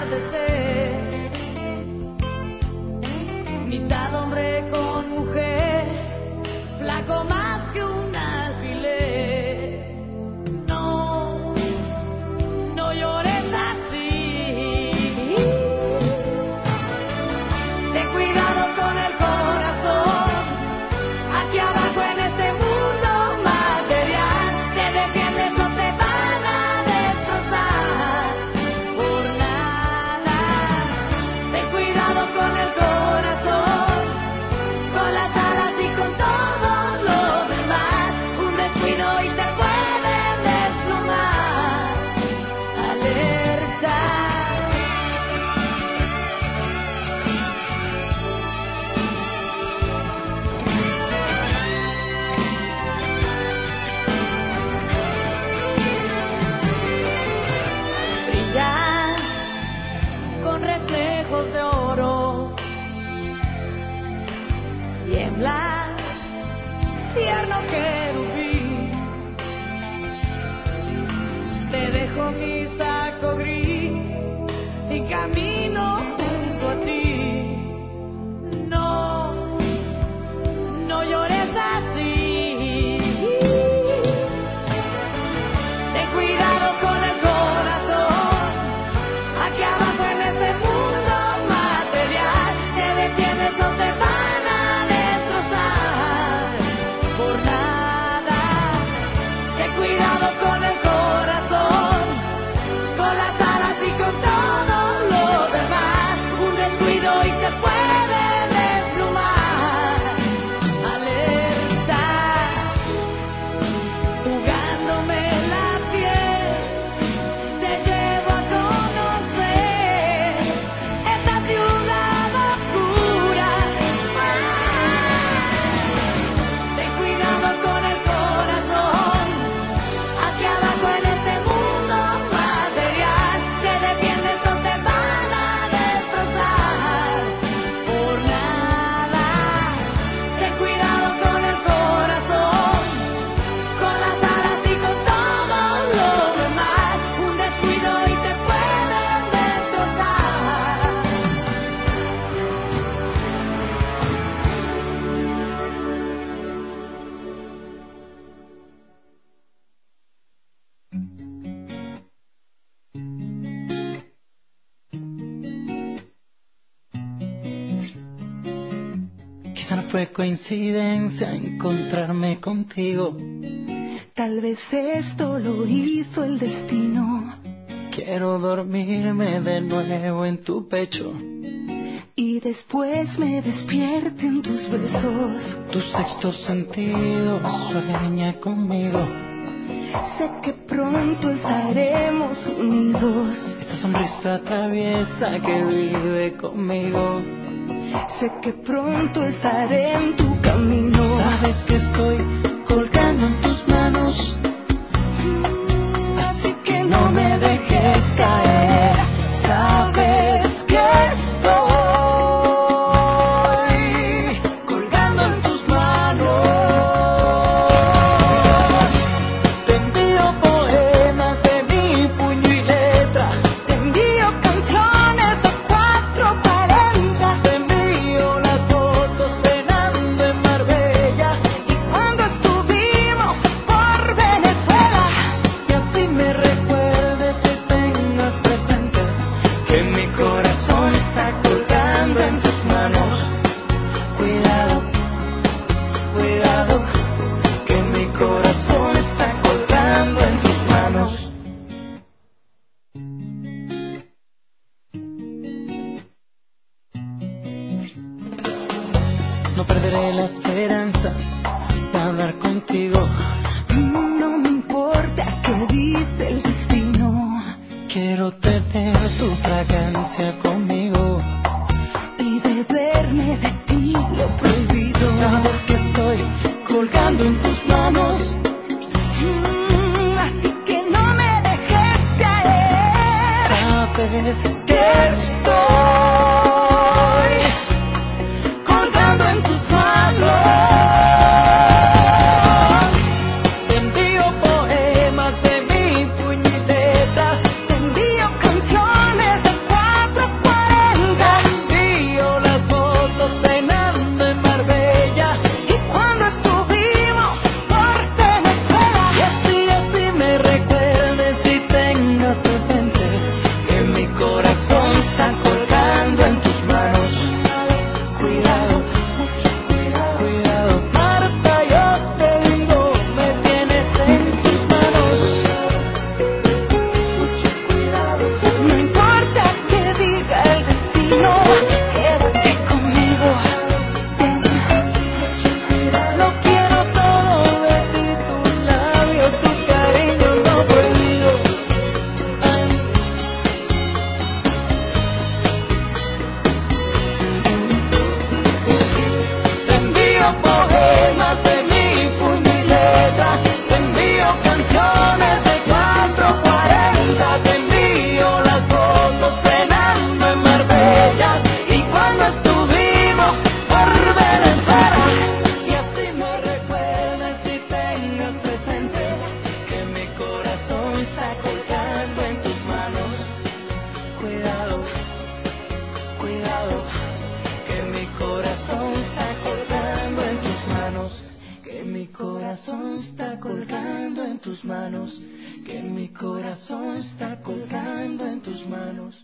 de ser, mitad hombre con mujer, flaco más que un alfiler. No, no llores así. Ten cuidado con el corazón. Aquí abajo en este mundo material, te defiendes o te van a destrozar por nada. Ten cuidado con el corazón, con las alas y con todo lo demás. Un descuido y te pueden desplomar. Alerta. Brillar con reflejos de oro, tiemblar, tierno querubín. Te dejo mi saco gris y camino junto a ti. No, no llores así. Ten cuidado con el corazón. Aquí abajo en este mundo material, te defiendes o te van a destrozar por nada. Ten cuidado con el corazón, con las alas y con todo lo demás. Un descuido y te puede desplumar. Alerta, jugándome la piel, te llevo a conocer esta ciudad oscura. Ten cuidado con el corazón. Aquí abajo en este mundo material, te defiendes o te van a destrozar por nada. Ten cuidado con el corazón, con las alas y con todo lo demás. Un descuido y te pueden destrozar. Quizá no fue coincidencia encontrarme contigo. Tal vez esto lo hizo el destino. Quiero dormirme de nuevo en tu pecho. Y después me despierten tus besos. Tu sexto sentido sueña conmigo. Sé que pronto estaremos unidos. Esta sonrisa traviesa que vive conmigo. Sé que pronto estaré en tu camino. Sabes que estoy colgando en tus manos, así que no me dejes caer. Sabes que estoy colgando en tus manos. te envío poemas de mi puño y letra. Te envío canciones de cuatro cuarenta. Te envío las fotos cenando en Marbella. Y cuando estuvimos por Venezuela, Y así me recuerdes y tengas presente que mi corazón está colgando en tus manos. cuidado, Cuidado, que mi corazón está colgando en tus manos. No perderé la esperanza de hablar contigo. no me importa qué dice el destino. Quiero tener tu fragancia conmigo. Y beberme de ti lo prohibido. Sabes que estoy colgando en tus manos. Mm, así que no me dejes caer. Sabes Que estoy colgando en tus manos. te envío poemas de mi puño y letra. Te envío canciones de cuatro está colgando en tus manos. Cuidado, cuidado, Marta, yo te digo, me tienes en tus manos. No importa que diga el destino, quédate conmigo. Lo quiero todo de ti, tus labios, tu cariño no prohibido. Te envío poemas de mi puño y letra, te envío canciones de cuatro cuarenta, te envío las fotos cenando en Marbella y cuando estuvimos por Venezuela. Y así me recuerdas y tengas presente que mi corazón está colgando en tus manos. Cuidado, cuidado, que mi corazón está colgando en tus manos. Que mi corazón está colgando en tus manos. Que mi corazón está colgando en tus manos.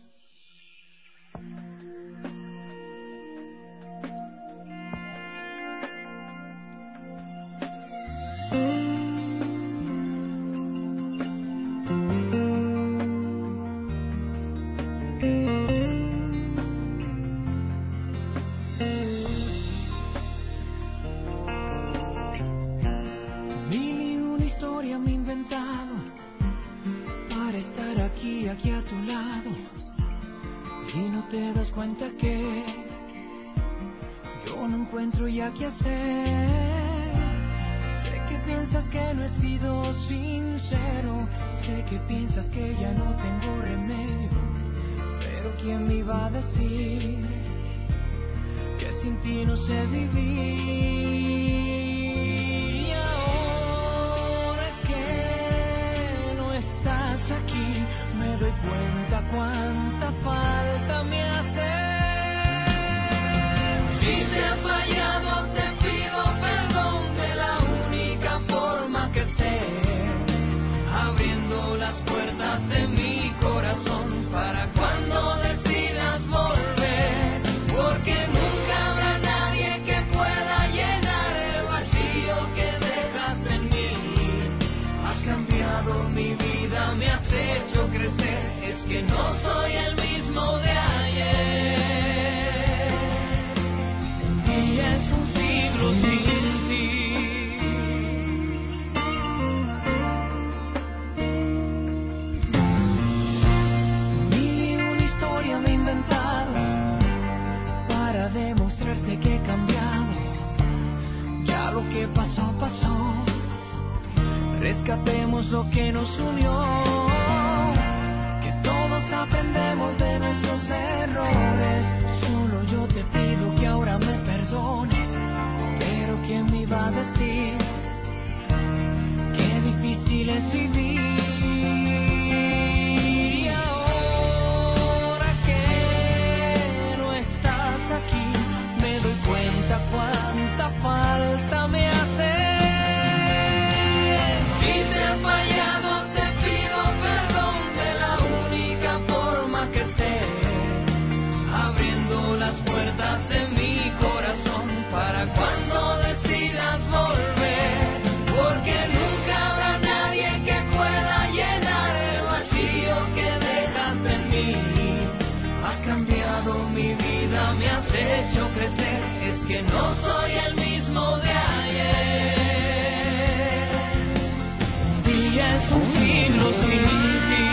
Mil y una historia me he inventado para estar aquí, aquí a tu lado. Y no te das cuenta que yo no encuentro ya qué hacer. Sé que piensas que no he sido sincero, sé que piensas que ya no tengo remedio, pero ¿quién me iba a decir que sin ti no sé vivir? Y ahora que no estás aquí, me doy cuenta cuánta falta me hace. Si te ha fallado te pido perdón de la única forma que sé, abriendo las puertas de mi corazón para cuando decidas volver, porque nunca habrá nadie que pueda llenar el vacío que dejaste en mí. Has cambiado mi vida, me has hecho crecer, es que no soy el mismo de ayer. Y es un siglo sin ti. Mil y una historia me he inventado para demostrarte que he cambiado. Ya lo que pasó, pasó. Rescatemos lo que nos unió. Que todos aprendemos de nuestros errores. Solo yo te pido que ahora me perdones. Pero ¿quién me iba a decir qué difícil es vivir? Y ahora que no estás aquí, me doy cuenta cuánta falta me hace. Si te ha fallado te pido perdón de la única forma que sé, abriendo las puertas de mi corazón para cuando decidas volver, porque nunca habrá nadie que pueda llenar el vacío que dejaste en mí. Has cambiado mi vida, me has hecho crecer, es que no soy el mismo de ayer. Y es un siglo sin ti.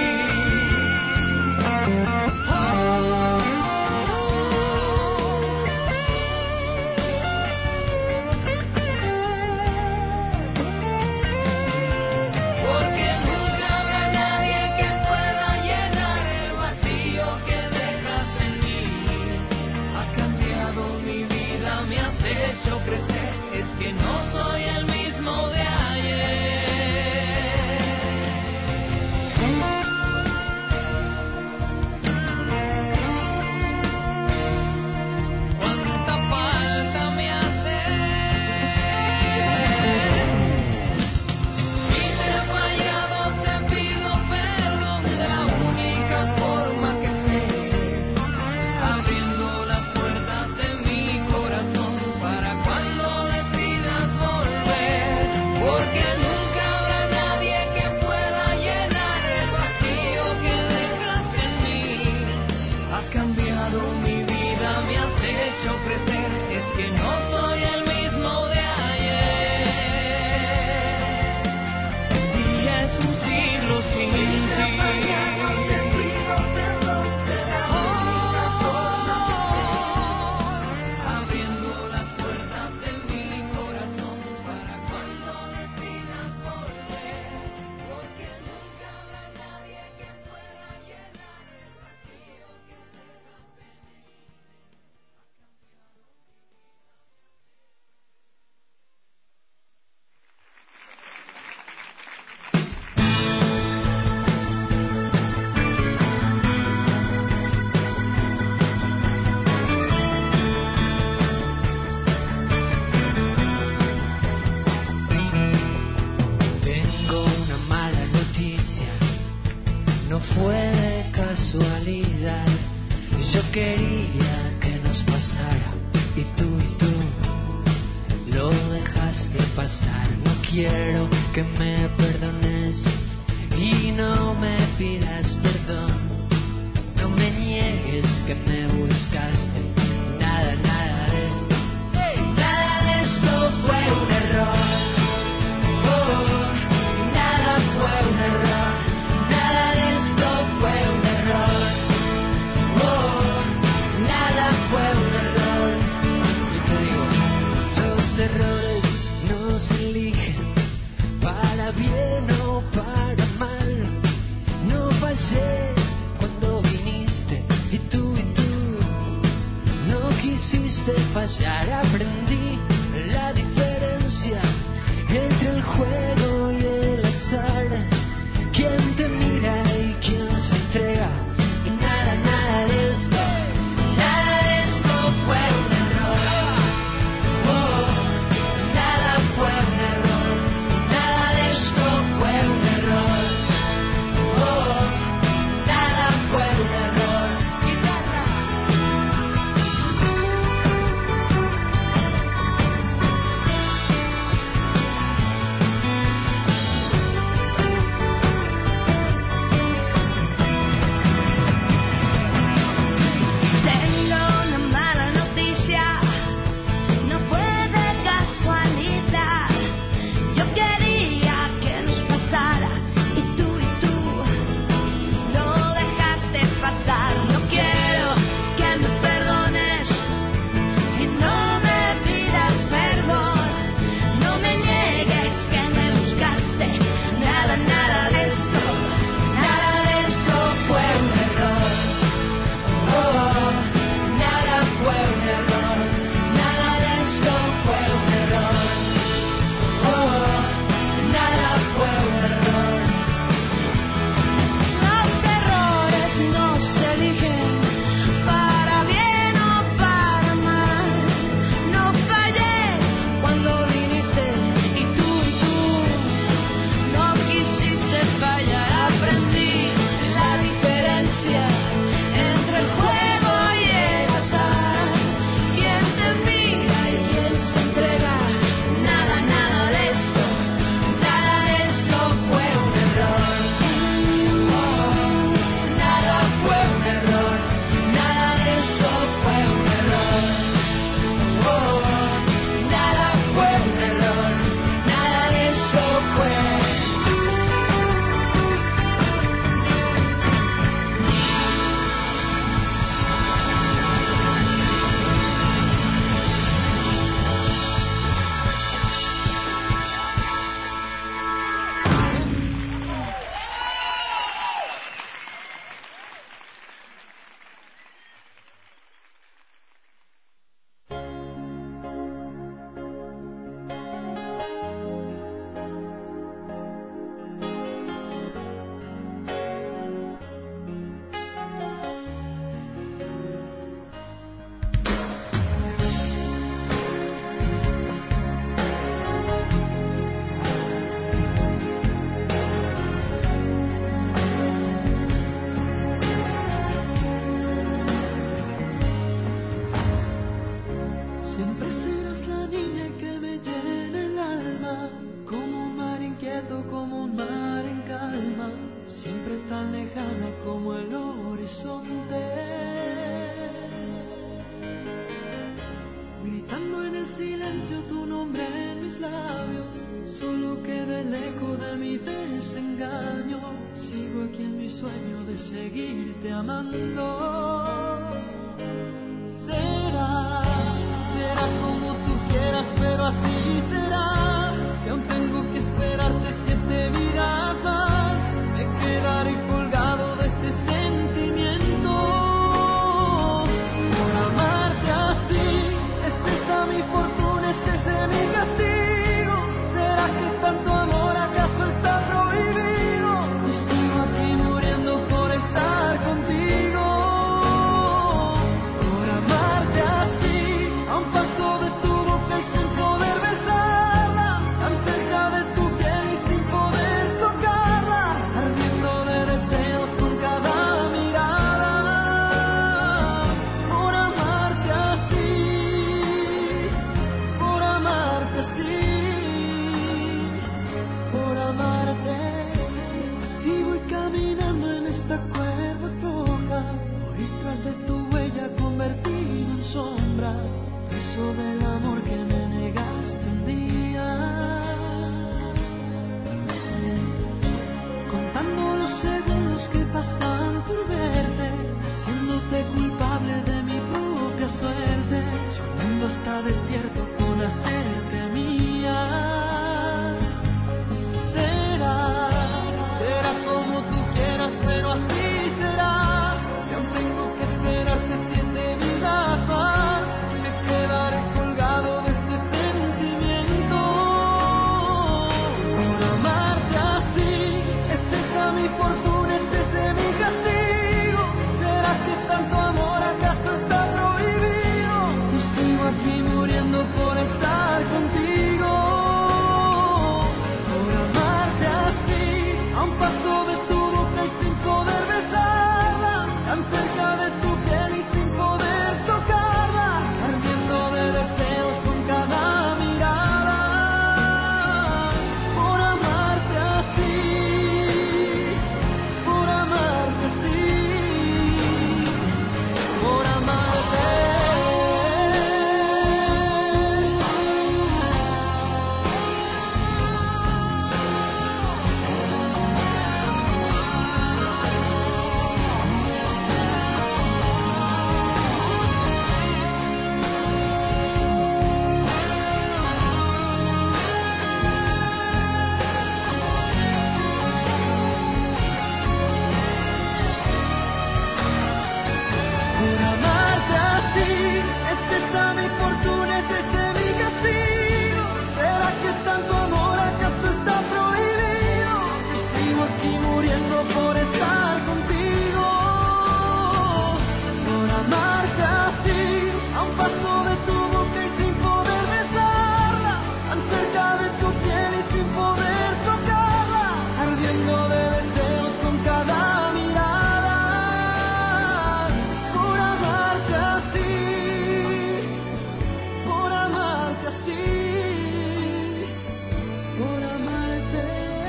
Porque nunca habrá nadie que pueda llenar el vacío que dejaste en mí. Has cambiado mi vida, me has hecho crecer. cambiado mi vida, me has hecho crecer. Es que no soy el mismo de ayer. Y es un siglo sin ti. Thank you. desengaño, sigo aquí en mi sueño de seguirte amando. Será, será como tú quieras, pero así será. Si aún tengo que esperarte siete vidas más, me quedaré colgado de este sentimiento. Por amarte así, es esa mi fortuna, es ese mi castigo. ¿Será que tanto amor acaso está prohibido? Y sigo aquí muriendo por estar contigo. Por amarte así, a un paso de tu boca y sin poder besarla, tan cerca de tu piel y sin poder tocarla, ardiendo de deseos con cada mirada. Por amarte así, por amarte así, por amarte. Así voy caminando en esta cuerda floja, por ir tras de tu huella convertido en sombra, preso del amor que me negaste un día. Contando los segundos que pasan por verte, haciéndote culpable de mi propia suerte, soñando hasta despierto con hacerte mía. Será, será como tú quieras, pero así será. Si aún tengo que esperarte siete vidas más, me quedaré colgado de este sentimiento. Por amarte así, es esa mi fortuna, es ese mi castigo. ¿Será que tanto amor acaso está prohibido? Y sigo aquí muriendo por estar contigo. Por amarte así, a un paso de tu boca y sin poder besarla, tan cerca de tu piel y sin poder tocarla, ardiendo de deseos con cada mirada. Por amarte así, por amarte así, por amarte. Por amarte así, es esa mi fortuna, es ese mi castigo. ¿Será que tanto amor acaso está prohibido? Y sigo aquí muriendo por estar contigo. Por amarte así, a un paso de tu boca y sin poder besarla, tan cerca de tu piel y sin poder tocarla, ardiendo de deseos con cada mirada. Por amarte así, por amarte así, por amarte.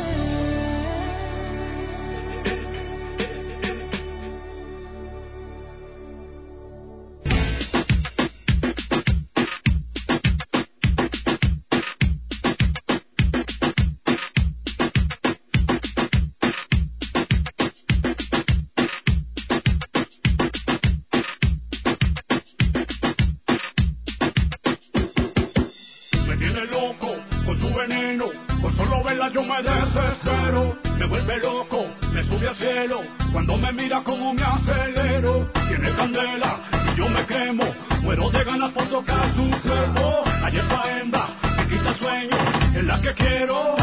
Me tiene loco con su veneno, con solo verla yo me desespero. Me vuelve loco, me sube al cielo, cuando me mira como me acelero. Tiene candela y yo me quemo, muero de ganas por tocar su cuerpo. Hay esa hembra que quita sueño, es la que quiero.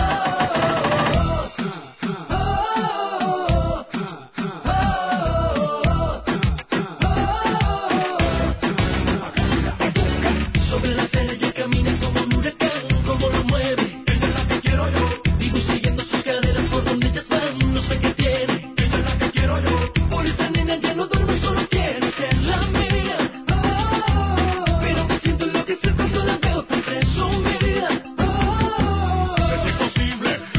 Sobre la acera ella camina como un huracán, como lo mueve, ella es la que quiero yo. Vivo siguiendo sus caderas por donde ellas van, no sé qué tiene, ella es la que quiero yo. Por esa nena ya no duermo, solo quiero ser la mía. Pero me siento enloquecer cuando la veo tan presumida. Es imposible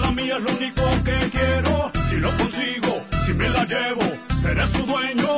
para mí es lo único que quiero. Si lo consigo, si me la llevo, seré su dueño.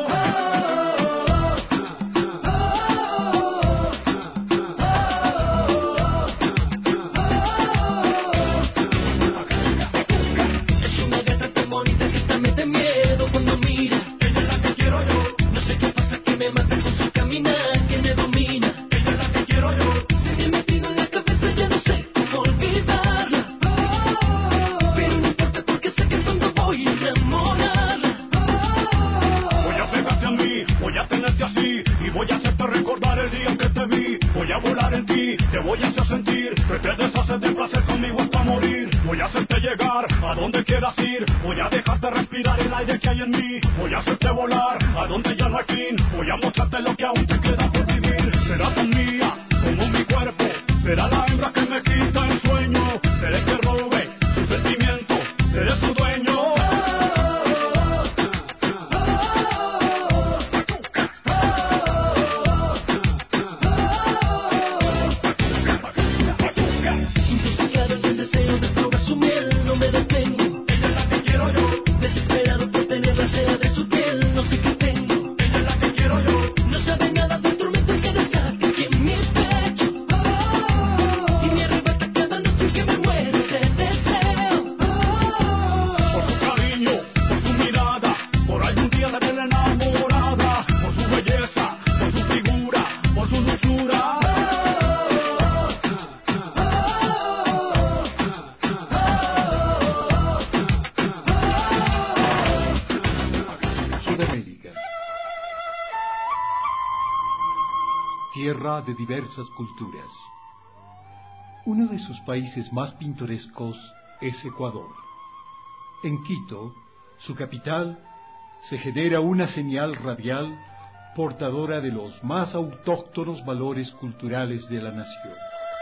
Te voy a hacer sentir que te deshaces de placer conmigo hasta morir. Voy a hacerte llegar a donde quieras ir. Voy a dejarte respirar el aire que hay en mí. Voy a hacerte volar a donde ya no hay fin. Voy a mostrarte lo que aún te queda por vivir. Serás tú mía, como mi cuerpo. Será la hembra que me quita el sueño. Seré el que robe su sentimiento. Seré su dueño. De diversas culturas. Uno de sus países más pintorescos es Ecuador. En Quito, su capital, se genera una señal radial portadora de los más autóctonos valores culturales de la nación.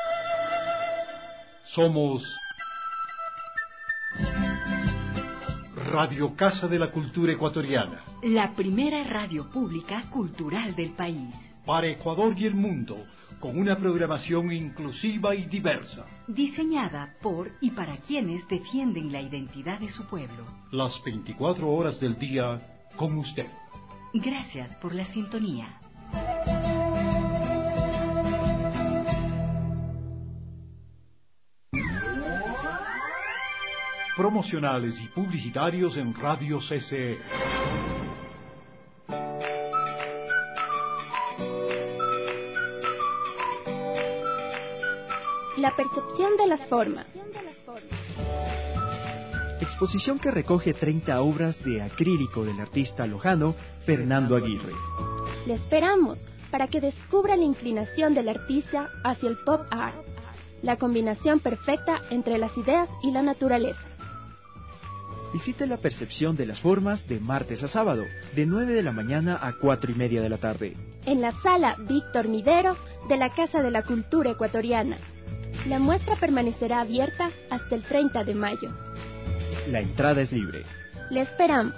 Somos Radio Casa de la Cultura Ecuatoriana, la primera radio pública cultural del país. Para Ecuador y el mundo, con una programación inclusiva y diversa. Diseñada por y para quienes defienden la identidad de su pueblo. Las veinticuatro horas del día con usted. Gracias por la sintonía. Promocionales y publicitarios en Radio C C E. La percepción de las formas. Exposición que recoge treinta obras de acrílico del artista lojano Fernando Aguirre. Le esperamos para que descubra la inclinación del artista hacia el pop art, la combinación perfecta entre las ideas y la naturaleza. Visite la percepción de las formas de martes a sábado, de nueve de la mañana a cuatro y media de la tarde. En la sala Víctor Midero de la Casa de la Cultura Ecuatoriana. La muestra permanecerá abierta hasta el treinta de mayo. La entrada es libre. Le esperamos.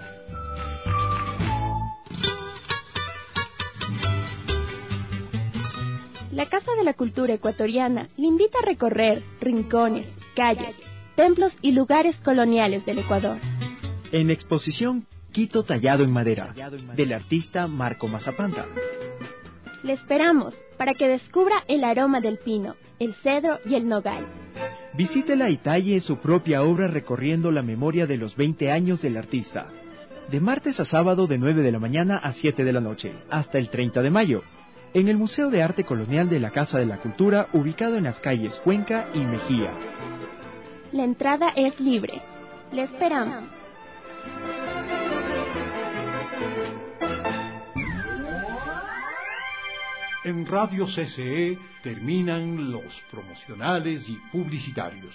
La Casa de la Cultura Ecuatoriana le invita a recorrer rincones, calles, templos y lugares coloniales del Ecuador. En exposición Quito tallado en madera, del artista Marco Mazapanta. Le esperamos para que descubra el aroma del pino, el cedro y el nogal. Visítela y talle su propia obra recorriendo la memoria de los veinte años del artista. De martes a sábado de nueve de la mañana a siete de la noche, hasta el treinta de mayo, en el Museo de Arte Colonial de la Casa de la Cultura, ubicado en las calles Cuenca y Mejía. La entrada es libre. Le esperamos. En Radio C C E terminan los promocionales y publicitarios.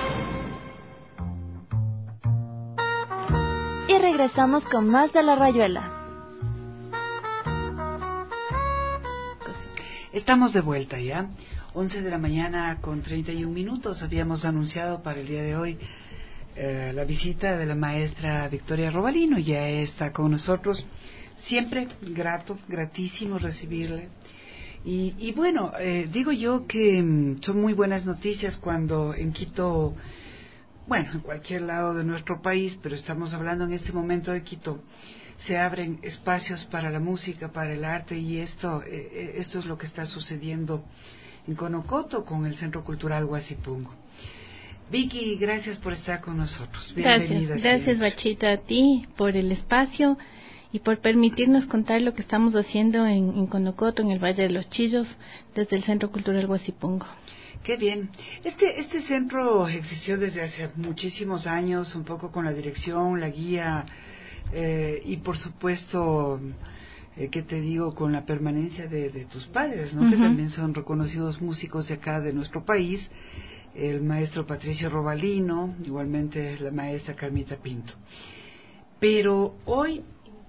Y regresamos con más de La Rayuela. Estamos de vuelta ya. once de la mañana con treinta y un minutos. Habíamos anunciado para el día de hoy eh, la visita de la maestra Victoria Robalino. Ya está con nosotros. Siempre grato, gratísimo recibirle. Y, y bueno, eh, digo yo que mm, son muy buenas noticias cuando en Quito bueno, en cualquier lado de nuestro país, pero estamos hablando en este momento de Quito, se abren espacios para la música, para el arte, y esto, eh, esto es lo que está sucediendo en Conocoto con el Centro Cultural Huasipungo. Vicky, gracias por estar con nosotros. Bienvenida. Gracias, gracias Bachita, a ti por el espacio y por permitirnos contar lo que estamos haciendo en, en Conocoto, en el Valle de los Chillos, desde el Centro Cultural Huasipungo. Qué bien. Este, este centro existió desde hace muchísimos años, un poco con la dirección, la guía, eh, y por supuesto, eh, ¿qué te digo?, con la permanencia de, de tus padres, ¿no? Uh-huh. Que también son reconocidos músicos de acá, de nuestro país, el maestro Patricio Robalino, igualmente la maestra Carmita Pinto. Pero hoy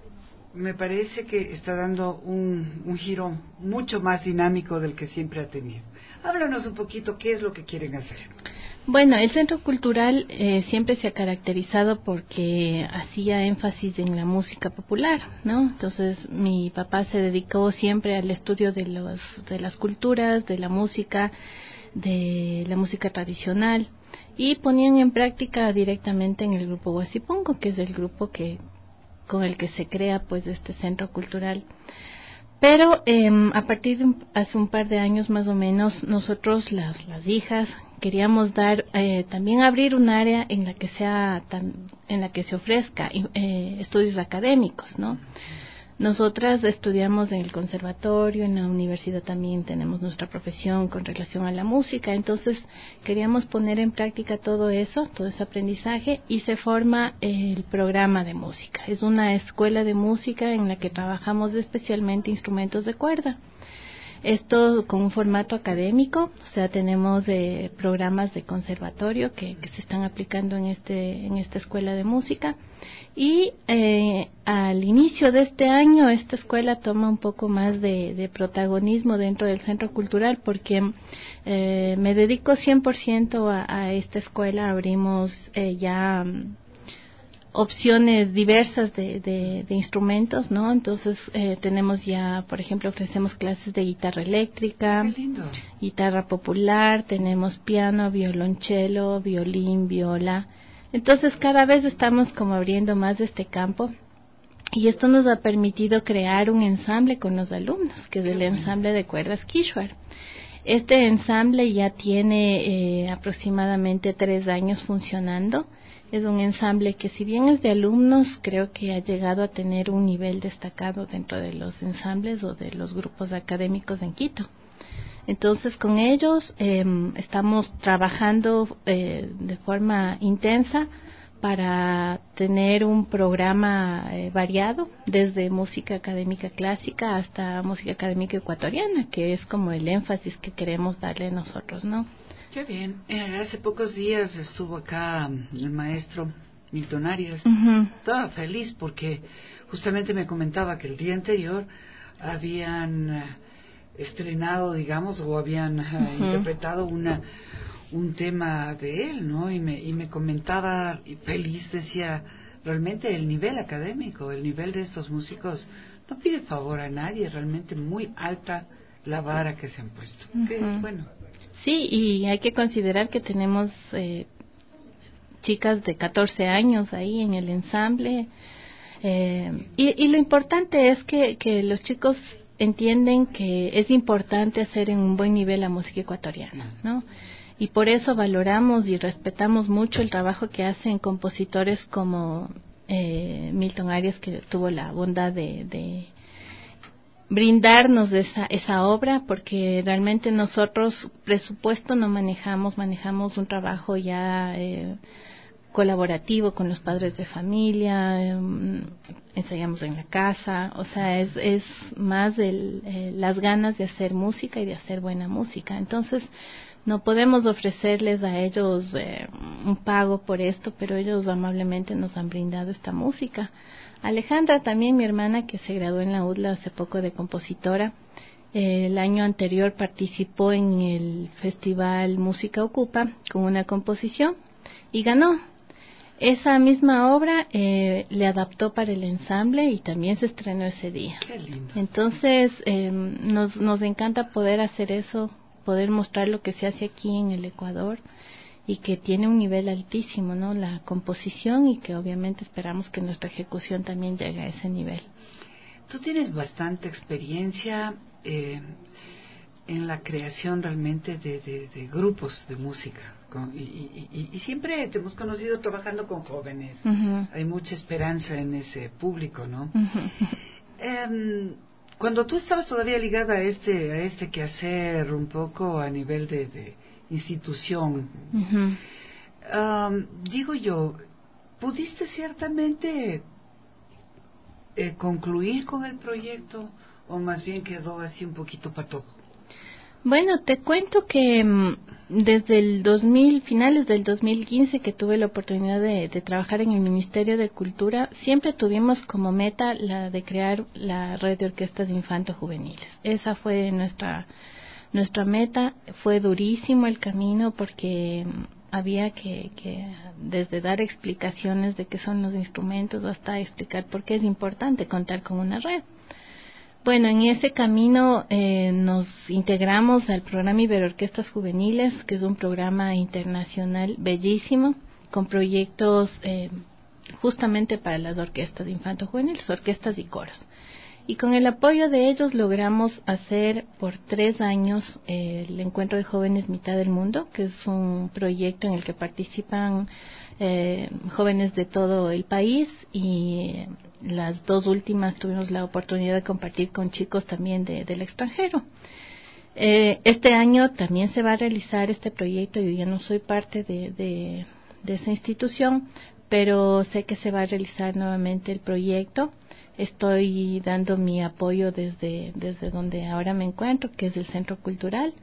me parece que está dando un, un giro mucho más dinámico del que siempre ha tenido. Háblanos un poquito, ¿qué es lo que quieren hacer? Bueno, el Centro Cultural eh, siempre se ha caracterizado porque hacía énfasis en la música popular, ¿no? Entonces, mi papá se dedicó siempre al estudio de los de las culturas, de la música, de la música tradicional, y ponían en práctica directamente en el grupo Huasipungo, que es el grupo que con el que se crea pues este Centro Cultural. Pero eh, a partir de un, hace un par de años más o menos, nosotros las las hijas queríamos dar eh, también abrir un área en la que sea tan, en la que se ofrezca eh, estudios académicos, ¿no? Nosotras estudiamos en el conservatorio, en la universidad también tenemos nuestra profesión con relación a la música, entonces queríamos poner en práctica todo eso, todo ese aprendizaje, y se forma el programa de música. Es una escuela de música en la que trabajamos especialmente instrumentos de cuerda. Esto con un formato académico, o sea, tenemos eh, programas de conservatorio que, que se están aplicando en este en esta escuela de música, y eh, al inicio de este año esta escuela toma un poco más de, de protagonismo dentro del Centro Cultural porque eh, me dedico cien por ciento a, a esta escuela. Abrimos eh, ya opciones diversas de, de, de instrumentos, ¿no? Entonces eh, tenemos ya, por ejemplo, ofrecemos clases de guitarra eléctrica, guitarra popular, tenemos piano, violonchelo, violín, viola. Entonces cada vez estamos como abriendo más de este campo, y esto nos ha permitido crear un ensamble con los alumnos, que es el ensamble de cuerdas Kishwar. Este ensamble ya tiene eh, aproximadamente tres años funcionando. Es un ensamble que, si bien es de alumnos, creo que ha llegado a tener un nivel destacado dentro de los ensambles o de los grupos académicos en Quito. Entonces, con ellos eh, estamos trabajando eh, de forma intensa para tener un programa eh, variado, desde música académica clásica hasta música académica ecuatoriana, que es como el énfasis que queremos darle nosotros, ¿no? Qué bien. Eh, hace pocos días estuvo acá el maestro Milton Arias. Uh-huh. Estaba feliz porque justamente me comentaba que el día anterior habían uh, estrenado, digamos, o habían uh, uh-huh. interpretado una un tema de él, ¿no? Y me y me comentaba, y feliz, decía, realmente el nivel académico, el nivel de estos músicos no pide favor a nadie, realmente muy alta la vara que se han puesto. Uh-huh. Que es bueno. Sí, y hay que considerar que tenemos eh, chicas de catorce años ahí en el ensamble, eh, y, y lo importante es que, que los chicos entienden que es importante hacer en un buen nivel la música ecuatoriana, ¿no? Y por eso valoramos y respetamos mucho el trabajo que hacen compositores como eh, Milton Arias, que tuvo la bondad de... de brindarnos esa esa obra, porque realmente nosotros presupuesto no manejamos, manejamos un trabajo ya eh, colaborativo con los padres de familia, eh, ensayamos en la casa, o sea, es es más el, eh, las ganas de hacer música y de hacer buena música. Entonces, no podemos ofrecerles a ellos eh, un pago por esto, pero ellos amablemente nos han brindado esta música. Alejandra también, mi hermana, que se graduó en la U D L A hace poco de compositora, eh, el año anterior participó en el festival Música Ocupa con una composición y ganó. Esa misma obra eh, le adaptó para el ensamble y también se estrenó ese día. Qué lindo. Entonces, eh, nos, nos encanta poder hacer eso, poder mostrar lo que se hace aquí en el Ecuador, y que tiene un nivel altísimo, ¿no? La composición, y que obviamente esperamos que nuestra ejecución también llegue a ese nivel. Tú tienes bastante experiencia eh, en la creación realmente de, de, de grupos de música con, y, y, y, y siempre te hemos conocido trabajando con jóvenes. Uh-huh. Hay mucha esperanza en ese público, ¿no? Uh-huh. Eh, cuando tú estabas todavía ligada a este a este quehacer un poco a nivel de, de institución, uh-huh. um, digo yo, ¿pudiste ciertamente eh, concluir con el proyecto o más bien quedó así un poquito patojo? Bueno, te cuento que um, desde el dos mil, finales del dos mil quince, que tuve la oportunidad de, de trabajar en el Ministerio de Cultura, siempre tuvimos como meta la de crear la red de orquestas infanto-juveniles. Esa fue nuestra nuestra meta. Fue durísimo el camino porque um, había que, que desde dar explicaciones de qué son los instrumentos hasta explicar por qué es importante contar con una red. Bueno, en ese camino eh, nos integramos al programa Iberorquestas Juveniles, que es un programa internacional bellísimo, con proyectos eh, justamente para las orquestas infanto-juveniles, orquestas y coros. Y con el apoyo de ellos logramos hacer por tres años eh, el Encuentro de Jóvenes Mitad del Mundo, que es un proyecto en el que participan eh, jóvenes de todo el país, y las dos últimas tuvimos la oportunidad de compartir con chicos también de, del extranjero. Eh, este año también se va a realizar este proyecto. Yo ya no soy parte de, de, de esa institución, pero sé que se va a realizar nuevamente el proyecto. Estoy dando mi apoyo desde, desde donde ahora me encuentro, que es el Centro Cultural.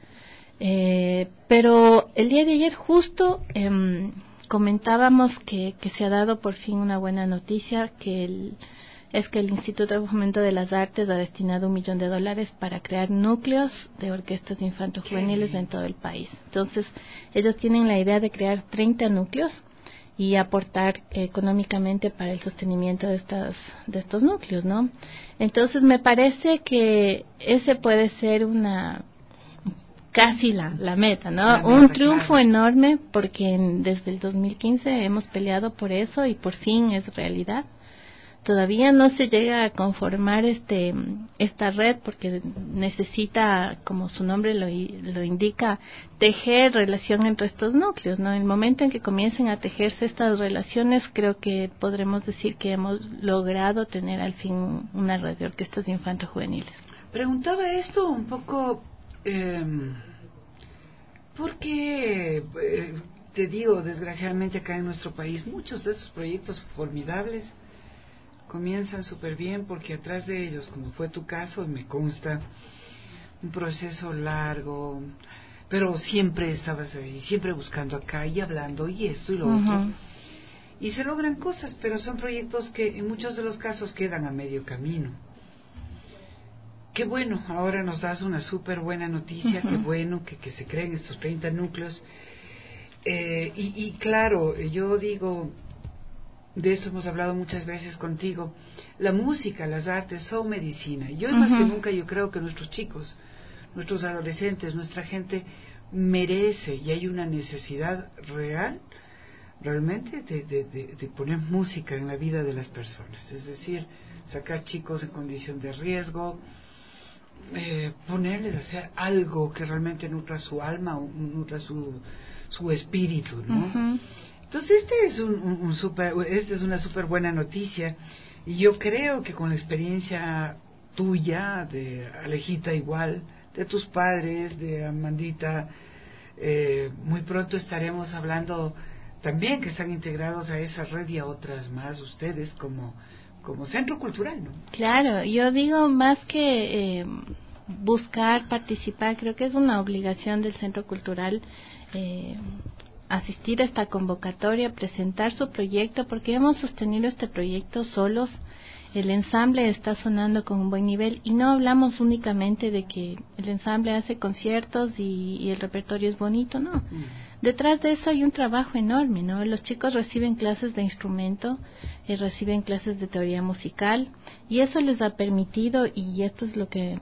Eh, pero el día de ayer justo eh, comentábamos que, que se ha dado por fin una buena noticia, que el, es que el Instituto de Fomento de las Artes ha destinado un millón de dólares para crear núcleos de orquestas infanto-juveniles en todo el país. Entonces, ellos tienen la idea de crear treinta núcleos y aportar eh, económicamente para el sostenimiento de estas de estos núcleos, ¿no? Entonces, me parece que ese puede ser una casi la, la meta, ¿no? La meta, un triunfo claro. enorme, porque en, desde el dos mil quince hemos peleado por eso y por fin es realidad. Todavía no se llega a conformar este esta red porque necesita, como su nombre lo, lo indica, tejer relación entre estos núcleos, ¿no? En el momento en que comiencen a tejerse estas relaciones, creo que podremos decir que hemos logrado tener al fin una red de orquestas infanto-juveniles. Preguntaba esto un poco eh, porque, eh, te digo, desgraciadamente acá en nuestro país muchos de estos proyectos formidables comienzan súper bien, porque atrás de ellos, como fue tu caso, me consta, un proceso largo, pero siempre estabas ahí, siempre buscando acá y hablando y esto y lo uh-huh. otro, y se logran cosas, pero son proyectos que en muchos de los casos quedan a medio camino. Qué bueno, ahora nos das una súper buena noticia, uh-huh. qué bueno que, que se creen estos treinta núcleos, eh, y, y claro, yo digo, de esto hemos hablado muchas veces contigo, la música, las artes son medicina, y hoy uh-huh. más que nunca yo creo que nuestros chicos, nuestros adolescentes, nuestra gente merece, y hay una necesidad real realmente de, de, de, de poner música en la vida de las personas, es decir, sacar chicos en condición de riesgo, eh, ponerles a hacer algo que realmente nutra su alma, nutra su, su espíritu, ¿no? Uh-huh. Entonces este es un, un, un super, esta es una súper buena noticia, y yo creo que con la experiencia tuya, de Alejita igual, de tus padres, de Amandita, eh, muy pronto estaremos hablando también que están integrados a esa red y a otras más ustedes como, como centro cultural, ¿no? Claro, yo digo más que eh, buscar participar, creo que es una obligación del centro cultural eh, asistir a esta convocatoria, presentar su proyecto, porque hemos sostenido este proyecto solos. El ensamble está sonando con un buen nivel, y no hablamos únicamente de que el ensamble hace conciertos y, y el repertorio es bonito, no. Mm. Detrás de eso hay un trabajo enorme, ¿no? Los chicos reciben clases de instrumento, eh, reciben clases de teoría musical, y eso les ha permitido, y esto es lo que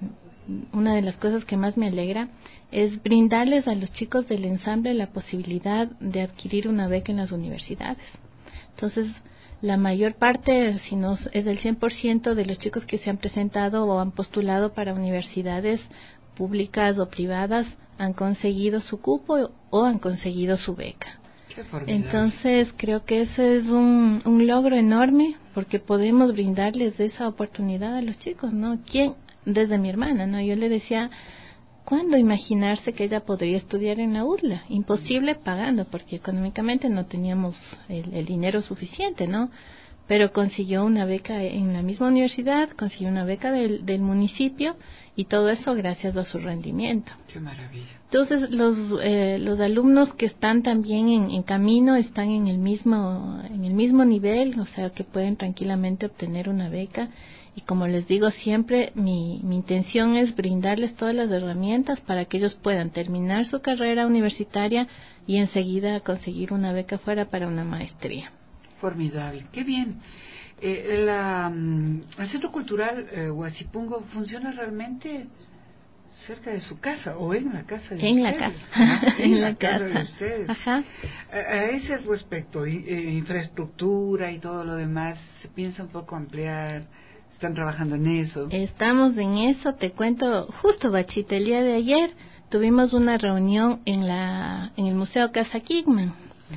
una de las cosas que más me alegra es brindarles a los chicos del ensamble la posibilidad de adquirir una beca en las universidades. Entonces, la mayor parte, si no es del cien por ciento de los chicos que se han presentado o han postulado para universidades públicas o privadas, han conseguido su cupo o han conseguido su beca. Qué formidable. Entonces, creo que eso es un, un logro enorme, porque podemos brindarles esa oportunidad a los chicos, ¿no? ¿Quién? Desde mi hermana, ¿no? Yo le decía, ¿cuándo imaginarse que ella podría estudiar en la U D L A? Imposible pagando, porque económicamente no teníamos el, el dinero suficiente, ¿no? Pero consiguió una beca en la misma universidad, consiguió una beca del, del municipio, y todo eso gracias a su rendimiento. Qué maravilla. Entonces, los eh, los alumnos que están también en, en camino están en el mismo en el mismo nivel, o sea, que pueden tranquilamente obtener una beca. Y como les digo siempre, mi, mi intención es brindarles todas las herramientas para que ellos puedan terminar su carrera universitaria y enseguida conseguir una beca fuera para una maestría. Formidable, qué bien. Eh, la, el Centro Cultural eh, Huasipungo funciona realmente cerca de su casa o en la casa de en ustedes. La casa. Ah, en, en la, la casa, casa de ustedes. Ajá. A, a ese respecto, y, eh, infraestructura y todo lo demás, ¿se piensa un poco ampliar? ¿Están trabajando en eso? Estamos en eso, te cuento, justo Bachita, el día de ayer tuvimos una reunión en la en el Museo Casa Kigman.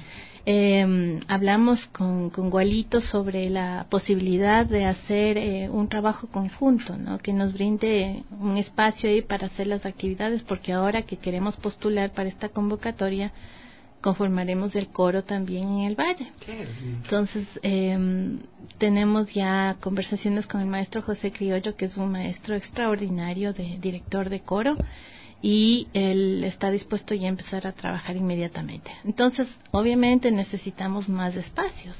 Eh, hablamos con, con Gualito sobre la posibilidad de hacer eh, un trabajo conjunto, ¿no? Que nos brinde un espacio ahí para hacer las actividades, porque ahora que queremos postular para esta convocatoria, conformaremos el coro también en el Valle. Entonces, eh, tenemos ya conversaciones con el maestro José Criollo, que es un maestro extraordinario, de director de coro, y él está dispuesto ya a empezar a trabajar inmediatamente. Entonces, obviamente necesitamos más espacios,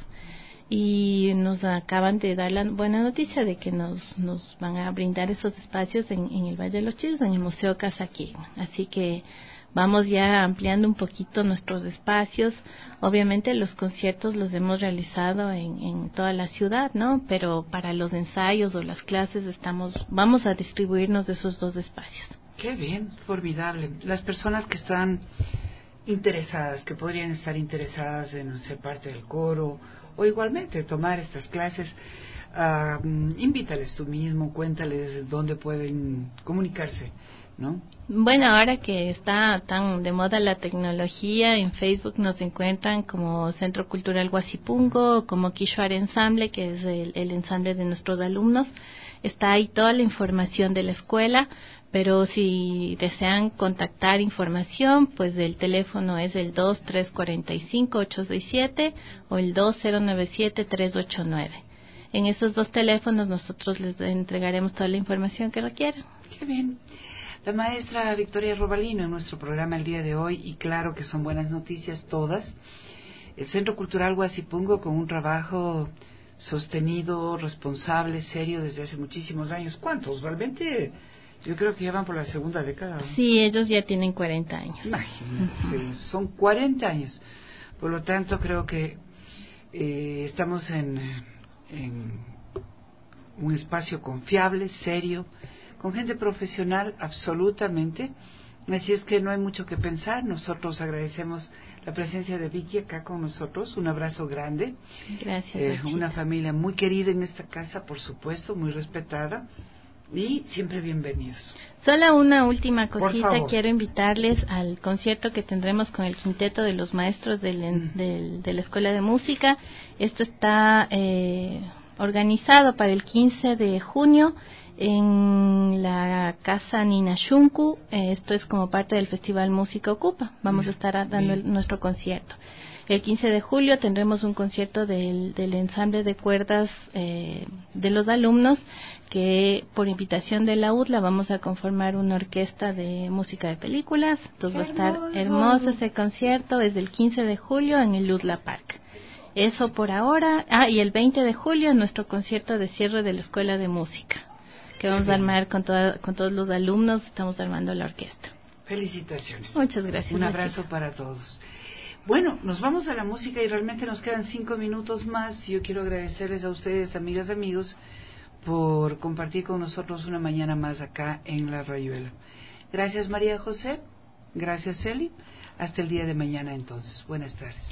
y nos acaban de dar la buena noticia de que nos nos van a brindar esos espacios en, en el Valle de los Chillos, en el Museo Casa Kigman. Así que vamos ya ampliando un poquito nuestros espacios. Obviamente los conciertos los hemos realizado en, en toda la ciudad, ¿no? Pero para los ensayos o las clases estamos vamos a distribuirnos de esos dos espacios. Qué bien, formidable. Las personas que están interesadas, que podrían estar interesadas en ser parte del coro o igualmente tomar estas clases, uh, invítales tú mismo, cuéntales dónde pueden comunicarse, ¿no? Bueno, ahora que está tan de moda la tecnología, en Facebook nos encuentran como Centro Cultural Huasipungo, como Kishuar Ensamble, que es el, el ensamble de nuestros alumnos. Está ahí toda la información de la escuela, pero si desean contactar información, pues el teléfono es el dos tres cuatro cinco ocho seis siete o el dos cero nueve siete tres ocho nueve. En esos dos teléfonos nosotros les entregaremos toda la información que requieran. Qué bien. La maestra Victoria Robalino en nuestro programa el día de hoy, y claro que son buenas noticias todas. El Centro Cultural Huasipungo, con un trabajo sostenido, responsable, serio desde hace muchísimos años. ¿Cuántos? Realmente yo creo que ya van por la segunda década, ¿no? Sí, ellos ya tienen cuarenta años. Imagínate, uh-huh. Son cuarenta años. Por lo tanto, creo que eh, estamos en, en un espacio confiable, serio, con gente profesional absolutamente. Así es que no hay mucho que pensar. Nosotros agradecemos la presencia de Vicky acá con nosotros. Un abrazo grande. Gracias. Eh, una familia muy querida en esta casa, por supuesto, muy respetada. Y siempre bienvenidos. Solo una última cosita, quiero invitarles al concierto que tendremos con el quinteto de los maestros del, mm. del, de la Escuela de Música. Esto está eh, organizado para el quince de junio en la Casa Ninashunku. Eh, esto es como parte del Festival Música Ocupa. Vamos a estar dando el, nuestro concierto. El quince de julio tendremos un concierto del, del ensamble de cuerdas eh, de los alumnos, que por invitación de la U D L A vamos a conformar una orquesta de música de películas. Entonces va a estar hermoso ese concierto. Es del quince de julio en el U D L A Park. Eso por ahora. Ah, y el veinte de julio nuestro concierto de cierre de la Escuela de Música, que vamos a armar con, toda, con todos los alumnos. Estamos armando la orquesta. Felicitaciones. Muchas gracias. Un abrazo para todos. Bueno, nos vamos a la música y realmente nos quedan cinco minutos más. Yo quiero agradecerles a ustedes, amigas, amigos, por compartir con nosotros una mañana más acá en La Rayuela. Gracias, María José. Gracias, Celi. Hasta el día de mañana, entonces. Buenas tardes.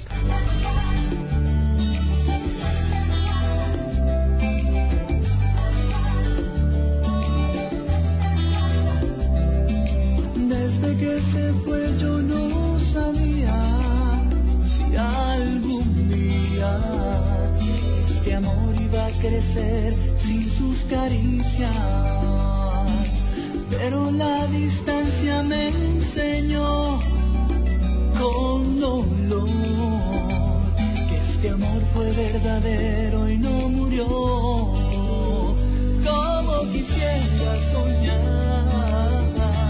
Desde que se fue yo no sabía si algún día este amor iba a crecer sin sus caricias, pero la distancia me enseñó con dolor que este amor fue verdadero y no murió. Como quisiera soñar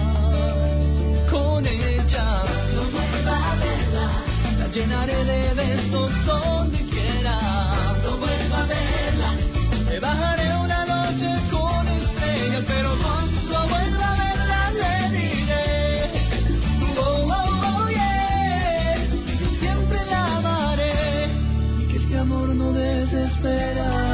con ella, no vuelva a verla, la llenaré de besos donde quiera. No vuelva a verla, me bajaré una noche con estrellas, pero cuando vuelva a verla le diré, oh, oh, oh, yeah, yo siempre la amaré y que este amor no desespera.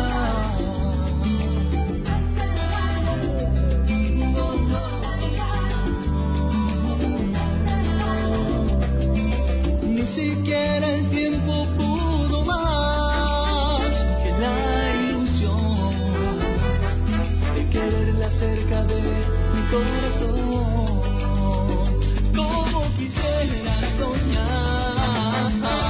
Ni siquiera el tiempo pudo más que la ilusión de quererla cerca de mi corazón. Como quisiera soñar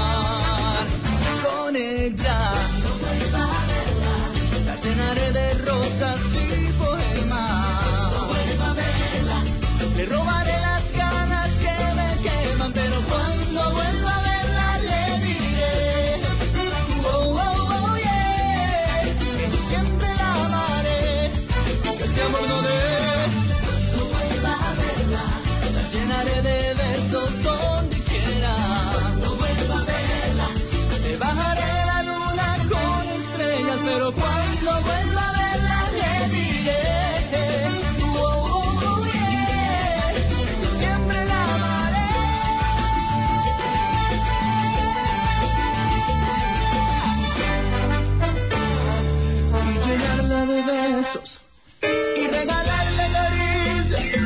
con ella. No vuelva a verla, la llenaré de rosas y poemas. No vuelva a verla, le robaré las ganas que me queman, pero cuando vuelva a verla le diré, oh, oh, oh, yeah, que yo siempre la amaré, que este amor no de. No vuelva a verla, la llenaré de besos donde quiera. No vuelva a verla, le bajaré la luna con estrellas, pero cuando vuelva a verla le diré, oh, oh, oh, yeah, yo siempre la amaré. Y llenarla de besos y regalarle caricias.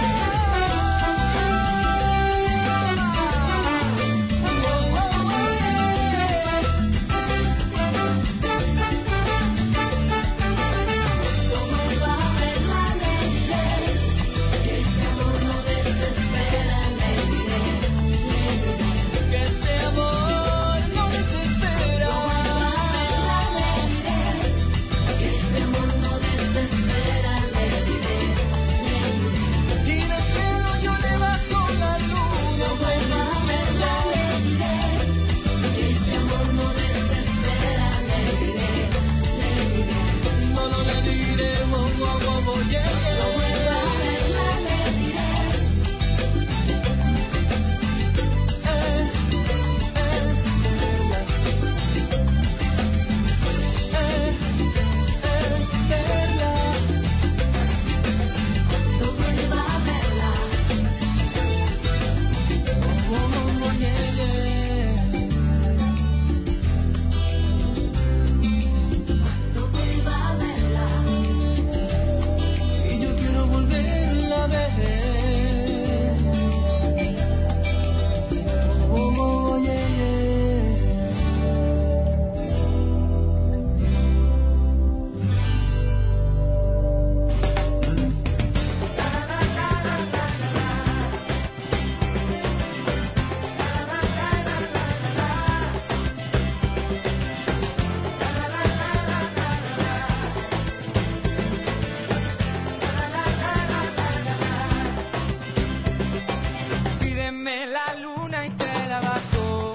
Pídeme la luna y te la bajo,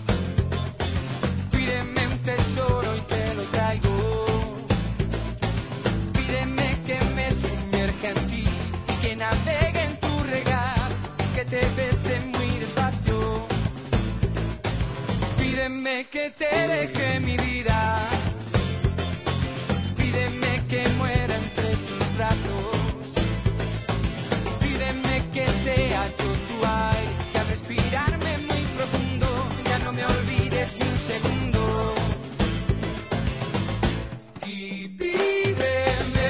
pídeme un tesoro y te lo traigo, pídeme que me sumerja en ti y que navegue en tu regazo, que te bese muy despacio, pídeme que te deje mi vida, pídeme que muera entre tus brazos, pídeme que sea yo tu aire, que al respirarme muy profundo ya no me olvides ni un segundo. Y pídeme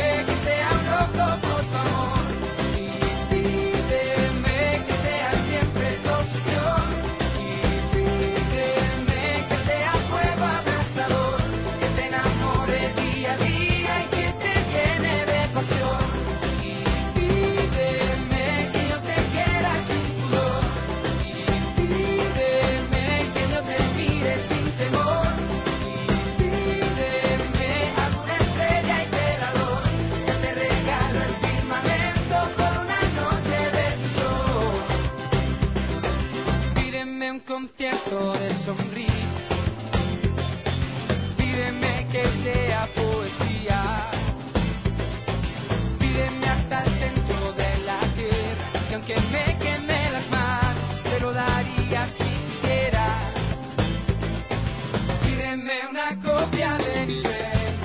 Pídeme una copia de mi ser,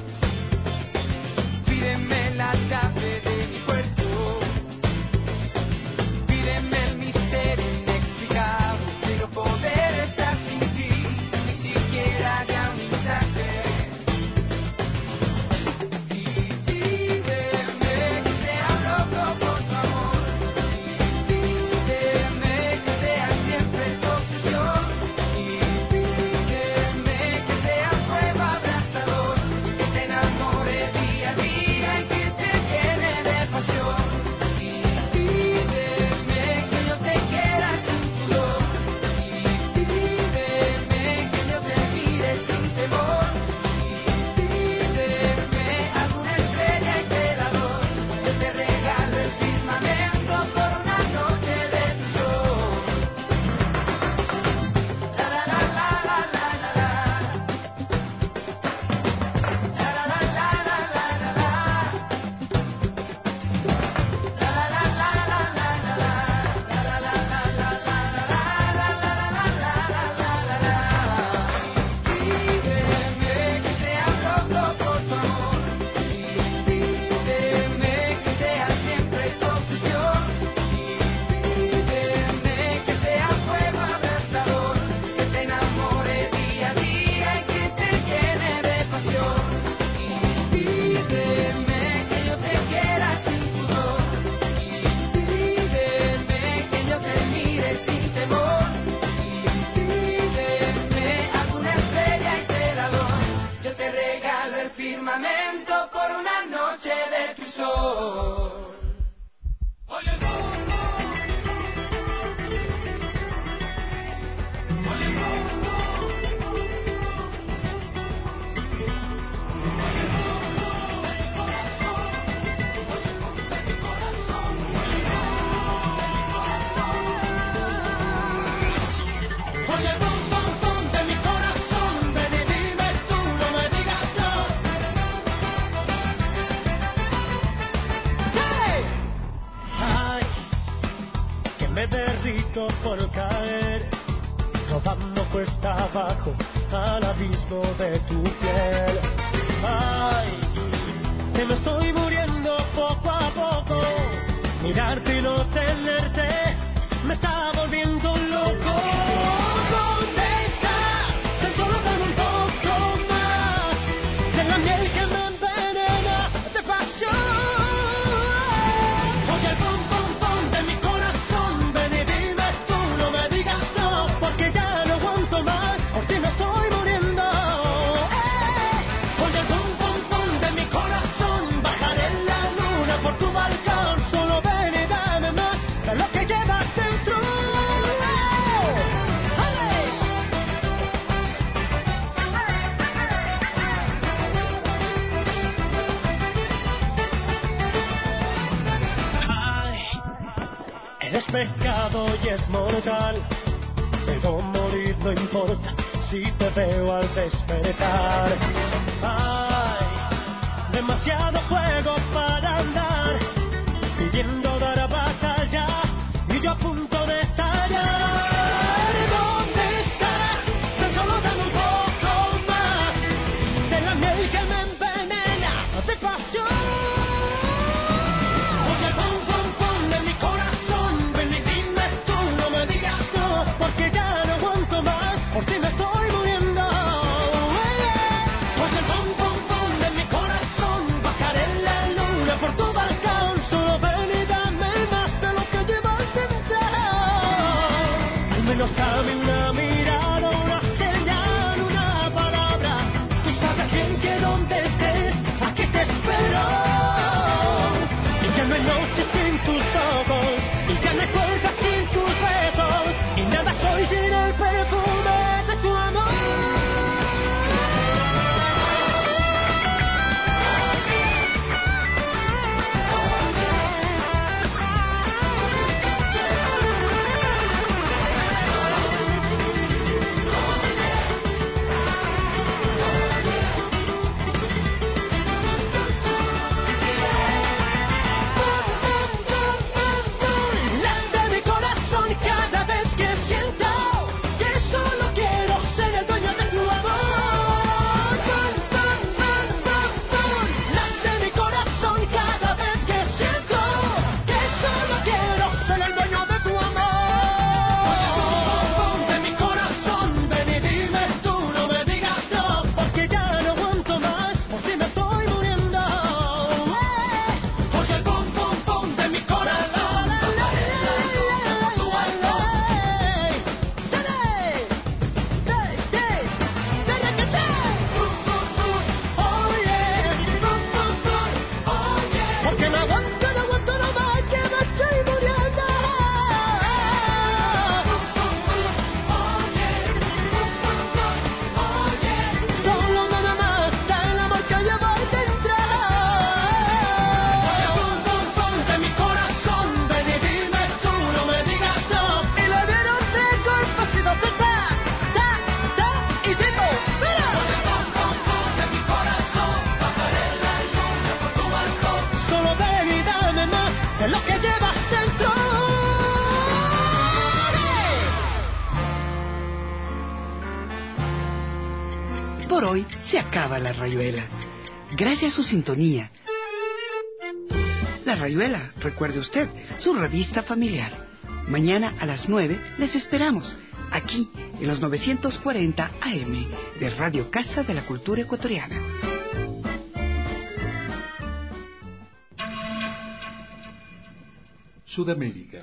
pídeme la llave de mi cuerpo, pídeme el misterio inexplicable de no poder estar sin ti, ni siquiera ya un instante. Y pídeme que sea loco por tu amor, y pídeme que sea siempre tu obsesión, y pídeme que sea fuego abrasador, que te enamore día a día y que te llene de pasión. Y pídeme que yo te quiera sin pudor, y pídeme que yo te mire sin temor, y pídeme alguna estrella y velador, yo te regalo el firmamento por una noche de tu sol. La la la la la la la la. La la la la la la la la. La la la la la la la la. La la la la la la la la. Pídeme que sea loco por tu amor, y pídeme que sea siempre tu obsesión, y pídeme que sea fuego abrasador, que te enamore día a día y que te llene de pasión. Y pídeme que yo te quiera sin pudor, y pídeme que yo te mire sin temor, y pídeme alguna estrella y velador, yo te regalo el firmamento por una noche de tu sol. Oye, bom, bom, bom de mi corazón, ven y dime tú, no me digas no. ¡Hey! Ay, que me derrito por caer, rodando cuesta abajo al abismo de tu piel. Ay, que me estoy muriendo poco a poco, mirarte y no tenerte me está volviendo loco. ¿Dónde estás? Tan solo dame un poco más de la miel que me envenena de pasión. Oye, bom, bom, bom de mi corazón, ven y dime tú, no me digas no, Porque ya no aguanto más, por ti me estoy muriendo. Eh. Oye, bom, bom, bom de mi corazón, bajaré la luna por tu balcón, Solo ven y dame más de lo que llevas dentro. Ay, eres pecado y es mortal, pero morir no importa si te veo al despertar. Ay, demasiado fuego para andar, pidiendo dar batalla y yo a punto de estallar. ¿Dónde estás? Tan solo dame un poco más de la miel que me envenena de pasión. Oye, bom, bom, bom de mi corazón, ven y dime tú, no me digas no, Porque ya no aguanto más, por ti me estoy muriendo. Oye, bom, bom, bom de mi corazón, bajaré la luna por tu balcón, Por hoy se acaba la rayuela. Gracias a su sintonía. La Rayuela, recuerde usted, su revista familiar. Mañana a las nueve les esperamos, aquí en los novecientos cuarenta A M de Radio Casa de la Cultura Ecuatoriana. Sudamérica.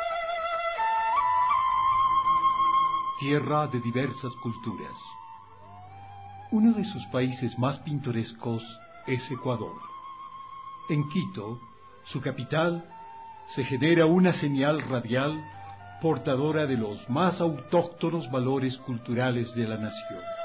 Tierra de diversas culturas. Uno de sus países más pintorescos es Ecuador. En Quito, su capital, se genera una señal radial portadora de los más autóctonos valores culturales de la nación.